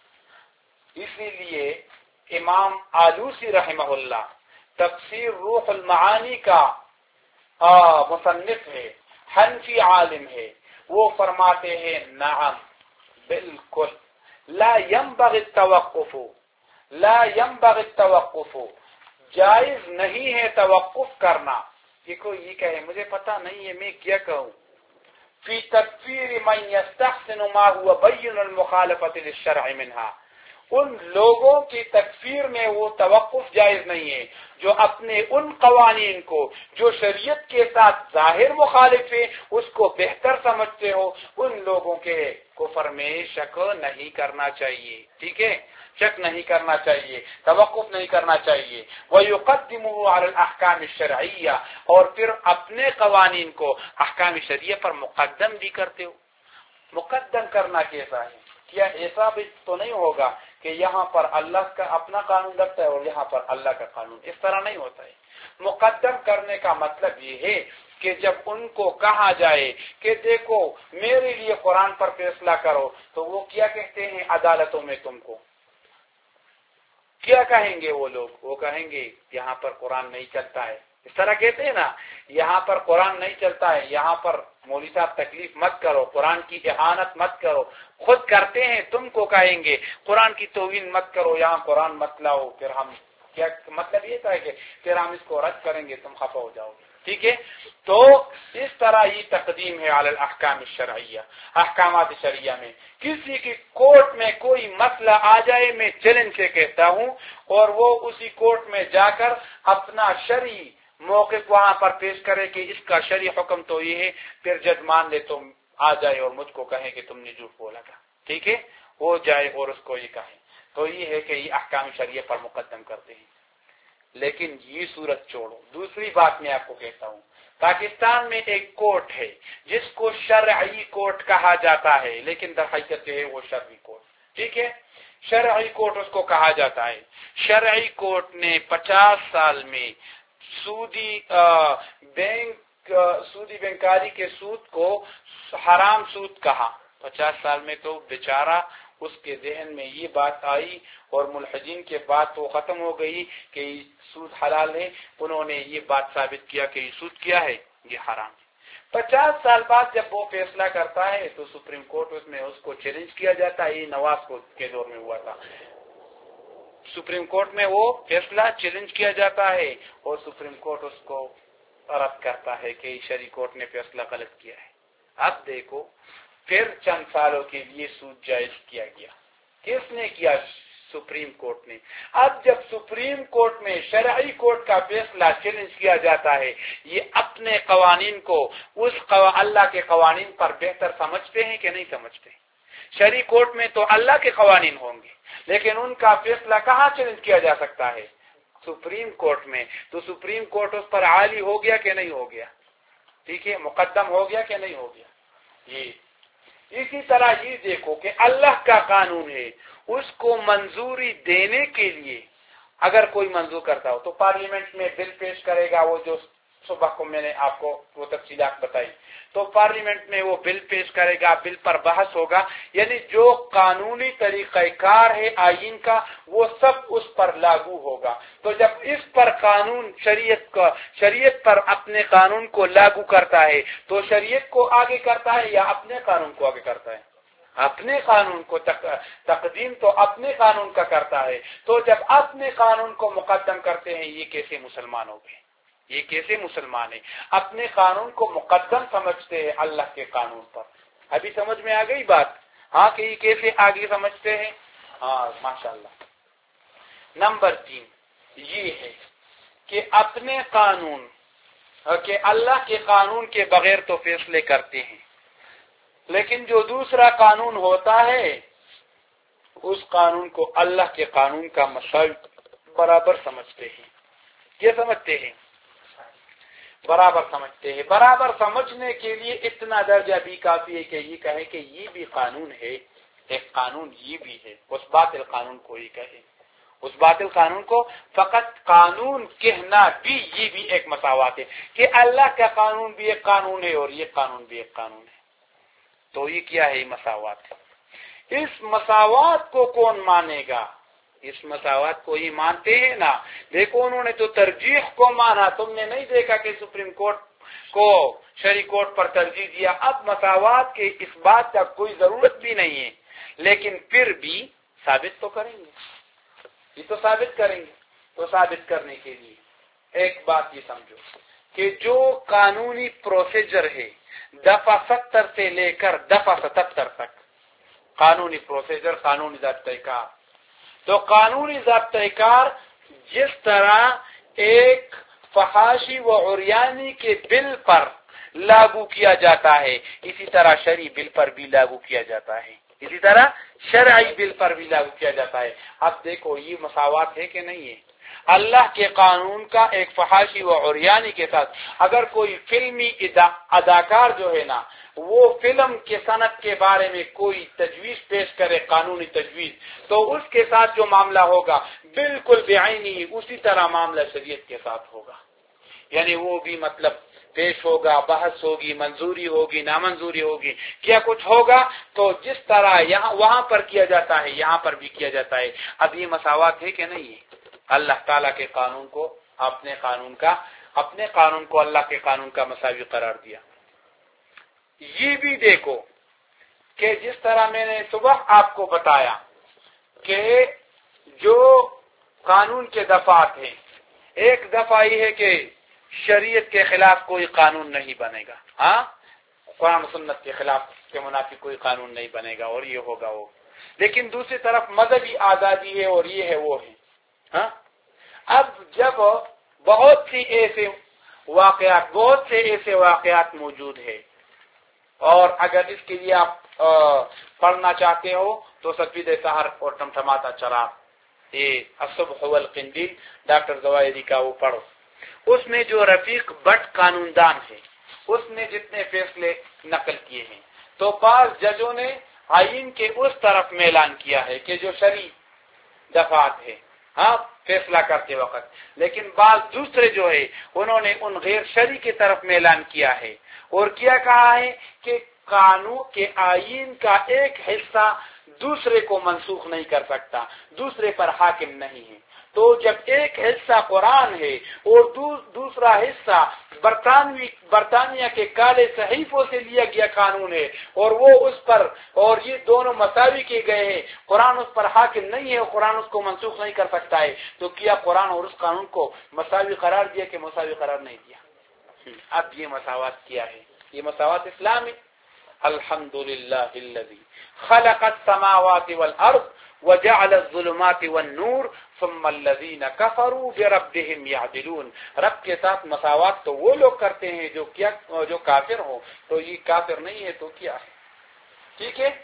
اسی لیے امام آلوسی رحمہ اللہ تفسیر روح المعانی کا مصنف ہے، حنفی عالم ہے، وہ فرماتے ہیں نعم بالکل لا ينبغي التوقف، لا ينبغي التوقف، جائز نہیں ہے توقف کرنا۔ یہ کوئی یہ کہے مجھے پتہ نہیں ہے میں کیا کہوں، فی تکفیر من یستحسن ما هو بین المخالفۃ للشرع منها، ان لوگوں کی تکفیر میں وہ توقف جائز نہیں ہے جو اپنے ان قوانین کو جو شریعت کے ساتھ ظاہر مخالف ہے اس کو بہتر سمجھتے ہو، ان لوگوں کے کفر میں شک نہیں کرنا چاہیے، ٹھیک ہے، شک نہیں کرنا چاہیے، توقف نہیں کرنا چاہیے۔ وَيُقَدِّمُهُ عَلَى الْأَحْكَامِ الشَّرْعِيَّةِ، اور پھر اپنے قوانین کو احکام شریعہ پر مقدم بھی کرتے ہو۔ مقدم کرنا کیسا ہے؟ کیا ایسا بھی تو نہیں ہوگا کہ یہاں پر اللہ کا اپنا قانون لگتا ہے اور یہاں پر اللہ کا قانون، اس طرح نہیں ہوتا ہے۔ مقدم کرنے کا مطلب یہ ہے کہ جب ان کو کہا جائے کہ دیکھو میرے لیے قرآن پر فیصلہ کرو، تو وہ کیا کہتے ہیں عدالتوں میں تم کو کیا کہیں گے وہ لوگ؟ وہ کہیں گے یہاں پر قرآن نہیں چلتا ہے، اس طرح کہتے ہیں نا، یہاں پر قرآن نہیں چلتا ہے، یہاں پر مولوی صاحب تکلیف مت کرو، قرآن کی اہانت مت کرو، خود کرتے ہیں تم کو کہیں گے قرآن کی توہین مت کرو، یہاں قرآن مت لاؤ، پھر ہم کیا مطلب یہ تھا کہ پھر ہم اس کو رد کریں گے، تم خفا ہو جاؤ گے، ٹھیک ہے۔ تو اس طرح یہ تقدیم ہے علی الاحکام الشرعیہ، احکامات شرعیہ میں کسی کی کورٹ میں کوئی مسئلہ آ جائے، میں چیلنج سے کہتا ہوں، اور وہ اسی کورٹ میں جا کر اپنا شرعی موقف وہاں پر پیش کرے کہ اس کا شرعی حکم تو یہ ہے، پھر جج مان لے تو آ جائے اور مجھ کو کہے کہ تم نے جھوٹ بولا تھا، ٹھیک ہے، وہ جائے اور اس کو یہ کہے، تو یہ ہے کہ یہ احکام شریعہ پر مقدم کرتے ہیں۔ لیکن یہ صورت چھوڑو. دوسری بات میں آپ کو کہتا ہوں، پاکستان میں ایک کورٹ ہے جس کو شرعی کورٹ کہا جاتا ہے، لیکن در حقیقت ہے وہ شرعی کورٹ. ٹھیک ہے، شرعی کورٹ اس کو کہا جاتا ہے. شرعی کورٹ نے پچاس سال میں سودی بینک سودی بینکاری کے سود کو حرام سود کہا. پچاس سال میں تو بیچارہ اس کے ذہن میں یہ بات آئی اور ملحدین کے بعد تو ختم ہو گئی کہ سود حلال ہے. انہوں نے یہ بات ثابت کیا کہ یہ سود کیا ہے، یہ حرام ہے. پچاس سال بعد جب وہ فیصلہ کرتا ہے تو سپریم کورٹ اس میں اس کو چیلنج کیا جاتا ہے. یہ نواز کو کے دور میں ہوا تھا. سپریم کورٹ میں وہ فیصلہ چیلنج کیا جاتا ہے اور سپریم کورٹ اس کو رد کرتا ہے کہ شرعی کورٹ نے فیصلہ غلط کیا ہے. اب دیکھو پھر چند سالوں کے لیے سود جائز کیا گیا. کس نے کیا؟ سپریم کورٹ نے. اب جب سپریم کورٹ میں شرعی کورٹ کا فیصلہ چیلنج کیا جاتا ہے، یہ اپنے قوانین کو اس قو... اللہ کے قوانین پر بہتر سمجھتے ہیں کہ نہیں سمجھتے؟ شرعی کورٹ میں تو اللہ کے قوانین ہوں گے، لیکن ان کا فیصلہ کہاں چیلنج کیا جا سکتا ہے؟ سپریم کورٹ میں. تو سپریم کورٹ اس پر عالی ہو گیا کہ نہیں ہو گیا؟ ٹھیک ہے، مقدم ہو گیا کہ نہیں ہو گیا؟ یہ اسی طرح یہ دیکھو کہ اللہ کا قانون ہے، اس کو منظوری دینے کے لیے اگر کوئی منظور کرتا ہو تو پارلیمنٹ میں بل پیش کرے گا. وہ جو صبح کو میں نے آپ کو وہ تفصیلات بتائی، تو پارلیمنٹ میں وہ بل پیش کرے گا، بل پر بحث ہوگا. یعنی جو قانونی طریقہ کار ہے آئین کا وہ سب اس پر لاگو ہوگا. تو جب اس پر قانون شریعت کا شریعت پر اپنے قانون کو لاگو کرتا ہے تو شریعت کو آگے کرتا ہے یا اپنے قانون کو آگے کرتا ہے؟ اپنے قانون کو تقدیم تو اپنے قانون کا کرتا ہے. تو جب اپنے قانون کو مقدم کرتے ہیں، یہ کیسے مسلمان ہو گئے؟ یہ کیسے مسلمان ہیں؟ اپنے قانون کو مقدم سمجھتے ہیں اللہ کے قانون پر. ابھی سمجھ میں آ گئی بات؟ ہاں، کہ یہ کیسے آگے سمجھتے ہیں؟ ہاں ماشاءاللہ. نمبر تین یہ ہے کہ اپنے قانون کہ اللہ کے قانون کے بغیر تو فیصلے کرتے ہیں، لیکن جو دوسرا قانون ہوتا ہے اس قانون کو اللہ کے قانون کا مساوی برابر سمجھتے ہیں. کیا سمجھتے ہیں؟ برابر سمجھتے ہیں. برابر سمجھنے کے لیے اتنا درجہ بھی کافی ہے کہ یہ کہے کہ یہ بھی قانون ہے، ایک قانون یہ بھی ہے. اس باطل قانون کو ہی کہے، اس باطل قانون کو فقط قانون کہنا بھی یہ بھی ایک مساوات ہے کہ اللہ کا قانون بھی ایک قانون ہے اور یہ قانون بھی ایک قانون ہے. تو یہ کیا ہے؟ مساوات ہے. اس مساوات کو کون مانے گا؟ اس مساوات کو ہی مانتے ہیں نا. دیکھو انہوں نے تو ترجیح کو مانا. تم نے نہیں دیکھا کہ سپریم کورٹ کو شرعی کورٹ پر ترجیح دیا. اب مساوات کے اس بات کا کوئی ضرورت بھی نہیں ہے، لیکن پھر بھی ثابت تو کریں گے. یہ تو ثابت کریں گے. تو ثابت کرنے کے لیے ایک بات یہ سمجھو کہ جو قانونی پروسیجر ہے دفعہ ستر سے لے کر دفعہ ستہتر تک، قانونی پروسیجر، قانونی ضابطہ کار، تو قانونی ضابطہ کار جس طرح ایک فحاشی و عریانی کے بل پر لاگو کیا جاتا ہے اسی طرح شرعی بل پر بھی لاگو کیا جاتا ہے. اسی طرح شرعی بل پر بھی لاگو کیا جاتا ہے. اب دیکھو یہ مساوات ہے کہ نہیں ہے؟ اللہ کے قانون کا ایک فحاشی و عریانی کے ساتھ اگر کوئی فلمی اداکار جو ہے نا وہ فلم کے صنعت کے بارے میں کوئی تجویز پیش کرے، قانونی تجویز، تو اس کے ساتھ جو معاملہ ہوگا بالکل بعینی اسی طرح معاملہ شریعت کے ساتھ ہوگا. یعنی وہ بھی مطلب پیش ہوگا، بحث ہوگی، منظوری ہوگی، نامنظوری ہوگی، کیا کچھ ہوگا. تو جس طرح یہاں وہاں پر کیا جاتا ہے یہاں پر بھی کیا جاتا ہے. اب یہ مساوات ہے کہ نہیں ہے؟ اللہ تعالیٰ کے قانون کو اپنے قانون کا اپنے قانون کو اللہ کے قانون کا مساوی قرار دیا. یہ بھی دیکھو کہ جس طرح میں نے صبح آپ کو بتایا کہ جو قانون کے دفعات ہیں، ایک دفعہ یہ ہے کہ شریعت کے خلاف کوئی قانون نہیں بنے گا. ہاں، قرآن و سنت کے خلاف کے منافی کوئی قانون نہیں بنے گا اور یہ ہوگا وہ. لیکن دوسری طرف مذہبی آزادی ہے اور یہ ہے وہ ہے. ہاں، اب جب بہت سی ایسے واقعات بہت سے ایسے واقعات موجود ہیں اور اگر اس کے لیے آپ پڑھنا چاہتے ہو تو سفید سحر اور ٹمٹماتا چراغ یہ الصبح والقندیل ڈاکٹر زوائری کا وہ پڑھو. اس میں جو رفیق بٹ قانون دان ہے اس نے جتنے فیصلے نقل کیے ہیں تو بعض ججوں نے آئین کے اس طرف میلان کیا ہے کہ جو شرعی دفعات ہے ہاں فیصلہ کرتے وقت، لیکن بعض دوسرے جو ہے انہوں نے ان غیر شرعی کی طرف میلان کیا ہے اور کیا کہا ہے کہ قانون کے آئین کا ایک حصہ دوسرے کو منسوخ نہیں کر سکتا، دوسرے پر حاکم نہیں ہے. تو جب ایک حصہ قرآن ہے اور دوسرا حصہ برطانوی برطانیہ کے کالے صحیفوں سے لیا گیا قانون ہے اور وہ اس پر اور یہ دونوں مساوی کے گئے ہیں، قرآن اس پر حاکم نہیں ہے، قرآن اس کو منسوخ نہیں کر سکتا ہے، تو کیا قرآن اور اس قانون کو مساوی قرار دیا کہ مساوی قرار نہیں دیا؟ اب یہ مساوات کیا ہے؟ یہ مساوات اسلام ہے. الحمدللہ الذی خلق السماوات والارض وجعل الظلمات والنور ثم الذین کفروا بربهم یعدلون. رب کے ساتھ مساوات تو وہ لوگ کرتے ہیں جو کیا جو کافر ہو، تو یہ کافر نہیں ہے تو کیا ہے؟ ٹھیک ہے،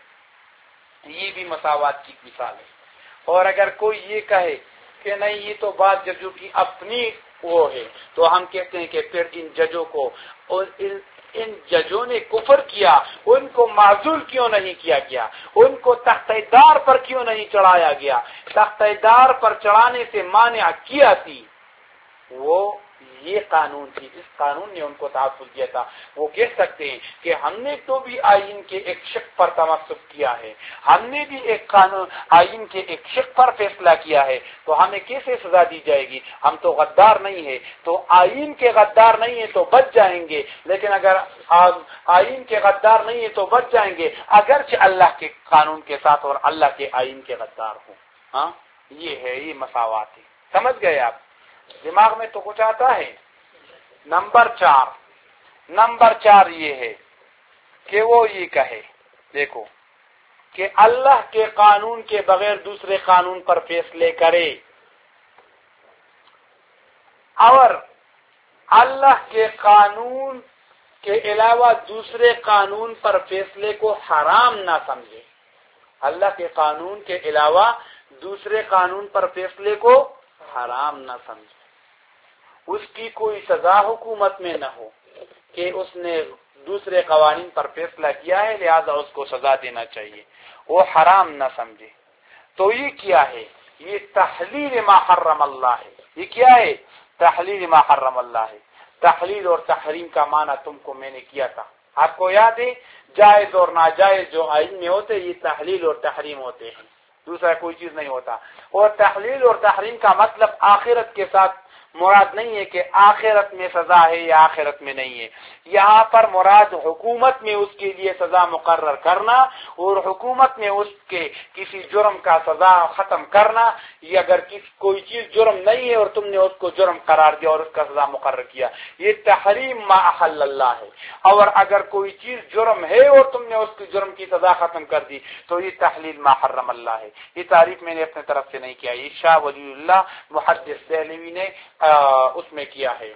یہ بھی مساوات کی مثال ہے. اور اگر کوئی یہ کہے کہ نہیں یہ تو بعض ججوں کی اپنی وہ ہے، تو ہم کہتے ہیں کہ پھر ان ججوں کو اور ان ججوں نے کفر کیا، ان کو معزول کیوں نہیں کیا گیا؟ ان کو تختہ دار پر کیوں نہیں چڑھایا گیا؟ تختہ دار پر چڑھانے سے مانع کیا تھی وہ یہ قانون تھی، اس قانون نے ان کو تحفظ دیا تھا. وہ کہہ سکتے ہیں کہ ہم نے تو بھی آئین کے ایک شق پر تمسک کیا ہے، ہم نے بھی ایک قانون آئین کے ایک شق پر فیصلہ کیا ہے، تو ہمیں کیسے سزا دی جائے گی؟ ہم تو غدار نہیں ہے، تو آئین کے غدار نہیں ہے تو بچ جائیں گے، لیکن اگر آئین کے غدار نہیں ہے تو بچ جائیں گے اگرچہ اللہ کے قانون کے ساتھ اور اللہ کے آئین کے غدار ہوں. ہاں یہ ہے، یہ مساوات ہے. سمجھ گئے آپ؟ دماغ میں تو کچھ آتا ہے. نمبر چار نمبر چار یہ ہے کہ وہ یہ کہے دیکھو کہ اللہ کے قانون کے بغیر دوسرے قانون پر فیصلے کرے اور اللہ کے قانون کے علاوہ دوسرے قانون پر فیصلے کو حرام نہ سمجھے. اللہ کے قانون کے علاوہ دوسرے قانون پر فیصلے کو حرام نہ سمجھے. اس کی کوئی سزا حکومت میں نہ ہو کہ اس نے دوسرے قوانین پر فیصلہ کیا ہے لہذا اس کو سزا دینا چاہیے، وہ حرام نہ سمجھے. تو یہ کیا ہے؟ یہ تحلیل ما حرم اللہ ہے. یہ کیا ہے؟ تحلیل ما حرم اللہ ہے. تحلیل اور تحریم کا معنی تم کو میں نے کیا تھا، آپ کو یاد ہے؟ جائز اور ناجائز جو آئین میں ہوتے یہ تحلیل اور تحریم ہوتے ہیں، دوسرا کوئی چیز نہیں ہوتا. اور تحلیل اور تحریم کا مطلب آخرت کے ساتھ مراد نہیں ہے کہ آخرت میں سزا ہے یا آخرت میں نہیں ہے. یہاں پر مراد حکومت میں اس کے لیے سزا مقرر کرنا اور حکومت میں اس کے کسی جرم کا سزا ختم کرنا. یہ اگر کوئی چیز جرم نہیں ہے اور تم نے اس کو جرم قرار دیا اور اس کا سزا مقرر کیا، یہ تحریم ما احل اللہ ہے. اور اگر کوئی چیز جرم ہے اور تم نے اس کی جرم کی سزا ختم کر دی تو یہ تحلیل ما حرم اللہ ہے. یہ تعریف میں نے اپنے طرف سے نہیں کیا، یہ شاہ ولی اللہ محدث دہلوی نے اس میں کیا ہے،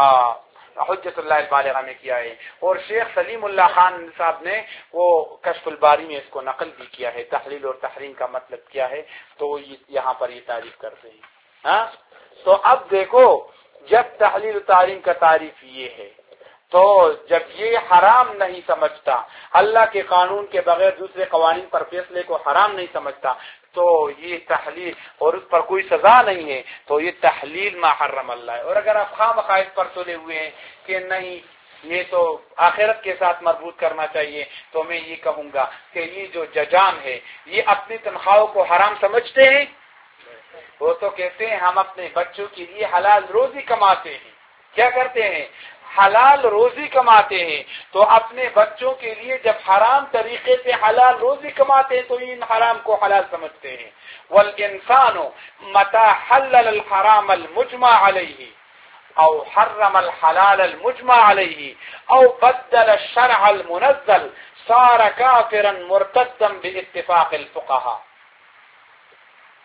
حجت اللہ البالغہ میں کیا ہے، اور شیخ سلیم اللہ خان صاحب نے وہ کشف الباری میں اس کو نقل بھی کیا ہے. تحلیل اور تحریم کا مطلب کیا ہے تو یہاں پر یہ تعریف کرتے ہیں. ہاں تو اب دیکھو جب تحلیل و تحریم کا تعریف یہ ہے تو جب یہ حرام نہیں سمجھتا، اللہ کے قانون کے بغیر دوسرے قوانین پر فیصلے کو حرام نہیں سمجھتا، تو یہ تحلیل اور اس پر کوئی سزا نہیں ہے تو یہ تحلیل ما حرم اللہ ہے. اور اگر آپ خواہ مخواہ اس پر تلے ہوئے ہیں کہ نہیں یہ تو آخرت کے ساتھ مربوط کرنا چاہیے، تو میں یہ کہوں گا کہ یہ جو ججان ہے یہ اپنی تنخواہوں کو حرام سمجھتے ہیں. وہ تو کہتے ہیں ہم اپنے بچوں کے لیے حلال روزی کماتے ہیں. کیا کرتے ہیں؟ حلال روزی کماتے ہیں. تو اپنے بچوں کے لیے جب حرام طریقے سے حلال روزی کماتے ہیں تو ان حرام کو حلال سمجھتے ہیں. والانسان متى حلل الحرام المجمع عليه او حرم الحلال المجمع عليه او بدل الشرع المنزل صار كافرا مرتدا باتفاق الفقهاء.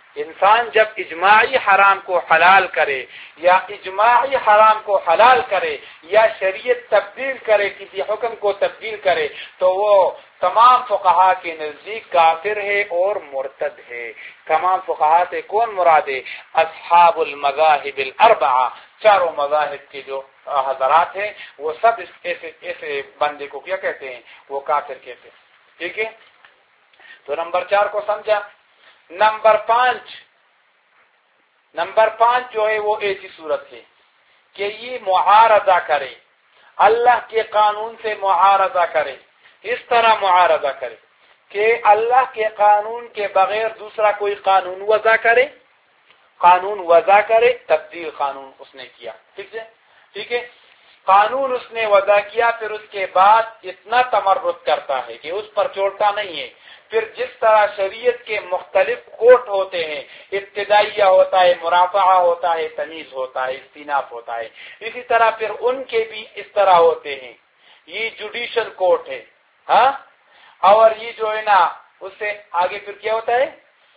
انسان جب اجماعی حرام کو حلال کرے یا اجماعی حرام کو حلال کرے یا شریعت تبدیل کرے، کسی حکم کو تبدیل کرے، تو وہ تمام فقہا کے نزدیک کافر ہے اور مرتد ہے۔ تمام فقہا سے کون مراد ہے؟ اصحاب المذاہب الاربعہ، چاروں مذاہب کے جو حضرات ہیں وہ سب ایسے ایسے بندے کو کیا کہتے ہیں؟ وہ کافر کہتے ہیں۔ ٹھیک ہے، تو نمبر چار کو سمجھا۔ نمبر پانچ نمبر پانچ جو ہے وہ ایسی صورت ہے کہ یہ معارضہ کرے، اللہ کے قانون سے معارضہ کرے۔ اس طرح معارضہ کرے کہ اللہ کے قانون کے بغیر دوسرا کوئی قانون وضع کرے، قانون وضع کرے، تبدیل قانون اس نے کیا۔ ٹھیک ہے ٹھیک ہے قانون اس نے وضع کیا، پھر اس کے بعد اتنا تمرد کرتا ہے کہ اس پر چھوڑتا نہیں ہے۔ پھر جس طرح شریعت کے مختلف کوٹ ہوتے ہیں، ابتدائیہ ہوتا ہے، مرافعہ ہوتا ہے، تمیز ہوتا ہے، استیناف ہوتا ہے، اسی طرح پھر ان کے بھی اس طرح ہوتے ہیں۔ یہ جوڈیشل کورٹ ہے، ہاں، اور یہ جو ہے نا اس سے آگے پھر کیا ہوتا ہے؟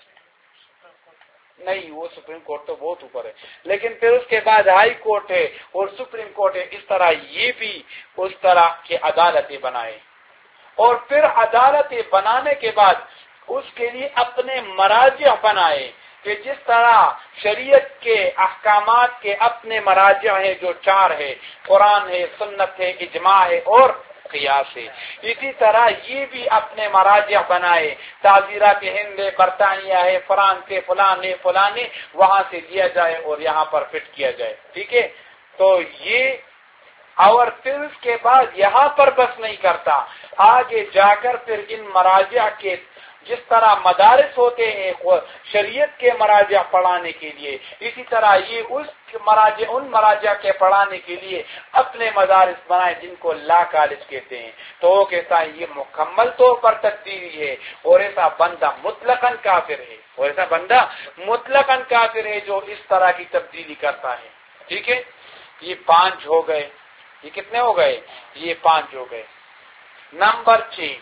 نہیں، وہ سپریم کورٹ تو بہت اوپر ہے، لیکن پھر اس کے بعد ہائی کورٹ ہے اور سپریم کورٹ ہے۔ اس طرح یہ بھی اس طرح کی عدالتیں بنائے، اور پھر عدالتیں بنانے کے بعد اس کے لیے اپنے مراجع بنائے کہ جس طرح شریعت کے احکامات کے اپنے مراجع ہیں جو چار ہے، قرآن ہے، سنت ہے، اجماع ہے اور قیاس ہے، اسی طرح یہ بھی اپنے مراجع بنائے۔ تعزیرات ہند ہے، برطانیہ ہے، فرانس ہے، فلاں ہے فلاں ہے، وہاں سے لیا جائے اور یہاں پر فٹ کیا جائے۔ ٹھیک ہے، تو یہ، اور پھر اس کے بعد یہاں پر بس نہیں کرتا، آگے جا کر پھر ان مراجع کے جس طرح مدارس ہوتے ہیں شریعت کے مراجع پڑھانے کے لیے، اسی طرح یہ اس مراجع ان مراجع کے پڑھانے کے لیے اپنے مدارس بنائے جن کو لا کالج کہتے ہیں۔ تو وہ کہتا ہے یہ مکمل طور پر تبدیلی ہے، اور ایسا بندہ مطلقاً کافر ہے، اور ایسا بندہ مطلقاً کافر ہے جو اس طرح کی تبدیلی کرتا ہے۔ ٹھیک ہے، یہ پانچ ہو گئے۔ یہ کتنے ہو گئے؟ یہ پانچ ہو گئے۔ نمبر چھ،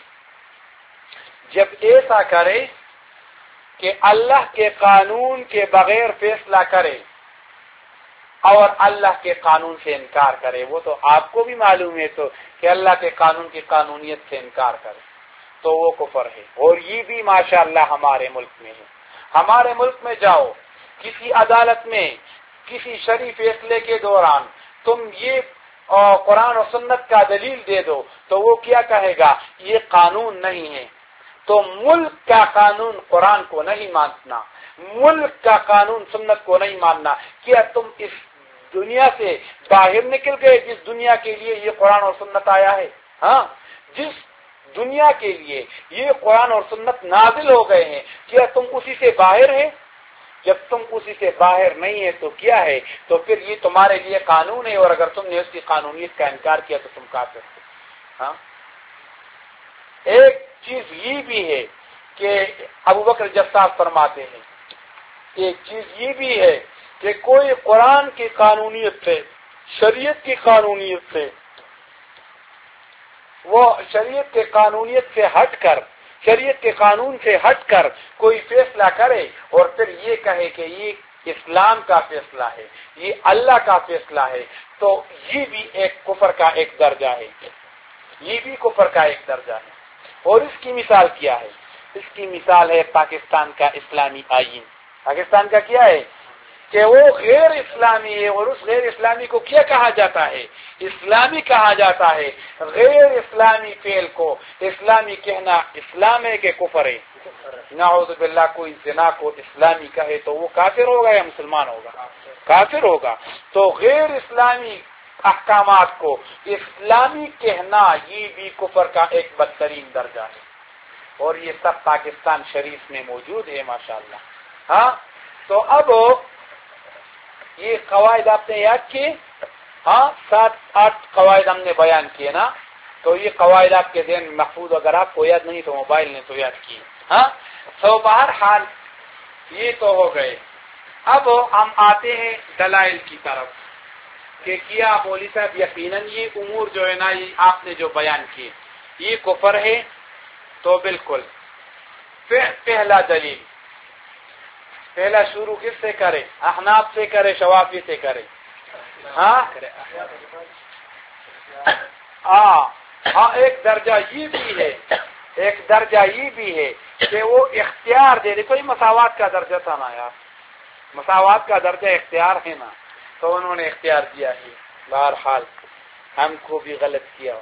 جب ایسا کرے کہ اللہ کے قانون کے بغیر فیصلہ کرے اور اللہ کے قانون سے انکار کرے، وہ تو آپ کو بھی معلوم ہے تو کہ اللہ کے قانون کی قانونیت سے انکار کرے تو وہ کفر ہے، اور یہ بھی ماشاءاللہ ہمارے ملک میں ہے۔ ہمارے ملک میں جاؤ، کسی عدالت میں کسی شرعی فیصلے کے دوران تم یہ اور قرآن و سنت کا دلیل دے دو تو وہ کیا کہے گا؟ یہ قانون نہیں ہے۔ تو ملک کا قانون قرآن کو نہیں ماننا، ملک کا قانون سنت کو نہیں ماننا، کیا تم اس دنیا سے باہر نکل گئے جس دنیا کے لیے یہ قرآن اور سنت آیا ہے؟ ہاں، جس دنیا کے لیے یہ قرآن اور سنت نازل ہو گئے ہیں، کیا تم اسی سے باہر ہے؟ جب تم اسی سے باہر نہیں ہے تو کیا ہے؟ تو پھر یہ تمہارے لیے قانون ہے، اور اگر تم نے اس کی قانونیت کا انکار کیا تو تم کافر ہو۔ ہاں، ایک چیز یہ بھی ہے کہ ابوبکر جساس فرماتے ہیں، ایک چیز یہ بھی ہے کہ کوئی قرآن کی قانونیت سے، شریعت کی قانونیت سے، وہ شریعت کے قانونیت سے ہٹ کر، شریعت کے قانون سے ہٹ کر کوئی فیصلہ کرے اور پھر یہ کہے کہ یہ اسلام کا فیصلہ ہے، یہ اللہ کا فیصلہ ہے، تو یہ بھی ایک کفر کا ایک درجہ ہے، یہ بھی کفر کا ایک درجہ ہے۔ اور اس کی مثال کیا ہے؟ اس کی مثال ہے پاکستان کا اسلامی آئین۔ پاکستان کا کیا ہے کہ وہ غیر اسلامی ہے، اور اس غیر اسلامی کو کیا کہا جاتا ہے؟ اسلامی کہا جاتا ہے۔ غیر اسلامی فعل کو اسلامی کہنا اسلام ہے کہ کفر ہے؟ نعوذ باللہ، کوئی زنا کو اسلامی کہے تو وہ کافر ہوگا یا مسلمان ہوگا؟ کافر ہوگا۔ تو غیر اسلامی احکامات کو اسلامی کہنا یہ بھی کفر کا ایک بدترین درجہ ہے، اور یہ سب پاکستان شریف میں موجود ہے ماشاءاللہ۔ ہاں، تو اب یہ قواعد آپ نے یاد کیے؟ ہاں، سات آٹھ قواعد ہم نے بیان کیے نا، تو یہ قواعد آپ کے ذہن میں محفوظ، اگر آپ کو یاد نہیں تو موبائل نے تو یاد کیے۔ ہاں، تو بہرحال یہ تو ہو گئے۔ اب ہم آتے ہیں دلائل کی طرف کہ کیا مولوی صاحب یقیناً یہ امور جو ہے نا، یہ آپ نے جو بیان کیے یہ کفر ہے؟ تو بالکل، پہلا دلیل پہلا شروع کس سے کرے؟ احناف سے کرے شوافی سے کرے؟ ہاں ہاں ایک درجہ یہ بھی ہے ایک درجہ یہ بھی ہے کہ وہ اختیار دے دے. کوئی مساوات کا درجہ تھا نا یار, مساوات کا درجہ اختیار ہے نا, تو انہوں نے اختیار دیا ہے. بہرحال ہم کو بھی غلط کیا.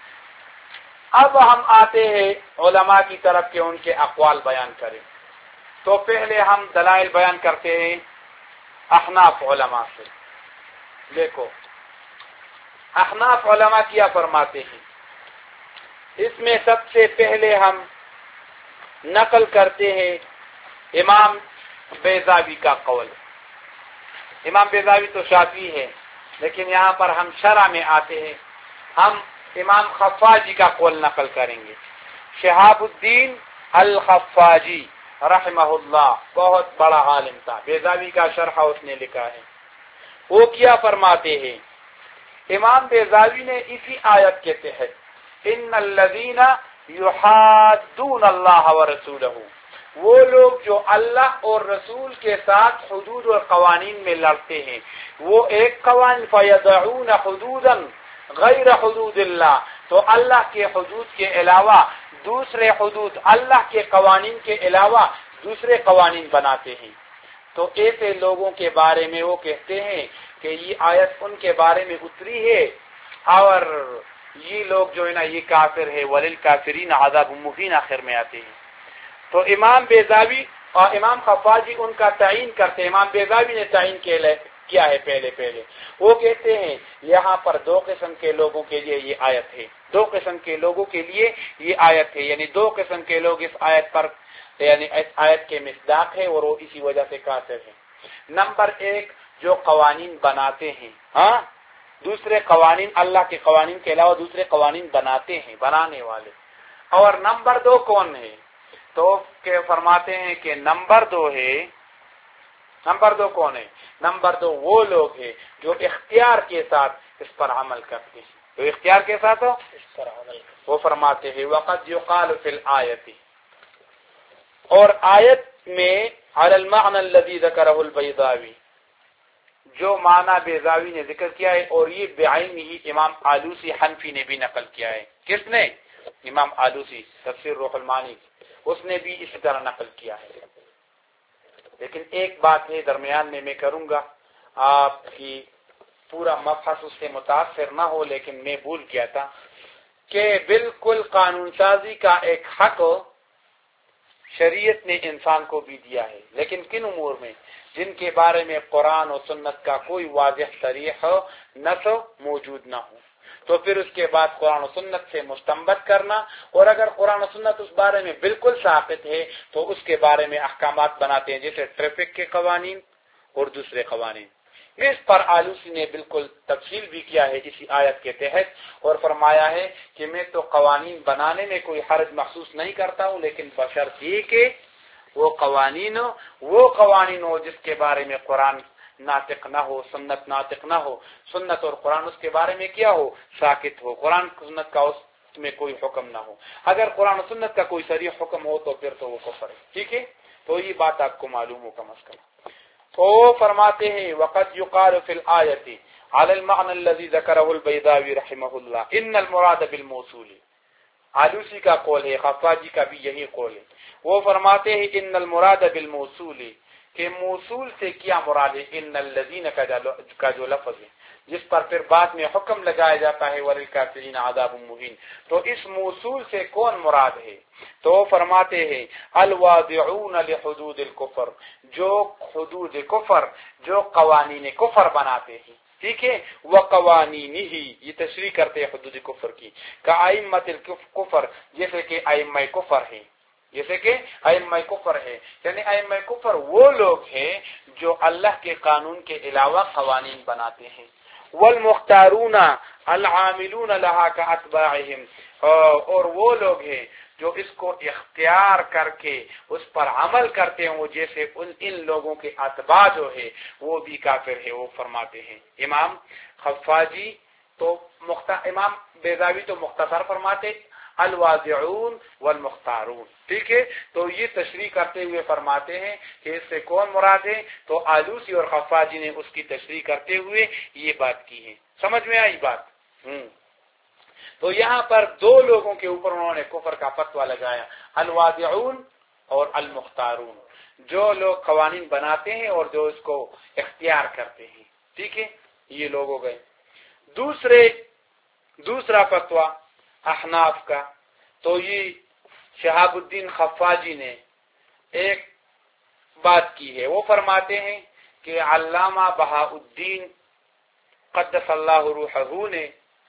اب ہم آتے ہیں علماء کی طرف کہ ان کے اقوال بیان کریں. تو پہلے ہم دلائل بیان کرتے ہیں احناف علماء سے. دیکھو احناف علماء کیا فرماتے ہیں. اس میں سب سے پہلے ہم نقل کرتے ہیں امام بیضاوی کا قول. امام بیضاوی تو شافعی ہے, لیکن یہاں پر ہم شرح میں آتے ہیں, ہم امام خفاجی کا قول نقل کریں گے. شہاب الدین الخفاجی رحمہ اللہ بہت بڑا عالم تھا, بیضاوی کا شرح اس نے لکھا ہے. وہ کیا فرماتے ہیں, امام بیضاوی نے اسی آیت کے تحت ان الذین یحادون اللہ ورسولہ, وہ لوگ جو اللہ اور رسول کے ساتھ حدود اور قوانین میں لڑتے ہیں, وہ ایک قوانین فیضعون حدودا غیر حدود اللہ, تو اللہ کے حدود کے علاوہ دوسرے حدود, اللہ کے قوانین کے علاوہ دوسرے قوانین بناتے ہیں. تو ایسے لوگوں کے بارے میں وہ کہتے ہیں کہ یہ آیت ان کے بارے میں اتری ہے, اور یہ لوگ جو ہے نا یہ کافر ہے, وللکافرین عذاب مہین آخر میں آتے ہیں. تو امام بیضاوی اور امام خفاجی ان کا تعین کرتے ہیں. امام بیضاوی نے تعین کیا ہے پہلے پہلے وہ کہتے ہیں یہاں پر دو قسم کے لوگوں کے لیے یہ آیت ہے, دو قسم کے لوگوں کے لیے یہ آیت ہے, یعنی دو قسم کے لوگ اس آیت پر یعنی اس آیت کے مصداق ہے اور وہ اسی وجہ سے کافر ہیں. نمبر ایک, جو قوانین بناتے ہیں, ہاں دوسرے قوانین, اللہ کے قوانین کے علاوہ دوسرے قوانین بناتے ہیں, بنانے والے. اور نمبر دو کون ہے؟ تو کہ فرماتے ہیں کہ نمبر دو ہے, نمبر دو کون ہے؟ نمبر دو وہ لوگ ہیں جو اختیار کے ساتھ اس پر عمل کرتے ہیں, جو اختیار کے ساتھ ہو اس پر عمل کرتے. وہ فرماتے ہیں وقد یقال فی الآیت, اور آیت میں علی المعنى الذي ذکرہ البیضاوی, جو معنی بیضاوی نے ذکر کیا ہے, اور یہ بعینہ ہی امام آلوسی حنفی نے بھی نقل کیا ہے. کس نے؟ امام آلوسی تفسیر روح المعانی, اس نے بھی اسی طرح نقل کیا ہے. لیکن ایک بات ہے درمیان میں میں کروں گا, آپ کی پورا مبحث اس سے متاثر نہ ہو, لیکن میں بھول گیا تھا کہ بالکل قانون سازی کا ایک حق شریعت نے انسان کو بھی دیا ہے, لیکن کن امور میں؟ جن کے بارے میں قرآن و سنت کا کوئی واضح صریح نص موجود نہ ہو, تو پھر اس کے بعد قرآن و سنت سے مستنبط کرنا, اور اگر قرآن و سنت اس بارے میں بالکل ثابت ہے تو اس کے بارے میں احکامات بناتے ہیں, جیسے ٹریفک کے قوانین اور دوسرے قوانین. اس پر آلوسی نے بالکل تفصیل بھی کیا ہے اسی آیت کے تحت, اور فرمایا ہے کہ میں تو قوانین بنانے میں کوئی حرج محسوس نہیں کرتا ہوں, لیکن بشرط یہ کہ وہ قوانین وہ قوانین ہو جس کے بارے میں قرآن ناطق نہ ہو, سنت ناطق نہ ہو, سنت اور قرآن اس کے بارے میں کیا ہو, ساکت ہو, قرآن سنت کا اس میں کوئی حکم نہ ہو. اگر قرآن و سنت کا کوئی صریح حکم ہو تو پھر تو وہ کفر ہے. ٹھیک ہے, تو یہ بات آپ کو معلوم ہو کم از کم. تو فرماتے ہیں وقد یقال فی الآیت علی المعنى الذي ذکرہ البیضاوی رحمہ اللہ ان المراد بالموصول. آلوسی کا قول ہے, خفاجی کا بھی یہی قول ہے. وہ فرماتے ہیں ان المراد بالموصول, کہ موصول سے کیا مراد ہے؟ ان الذین کا جو لفظ ہے جس پر پھر بعد میں حکم لگایا جاتا ہے وللکافرین عذاب مہین, تو اس موصول سے کون مراد ہے؟ تو فرماتے ہیں الواضعون لحدود الکفر, جو حدود کفر, جو قوانین کفر بناتے ہیں. ٹھیک ہے, وہ قوانین ہی یہ تشریح کرتے ہیں حدود کفر کی, کا ائمۃ الکفر, جیسے کہ ائمہ کفر ہیں, جیسے کہ ائمہ کفر ہے. یعنی ائمہ کفر وہ لوگ ہیں جو اللہ کے قانون کے علاوہ قوانین بناتے ہیں. والمختارون العاملون لها كاتباعهم, اور وہ لوگ ہیں جو اس کو اختیار کر کے اس پر عمل کرتے ہیں, وہ جیسے ان ان لوگوں کے اتباع جو ہے وہ بھی کافر ہے. وہ فرماتے ہیں امام خفاجی تو مخت... امام بیضاوی تو مختصر فرماتے, الواضعون والمختارون. ٹھیک ہے، تو یہ تشریح کرتے ہوئے فرماتے ہیں کہ اس سے کون مراد ہے، تو آلوسی اور خفاجی نے اس کی تشریح کرتے ہوئے یہ بات کی ہے. سمجھ میں آئی بات؟ ہم تو یہاں پر دو لوگوں کے اوپر انہوں نے کفر کا فتویٰ لگایا، الواضعون اور المختارون، جو لوگ قوانین بناتے ہیں اور جو اس کو اختیار کرتے ہیں. ٹھیک ہے، یہ لوگ ہو گئے. دوسرے دوسرا فتویٰ احناف کا، تو یہ شہاب الدین خفاجی نے ایک بات کی ہے. وہ فرماتے ہیں کہ علامہ بہاء الدین قدس اللہ روحہ نے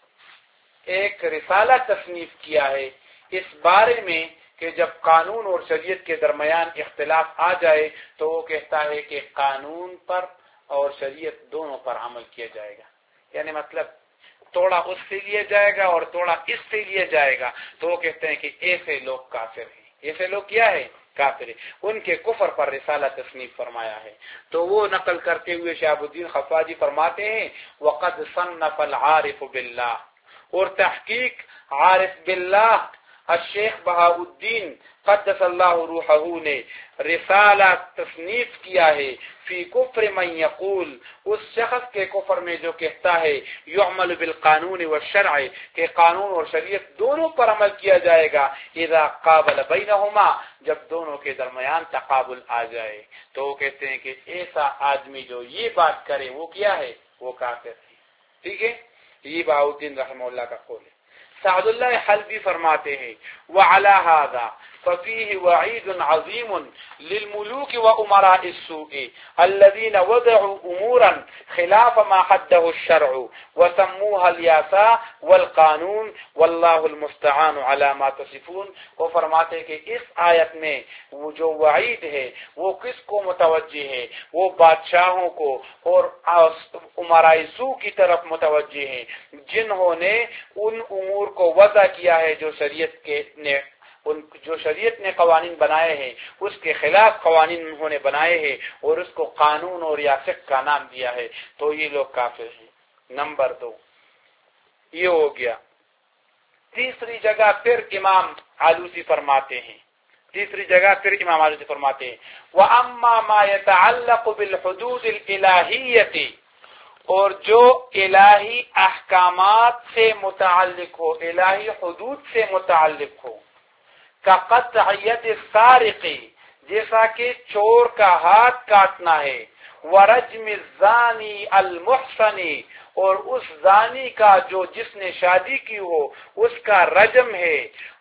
ایک رسالہ تصنیف کیا ہے اس بارے میں کہ جب قانون اور شریعت کے درمیان اختلاف آ جائے تو وہ کہتا ہے کہ قانون پر اور شریعت دونوں پر عمل کیا جائے گا. یعنی مطلب توڑا اس سے لیا جائے گا اور توڑا اس سے لیا جائے گا. تو وہ کہتے ہیں کہ ایسے لوگ کافر ہیں. ایسے لوگ کیا ہے؟ کافر ہیں. ان کے کفر پر رسالہ تصنیف فرمایا ہے. تو وہ نقل کرتے ہوئے شہاب الدین خفاجی فرماتے ہیں وقد صنف العارف باللہ، اور تحقیق عارف باللہ الشیخ بہاء الدین قدس اللہ روحہ نے رسالہ تصنیف کیا ہے فی کفر من یقول، اس شخص کے کفر میں جو کہتا ہے یعمل بالقانون والشرع، کہ قانون اور شریعت دونوں پر عمل کیا جائے گا اذا قابل بینہما، جب دونوں کے درمیان تقابل آ جائے. تو وہ کہتے ہیں کہ ایسا آدمی جو یہ بات کرے وہ کیا ہے؟ وہ کافر ہے. ٹھیک ہے، یہ بہاء الدین رحمہ اللہ کا قول ہے. سعد اللہ حلبی فرماتے ہیں وعلى هذا ففيه وعيد عظيم للملوك وأمراء السوء الذين وضعوا أمورا خلاف ما حده الشرع وسموها الياساء والقانون والله المستعان على ما تصفون. وہ فرماتے ہیں کہ اس آیت میں وہ جو وعید ہے وہ کس کو متوجہ ہے؟ وہ بادشاہوں کو اور امراء سوء کی طرف متوجہ ہیں جنہوں نے ان امور کو وضع کیا ہے جو شریعت کے نے ان جو شریعت نے قوانین بنائے ہیں اس کے خلاف قوانین انہوں نے بنائے ہیں اور اس کو قانون اور ریاست کا نام دیا ہے. تو یہ لوگ کافر ہیں. نمبر دو یہ ہو گیا. تیسری جگہ پھر امام آلوسی فرماتے ہیں تیسری جگہ پھر امام آلوسی فرماتے ہیں وَأَمَّا مَا يَتَعَلَّقُ بِالْحُدُودِ الْإِلَٰهِيَّةِ، اور جو الہی احکامات سے متعلق ہو، الہی حدود سے متعلق ہو، کَقَطْعِ السَّارِقِ، جیسا کہ چور کا ہاتھ کاٹنا ہے، وَرَجْمِ الزَّانِي الْمُحْصَنِ، اور اس زانی کا جو جس نے شادی کی ہو اس کا رجم ہے،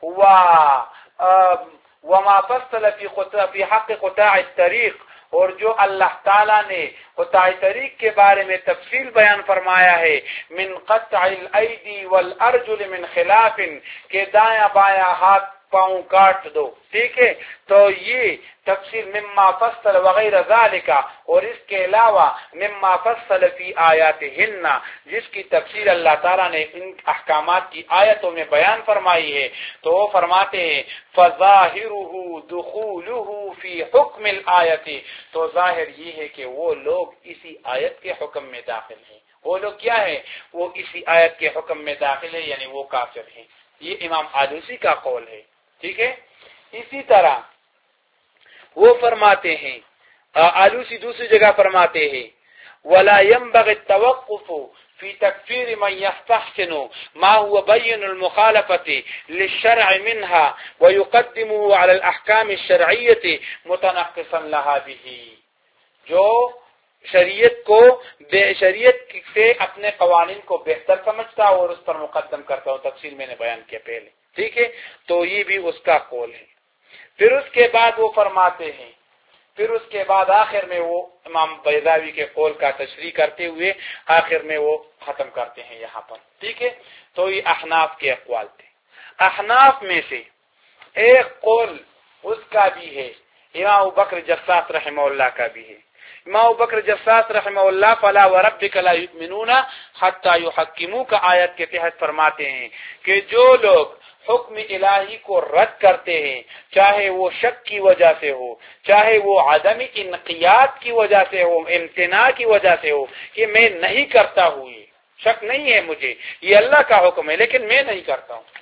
وَمَا فَصَّلَ فِي حَقِّ قُطَاعِ الطَّرِيقِ، اور جو اللہ تعالیٰ نے قطاع طریق کے بارے میں تفصیل بیان فرمایا ہے، من قطع الایدی والارجل من خلاف، کہ دایاں بایاں ہاتھ پاؤں کاٹ دو. ٹھیک ہے، تو یہ تفصیل مما فصل وغیر ذالک، اور اس کے علاوہ مما فصل فی آیاتہن، جس کی تفصیل اللہ تعالیٰ نے ان احکامات کی آیتوں میں بیان فرمائی ہے. تو وہ فرماتے ہیں فظاہرہ دخولہ فی حکم الآیت، تو ظاہر یہ ہے کہ وہ لوگ اسی آیت کے حکم میں داخل ہیں. وہ لوگ کیا ہے؟ وہ اسی آیت کے حکم میں داخل ہے، یعنی وہ کافر ہیں. یہ امام آلوسی کا قول ہے. ٹھیک ہے، اسی طرح وہ فرماتے ہیں آلوسی دوسری جگہ فرماتے ہیں وَلَا يَنبَغِي التَّوَقُّفُ فِي تَكْفِيرِ مَنْ يَسْتَحْسِنُ مَا هُوَ بَيِّنُ الْمُخَالَفَةِ لِلشَّرْعِ مِنْهَا وَيُقَدِّمُهُ عَلَى الْأَحْكَامِ الشَّرْعِيَّةِ مُتَنَقِّصًا لَهَا بِهِ، جو شریعت کو بے شریعت سے اپنے قوانین کو بہتر سمجھتا اور اس پر مقدم کرتا ہوں. تفصیل میں نے بیان کیا پہلے. ٹھیک ہے، تو یہ بھی اس کا قول ہے. پھر اس کے بعد وہ فرماتے ہیں پھر اس کے بعد آخر میں وہ امام بیضاوی کے قول کا تشریح کرتے ہوئے آخر میں وہ ختم کرتے ہیں یہاں پر. ٹھیک ہے، تو یہ احناف کے اقوال تھے. احناف میں سے ایک قول اس کا بھی ہے، امام ابوبکر جساس رحمہ اللہ کا بھی ہے. امام ابوبکر جساس رحمہ اللہ فلا وربک لا یؤمنون حتی یحکموک آیت کے تحت فرماتے ہیں کہ جو لوگ حکم الہی کو رد کرتے ہیں، چاہے وہ شک کی وجہ سے ہو، چاہے وہ عدم انقیاد کی وجہ سے ہو، امتناع کی وجہ سے ہو، کہ میں نہیں کرتا ہوں، یہ شک نہیں ہے مجھے، یہ اللہ کا حکم ہے لیکن میں نہیں کرتا ہوں.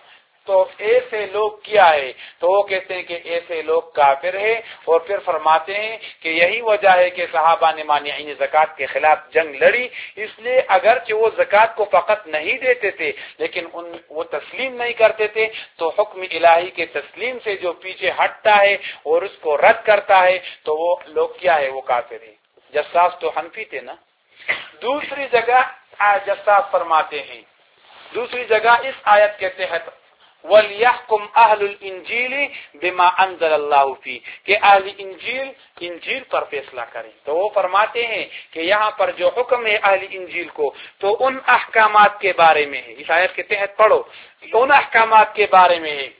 تو ایسے لوگ کیا ہے؟ تو وہ کہتے ہیں کہ ایسے لوگ کافر ہیں، اور پھر فرماتے ہیں کہ یہی وجہ ہے کہ صحابہ نے مانعین زکوٰۃ کے خلاف جنگ لڑی، اس لیے اگرچہ وہ زکوٰۃ کو فقط نہیں دیتے تھے لیکن ان وہ تسلیم نہیں کرتے تھے، تو حکم الہی کے تسلیم سے جو پیچھے ہٹتا ہے اور اس کو رد کرتا ہے تو وہ لوگ کیا ہے؟ وہ کافر ہیں۔ جساس تو حنفی تھے نا۔ دوسری جگہ جساس فرماتے ہیں، دوسری جگہ اس آیت کے تحت وَلْيَحْكُمْ أَهْلُ الْإِنْجِيلِ بِمَا أَنزَلَ اللَّهُ فِيهِ، کہ اہل انجیل انجیل پر فیصلہ کریں۔ تو وہ فرماتے ہیں کہ یہاں پر جو حکم ہے اہل انجیل کو تو ان احکامات کے بارے میں ہے، اس آیت کے تحت پڑھو، ان احکامات کے بارے میں ہے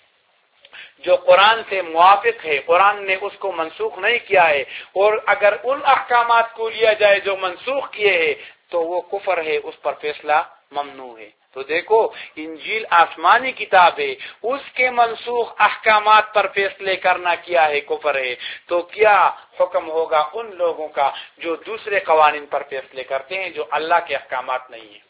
جو قرآن سے موافق ہے، قرآن نے اس کو منسوخ نہیں کیا ہے، اور اگر ان احکامات کو لیا جائے جو منسوخ کیے ہیں تو وہ کفر ہے، اس پر فیصلہ ممنوع ہے۔ تو دیکھو انجیل آسمانی کتاب ہے، اس کے منسوخ احکامات پر فیصلے کرنا کیا ہے؟ کفر ہے۔ تو کیا حکم ہوگا ان لوگوں کا جو دوسرے قوانین پر فیصلے کرتے ہیں جو اللہ کے احکامات نہیں ہیں؟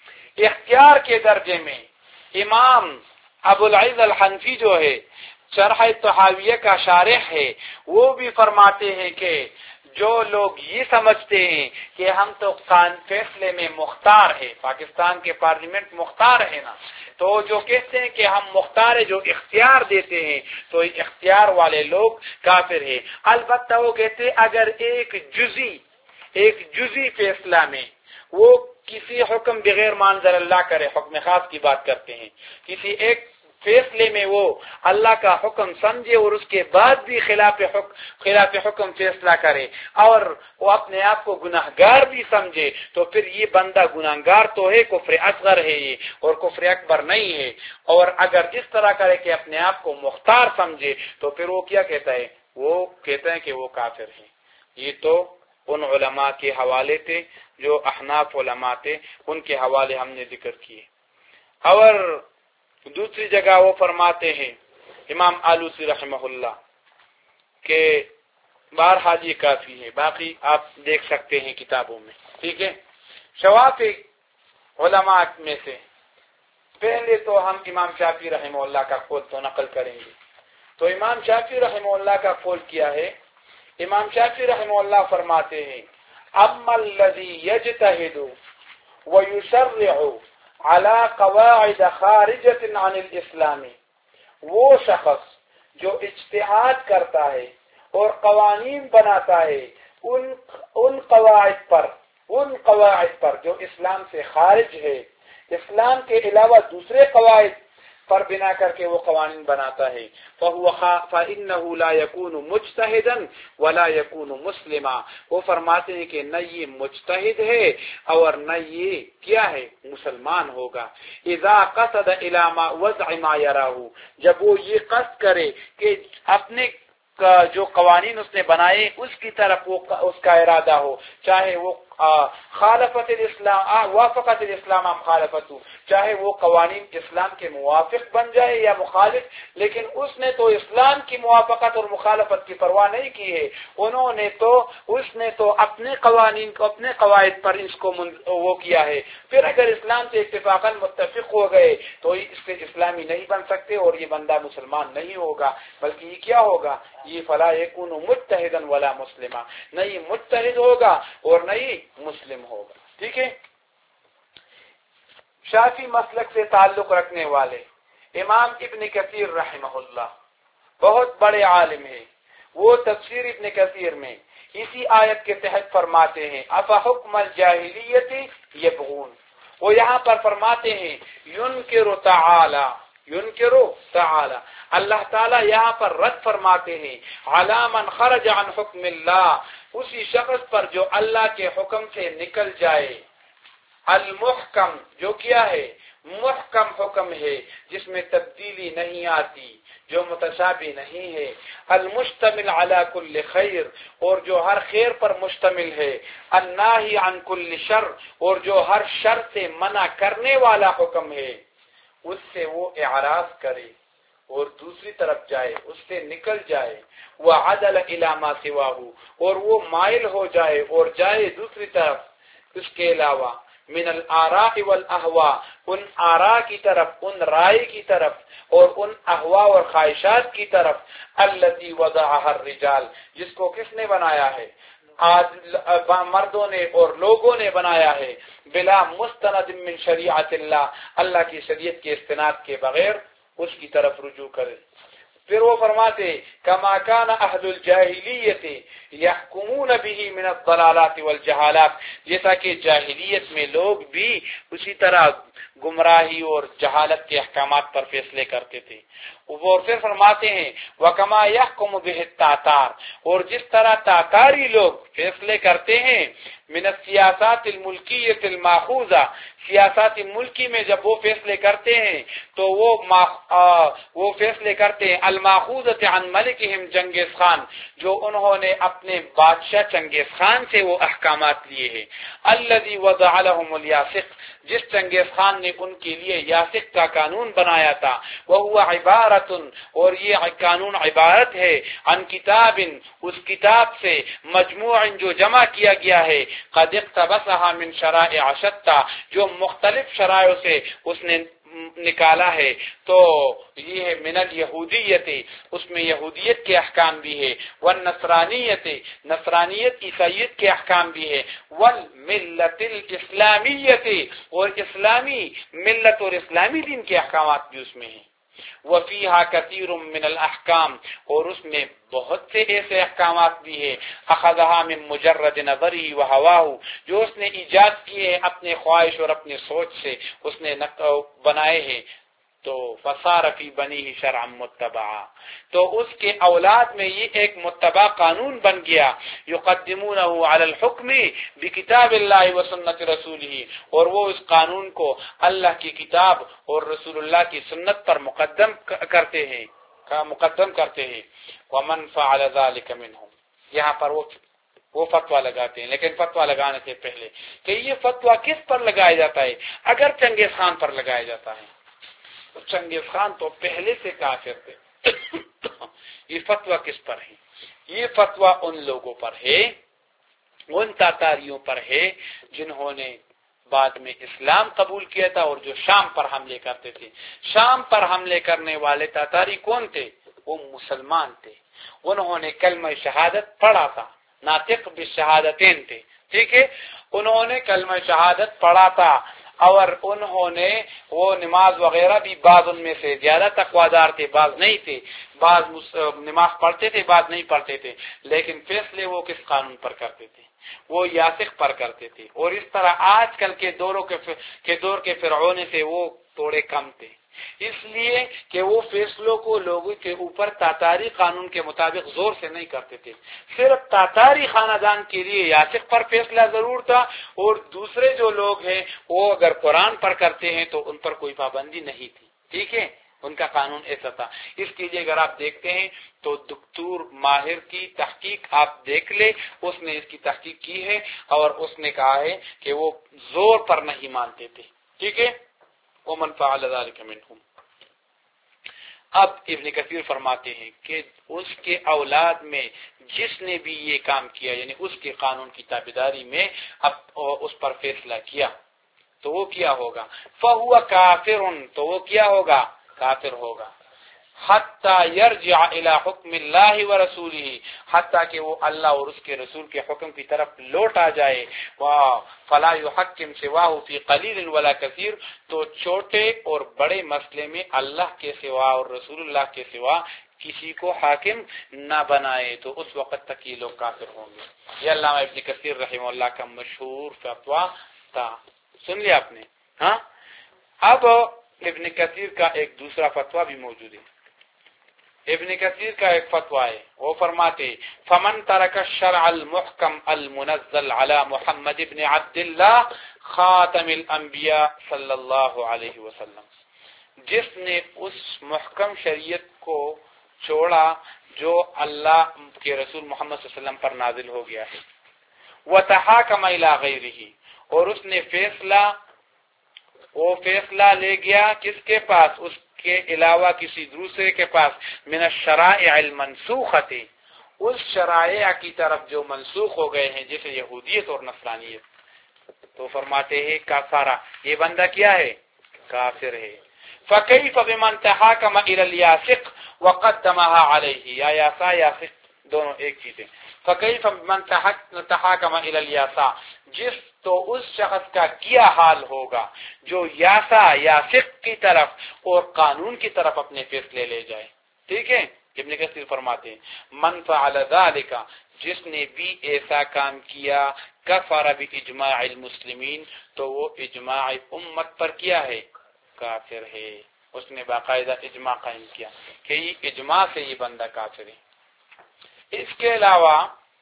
اختیار کے درجے میں امام ابو العز الحنفی جو ہے، شرح طحاویہ کا شارح ہے، وہ بھی فرماتے ہیں کہ جو لوگ یہ سمجھتے ہیں کہ ہم تو فیصلے میں مختار ہے، پاکستان کے پارلیمنٹ مختار ہے نا، تو جو کہتے ہیں کہ ہم مختار ہے، جو اختیار دیتے ہیں، تو اختیار والے لوگ کافر ہیں۔ البتہ وہ کہتے ہیں اگر ایک جزئی ایک جزئی فیصلہ میں وہ کسی حکم بغیر منزل اللہ کرے، حکم خاص کی بات کرتے ہیں، کسی ایک فیصلے میں وہ اللہ کا حکم سمجھے اور اس کے بعد بھی خلاف حکم خلاف حکم فیصلہ کرے اور وہ اپنے آپ کو گناہگار بھی سمجھے، تو پھر یہ بندہ گناہگار تو ہے، کفر اصغر ہے یہ، اور کفر اکبر نہیں ہے۔ اور اگر اس طرح کرے کہ اپنے آپ کو مختار سمجھے تو پھر وہ کیا کہتا ہے؟ وہ کہتا ہے کہ وہ کافر ہے۔ یہ تو ان علماء کے حوالے تھے جو احناف علماء تھے، ان کے حوالے ہم نے ذکر کیے۔ اور دوسری جگہ وہ فرماتے ہیں امام آلوسی رحمہ اللہ کہ بہرحال یہ کافی ہے، باقی آپ دیکھ سکتے ہیں کتابوں میں، ٹھیک ہے۔ شوافی علماء میں سے پہلے تو ہم امام شافعی رحمہ اللہ کا قول تو نقل کریں گے۔ تو امام شافعی رحمہ اللہ کا قول کیا ہے؟ امام شافعی رحمہ اللہ فرماتے ہیں اما الذی یجتہد ویشرع علی قواعد خارجۃ عن الاسلام، وہ شخص جو اجتہاد کرتا ہے اور قوانین بناتا ہے ان ان قواعد پر ان قواعد پر جو اسلام سے خارج ہے، اسلام کے علاوہ دوسرے قواعد پر بنا کر کے وہ قوانین بناتا ہے، فهو فإنه لا يكون مجتهدا ولا يكون مسلما، وہ فرماتے ہیں کہ نہ یہ مجتہد ہے اور نہ یہ کیا ہے؟ مسلمان ہوگا۔ اذا قصد الى ما وضع ما يراه، جب وہ یہ قصد کرے کہ اپنے جو قوانین اس نے بنائے اس کی طرف وہ اس کا ارادہ ہو، چاہے وہ خالفت الاسلام وافقت الاسلام ام خالفت، چاہے وہ قوانین اسلام کے موافق بن جائے یا مخالف، لیکن اس نے تو اسلام کی موافقت اور مخالفت کی پرواہ نہیں کی ہے، انہوں نے تو اس نے تو اپنے قوانین کو اپنے قواعد پر اس کو وہ کیا ہے، پھر اگر اسلام سے اتفاقاً متفق ہو گئے تو اس سے اسلامی نہیں بن سکتے اور یہ بندہ مسلمان نہیں ہوگا، بلکہ یہ کیا ہوگا؟ یہ فلا یکون مجتہدا ولا مسلما، نہ یہ مجتہد ہوگا اور نہ یہ مسلم ہوگا، ٹھیک ہے۔ شافعی مسلک سے تعلق رکھنے والے امام ابن کثیر رحمہ اللہ بہت بڑے عالم ہیں، وہ تفسیر ابن کثیر میں اسی آیت کے تحت فرماتے ہیں افحکم الجاہلیت یبغون، وہ یہاں پر فرماتے ہیں ینکر تعالی ینکر تعالی، اللہ تعالیٰ یہاں پر رد فرماتے ہیں علی من خرج عن حکم اللہ، اسی شخص پر جو اللہ کے حکم سے نکل جائے، المحکم جو کیا ہے؟ محکم حکم ہے جس میں تبدیلی نہیں آتی، جو متشابہ نہیں ہے، المشتمل علی کل خیر، اور جو ہر خیر پر مشتمل ہے، الناہی عن کل شر، اور جو ہر شر سے منع کرنے والا حکم ہے، اس سے وہ اعراض کرے اور دوسری طرف جائے، اس سے نکل جائے، وعدل الی ما سواہ، اور وہ مائل ہو جائے اور جائے دوسری طرف اس کے علاوہ، من الآراء والاہواء، ان آراء کی طرف، ان رائے کی طرف اور ان احوا اور خواہشات کی طرف، التي وضعها الرجال، جس کو کس نے بنایا ہے؟ آج مردوں نے اور لوگوں نے بنایا ہے، بلا مستند من شریعت اللہ، اللہ کی شریعت کے استناد کے بغیر اس کی طرف رجوع کرے۔ پھر وہ فرماتے کما کان اہل الجاہلیت یحکمون به من الضلالات والجہالات، جیسا کہ جاہلیت میں لوگ بھی اسی طرح گمراہی اور جہالت کے احکامات پر فیصلے کرتے تھے۔ وہ پھر فرماتے ہیں وکما یحکم به التاتار، اور جس طرح تاتاری لوگ فیصلے کرتے ہیں من السیاسات الملکیت الماخوذہ، سیاست ملکی میں جب وہ فیصلے کرتے ہیں تو وہ وہ فیصلے کرتے ہیں الماخوذۃ عن ملکہم چنگیز خان، جو انہوں نے اپنے بادشاہ چنگیز خان سے وہ احکامات لیے ہیں، الذی وضع لهم الیاسق، جس چنگیز خان نے ان کے لیے یاسق کا قانون بنایا تھا، وہو عبارت، اور یہ قانون عبارت ہے، عن کتاب، اس کتاب سے، مجموع جو جمع کیا گیا ہے، قد اقتبسها من شرائع شتى، جو مختلف شرائع سے اس نے نکالا ہے، تو یہ ہے من الیہودیت، اس میں یہودیت کے احکام بھی ہے، والنصرانیت، نصرانیت عیسائیت کے احکام بھی ہے، والملت الاسلامیت، اور اسلامی ملت اور اسلامی دین کے احکامات بھی اس میں ہیں، وفیہا کثیر من الاحکام، اور اس میں بہت سے ایسے احکامات بھی ہیں، اخذہا من مجرد نظری و ہواہ، جو اس نے ایجاد کیے ہیں اپنے خواہش اور اپنے سوچ سے اس نے بنائے ہیں، تو فصار فی بنیہ شرعا متبعا، تو اس کے اولاد میں یہ ایک متبع قانون بن گیا، یقدمونہ علی الحکم بکتاب اللہ و سنت رسولہ، اور وہ اس قانون کو اللہ کی کتاب اور رسول اللہ کی سنت پر مقدم کرتے ہیں مقدم کرتے ہیں ومن فعل ذلك منهم، یہاں پر وہ وہ فتویٰ لگاتے ہیں، لیکن فتویٰ لگانے سے پہلے کہ یہ فتویٰ کس پر لگایا جاتا ہے؟ اگر چنگیز خان پر لگایا جاتا ہے تو چنگیز خان تو پہلے سے کافر تھے، یہ فتویٰ کس پر ہے؟ یہ فتویٰ ان لوگوں پر ہے، ان تاتاریوں پر ہے جنہوں نے بعد میں اسلام قبول کیا تھا اور جو شام پر حملے کرتے تھے۔ شام پر حملے کرنے والے تاتاری کون تھے؟ وہ مسلمان تھے، انہوں نے کلمہ شہادت پڑھا تھا، ناطق بالشہادتین تھے، ٹھیک ہے، انہوں نے کلمہ شہادت پڑھا تھا، اور انہوں نے وہ نماز وغیرہ بھی، بعض ان میں سے زیادہ تقویدار تھے، بعض نہیں تھے، بعض نماز پڑھتے تھے، بعض نہیں پڑھتے تھے، لیکن فیصلے وہ کس قانون پر کرتے تھے؟ وہ یاسق پر کرتے تھے، اور اس طرح آج کل کے دوروں کے دور کے فرعون سے وہ تھوڑے کم تھے، اس لیے کہ وہ فیصلوں کو لوگوں کے اوپر تاتاری قانون کے مطابق زور سے نہیں کرتے تھے، صرف تاتاری خاندان کے لیے یاسق پر فیصلہ ضرور تھا، اور دوسرے جو لوگ ہیں وہ اگر قرآن پر کرتے ہیں تو ان پر کوئی پابندی نہیں تھی، ٹھیک ہے، ان کا قانون ایسا تھا۔ اس کے لیے اگر آپ دیکھتے ہیں تو دکتور ماہر کی تحقیق آپ دیکھ لے، اس نے اس کی تحقیق کی ہے اور اس نے کہا ہے کہ وہ زور پر نہیں مانتے تھے، ٹھیک ہے، ومن فعل ذلك منهم۔ اب ابن کثیر فرماتے ہیں کہ اس کے اولاد میں جس نے بھی یہ کام کیا، یعنی اس کے قانون کی تابعداری میں اب اس پر فیصلہ کیا تو وہ کیا ہوگا؟ فهو کافر، تو وہ کیا ہوگا؟ کافر ہوگا، حتی یرجع الی حکم اللہ ورسولہ، حتی کہ وہ اللہ اور اس کے رسول کے حکم کی طرف لوٹ آ جائے، فلا یحکم سواہ فی قلیل ولا کثیر، تو چھوٹے اور بڑے مسئلے میں اللہ کے سوا اور رسول اللہ کے سوا کسی کو حاکم نہ بنائے، تو اس وقت تک یہ لوگ کافر ہوں گے۔ یہ علامہ ابن کثیر رحمہ اللہ کا مشہور فتویٰ تھا، سن لیا آپ نے؟ ہاں، اب ابن کثیر کا ایک دوسرا فتویٰ بھی موجود ہے۔ ابن کثیر کا ایک فتویٰ ہے، وہ فرماتے فمن ترک الشرع المحکم المنزل علی محمد ابن عبداللہ خاتم الانبیاء صلی اللہ علیہ وسلم، جس نے اس محکم شریعت کو چھوڑا جو اللہ کے رسول محمد صلی اللہ علیہ وسلم پر نازل ہو گیا ہے، وتحاکم الی غیرہ، اور اس نے فیصلہ وہ فیصلہ لے گیا کس کے پاس؟ اس کے علاوہ کسی دوسرے کے پاس، من الشرائع المنسوخۃ، اس شرائع کی طرف جو منسوخ ہو گئے ہیں، جیسے یہودیت اور نصرانیت، تو فرماتے ہیں کافارا، یہ بندہ کیا ہے؟ کافر ہے۔ فکیف بمن تحاکم الی الیاسق وقدمها علیہ، یا یاسا یاسق دونوں ایک چیز ہے۔ فکیف بمن تحاکم الی الیاسا، جس تو اس شخص کا کیا حال ہوگا جو یاسا یاسق کی طرف اور قانون کی طرف اپنے فیصلے لے جائے۔ ٹھیک ہے، ابن کثیر فرماتے ہیں من فعل ذلک، جس نے بھی ایسا کام کیا، کفر باجماع المسلمین، تو وہ اجماع امت پر کیا ہے؟ کافر ہے۔ اس نے باقاعدہ اجماع قائم کیا کہ یہ اجماع سے یہ بندہ کافر ہے۔ اس کے علاوہ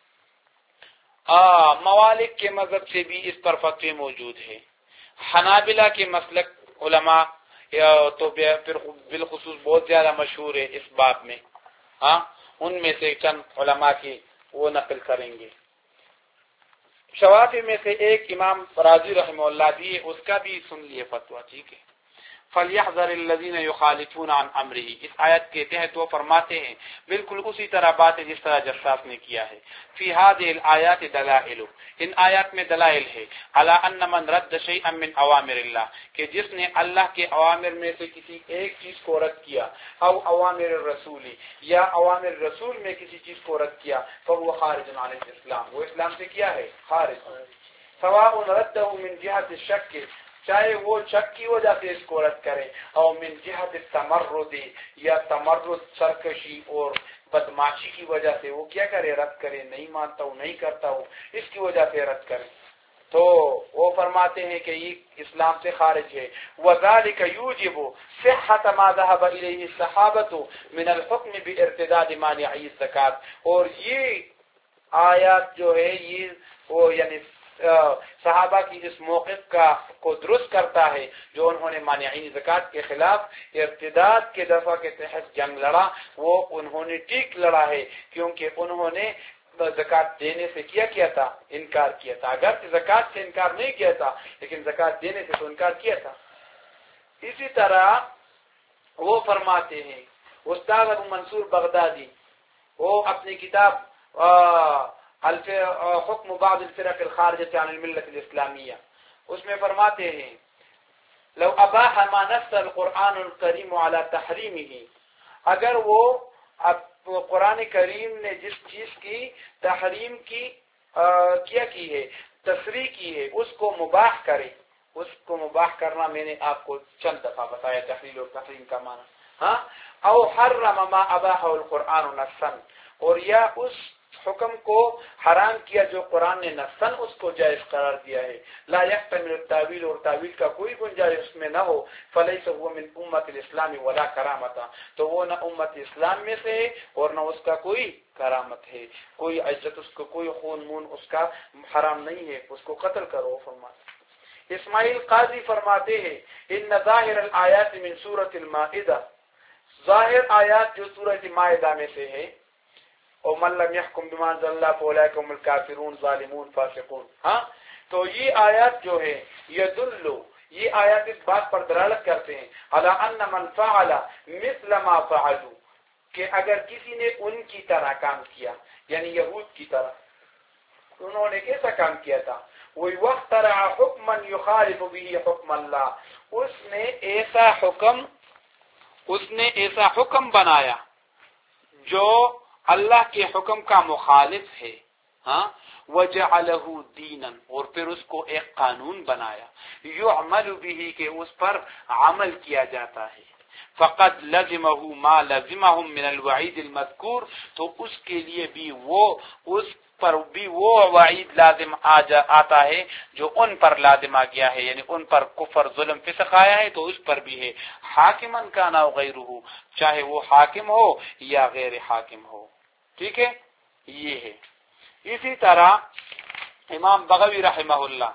موالک کے مذہب سے بھی اس پر فتوی موجود ہے۔ حنابلہ کے مسلک علماء تو بالخصوص بہت زیادہ مشہور ہے اس باب میں، ہاں ان میں سے چند علماء کی وہ نقل کریں گے۔ شوافی میں سے ایک امام رازی رحمہ اللہ بھی ہے، اس کا بھی سن لیے فتویٰ، ٹھیک ہے۔ فَلْيَحْذَرِ الَّذِينَ يُخَالِفُونَ عَنْ أَمْرِهِ، اس آیت کے تحت وہ فرماتے ہیں بالکل اسی طرح بات ہے جس طرح جساس نے کیا ہے۔ فِي هَذِهِ الْآيَاتِ دَلَائِلُ، ان آیات میں دلائل ہے، عَلَىٰ أَنَّ مَنْ رَدَّ شَيْئًا مِّنْ أَوَامِرِ اللَّهِ، کہ جس نے اللہ کے اوامر میں سے کسی ایک چیز کو رد کیا، او اوامر الرسول، یا اوامر رسول میں کسی چیز کو رد کیا، فَهُوَ خَارِجٌ عَنِ الْإِسْلَامِ، وہ اسلام سے کیا ہے؟ خارج۔ سواء رده من جهة الشک، چاہے وہ شک کی وجہ سے اس کو رد کرے، او من جہت التمرد، یا تمرد سرکشی اور بدماشی کی وجہ سے وہ کیا کرے؟ رد کرے، نہیں مانتا ہوں، نہیں کرتا ہوں، اس کی وجہ سے رد کرے، تو وہ فرماتے ہیں کہ یہ اسلام سے خارج ہے۔ وذلك يوجب صحة ما ذهب إليه الصحابة من الحكم بارتداد مانعي الزکات، اور یہ آیات جو ہے یہ وہ یعنی صحابہ کی اس موقف کا کو درست کرتا ہے جو انہوں نے مانعین زکات کے خلاف ارتداد کے دفعہ کے تحت جنگ لڑا، وہ انہوں نے ٹھیک لڑا ہے، کیونکہ انہوں نے زکات دینے سے کیا کیا تھا؟ انکار کیا تھا۔ اگر زکات سے انکار نہیں کیا تھا لیکن زکات دینے سے تو انکار کیا تھا۔ اسی طرح وہ فرماتے ہیں استاد ابو منصور بغدادی، وہ اپنی کتاب حکم بعض الفرق الخارجة عن الملة الاسلامیہ، اس میں فرماتے ہیں لو اباح ما نص القرآن الکریم على تحریمه، اگر وہ قرآن کریم نے جس چیز کی تحریم کی کیا کی ہے، تصریح کی ہے، اس کو مباح کرے، اس کو مباح کرنا میں نے آپ کو چند دفعہ بتایا تحلیل اور تحریم کا معنی، ہاں، او حرم ما اباحه القرآن نصا، اور یا اس حکم کو حرام کیا جو قرآن نے نصاً اس کو جائز قرار دیا ہے، لا يحتمل التاویل، اور تاویل کا کوئی گنجائش اس میں نہ ہو، فلیس هو من امت الاسلام ولا کرامتا، تو وہ نہ امت اسلام میں سے ہے اور نہ اس کا کوئی کرامت ہے، کوئی عزت اس کو، کوئی خون مون اس کا حرام نہیں ہے، اس کو قتل کرو فرماتے۔ اسماعیل قاضی فرماتے ہیں ان ظاہر الآیات من سورۃ المائدہ، ظاہر آیات جو سورۃ مائدہ میں سے ہے، اور من لم يحكم بما انزل الله فاولئك هم الكافرون ظالمون فاسقون، ہاں، تو یہ آیات جو ہے یدل، یہ آیات اس بات پر دلالت کرتے ہیں علی ان من فعل مثل ما فعلوا، کہ اگر کسی نے ان کی طرح کام کیا، یعنی یہود کی طرح، انہوں نے کیسا کام کیا تھا، وہی وقت طرح حکما یخالف به حکم اللہ، اس نے ایسا حکم اس نے ایسا حکم بنایا جو اللہ کے حکم کا مخالف ہے، ہاں، وجعلہ دینا، اور پھر اس کو ایک قانون بنایا، یعمل به، کہ اس پر عمل کیا جاتا ہے، فقد لزمہ ما لزمہم من الوعید المذکور، تو اس کے لیے بھی وہ اس پر بھی وہ وعید لازم آتا ہے جو ان پر لازم آ گیا ہے، یعنی ان پر کفر ظلم فسق آیا ہے تو اس پر بھی ہے، حاکمن کانا غیرہ، چاہے وہ حاکم ہو یا غیر حاکم ہو، ٹھیک ہے، یہ ہے۔ اسی طرح امام بغوی رحمہ اللہ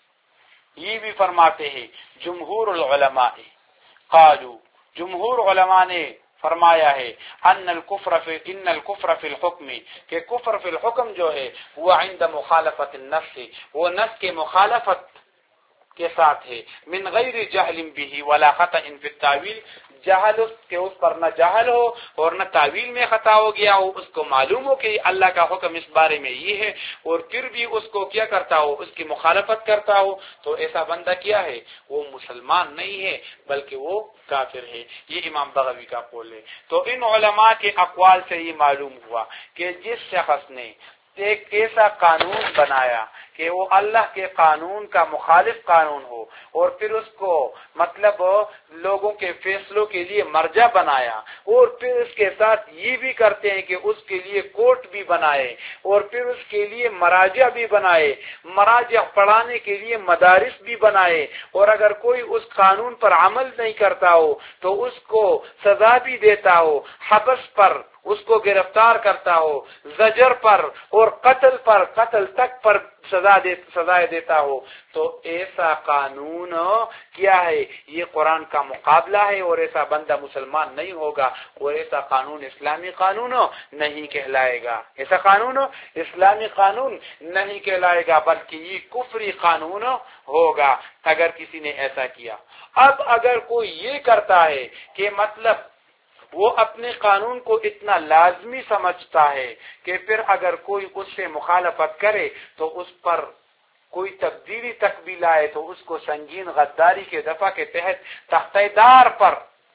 یہ بھی فرماتے ہیں جمہور العلماء قالوا، جمہور علماء نے فرمایا ہے ان الکفر فی ان الکفر فی الحکم، کہ کفر فی الحکم جو ہے وہ عند مخالفت النفس، وہ نفس کے مخالفت کے ساتھ ہے، من غیر جہل به ولا خطأ فی التاویل، جہل اس کے اس پر نہ جہل ہو اور نہ تعویل میں خطا ہو گیا ہو، اس کو معلوم ہو کہ اللہ کا حکم اس بارے میں یہ ہے، اور پھر بھی اس کو کیا کرتا ہو، اس کی مخالفت کرتا ہو، تو ایسا بندہ کیا ہے، وہ مسلمان نہیں ہے بلکہ وہ کافر ہے۔ یہ امام بغوی کا قول ہے۔ تو ان علماء کے اقوال سے یہ معلوم ہوا کہ جس شخص نے ایک ایسا قانون بنایا کہ وہ اللہ کے قانون کا مخالف قانون ہو، اور پھر اس کو مطلب لوگوں کے فیصلوں کے لیے مرجع بنایا، اور پھر اس کے ساتھ یہ بھی کرتے ہیں کہ اس کے لیے کورٹ بھی بنائے، اور پھر اس کے لیے مراجع بھی بنائے، مراجع پڑھانے کے لیے مدارس بھی بنائے، اور اگر کوئی اس قانون پر عمل نہیں کرتا ہو تو اس کو سزا بھی دیتا ہو، حبس پر اس کو گرفتار کرتا ہو، زجر پر اور قتل پر، قتل تک پر سزا دے سزائے دیتا ہو، تو ایسا قانون کیا ہے، یہ قرآن کا مقابلہ ہے، اور ایسا بندہ مسلمان نہیں ہوگا، اور ایسا قانون اسلامی قانون نہیں کہلائے گا، ایسا قانون اسلامی قانون نہیں کہلائے گا، بلکہ یہ کفری قانون ہوگا اگر کسی نے ایسا کیا۔ اب اگر کوئی یہ کرتا ہے کہ مطلب وہ اپنے قانون کو اتنا لازمی سمجھتا ہے کہ پھر اگر کوئی اس سے مخالفت کرے تو اس پر کوئی تبدیلی تک بھی لائے تو اس کو سنگین غداری کے دفعہ کے تحت تختہ دار پر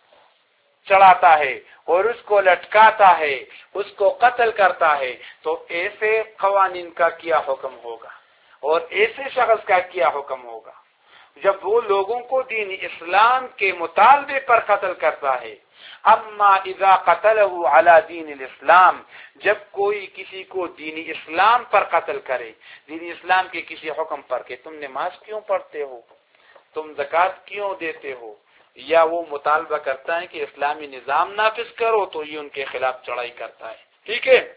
چڑھاتا ہے اور اس کو لٹکاتا ہے، اس کو قتل کرتا ہے، تو ایسے قوانین کا کیا حکم ہوگا اور ایسے شخص کا کیا حکم ہوگا جب وہ لوگوں کو دین اسلام کے مطالبے پر قتل کرتا ہے؟ اما اذا قتله علی دین الاسلام، جب کوئی کسی کو دین اسلام پر قتل کرے، دین اسلام کے کسی حکم پر کہ تم نماز کیوں پڑھتے ہو، تم زکوٰۃ کیوں دیتے ہو، یا وہ مطالبہ کرتا ہے کہ اسلامی نظام نافذ کرو، تو یہ ان کے خلاف چڑھائی کرتا ہے، ٹھیک ہے۔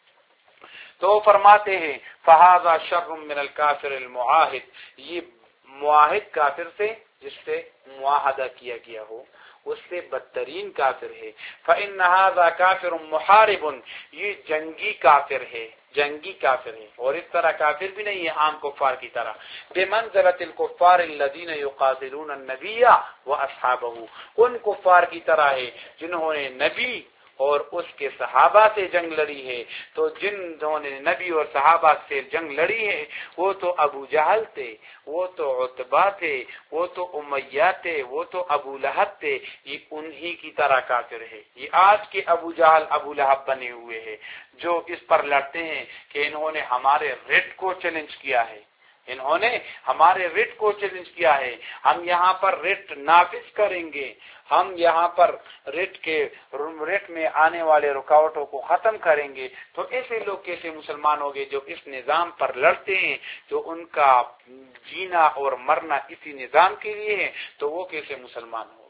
تو فرماتے ہیں فہذا شر من الکافر المعاہد، یہ معاہد کافر سے جس سے معاہدہ کیا گیا ہو اس سے بدترین کافر ہے۔ فإن هذا کافر محارب، یہ جنگی کافر ہے، جنگی کافر ہے، اور اس طرح کافر بھی نہیں ہے عام کفار کی طرح۔ بمنزلۃ الکفار الذین یقاتلون النبی واصحابہ، ان کفار کی طرح ہے جنہوں نے نبی اور اس کے صحابہ سے جنگ لڑی ہے۔ تو جنہوں نے نبی اور صحابہ سے جنگ لڑی ہے وہ تو ابو جہل تھے، وہ تو عتبہ تھے، وہ تو امیہ تھے، وہ تو ابو لہب تھے، یہ انہی کی طرح کافر ہے۔ یہ آج کے ابو جہل ابو لہب بنے ہوئے ہیں جو اس پر لڑتے ہیں کہ انہوں نے ہمارے ریٹ کو چیلنج کیا ہے، انہوں نے ہمارے ریٹ کو چیلنج کیا ہے، ہم یہاں پر ریٹ نافذ کریں گے، ہم یہاں پر ریٹ کے ریٹ میں آنے والے رکاوٹوں کو ختم کریں گے۔ تو ایسے لوگ کیسے مسلمان ہوں گے جو اس نظام پر لڑتے ہیں، جو ان کا جینا اور مرنا اسی نظام کے لیے ہے، تو وہ کیسے مسلمان ہوں؟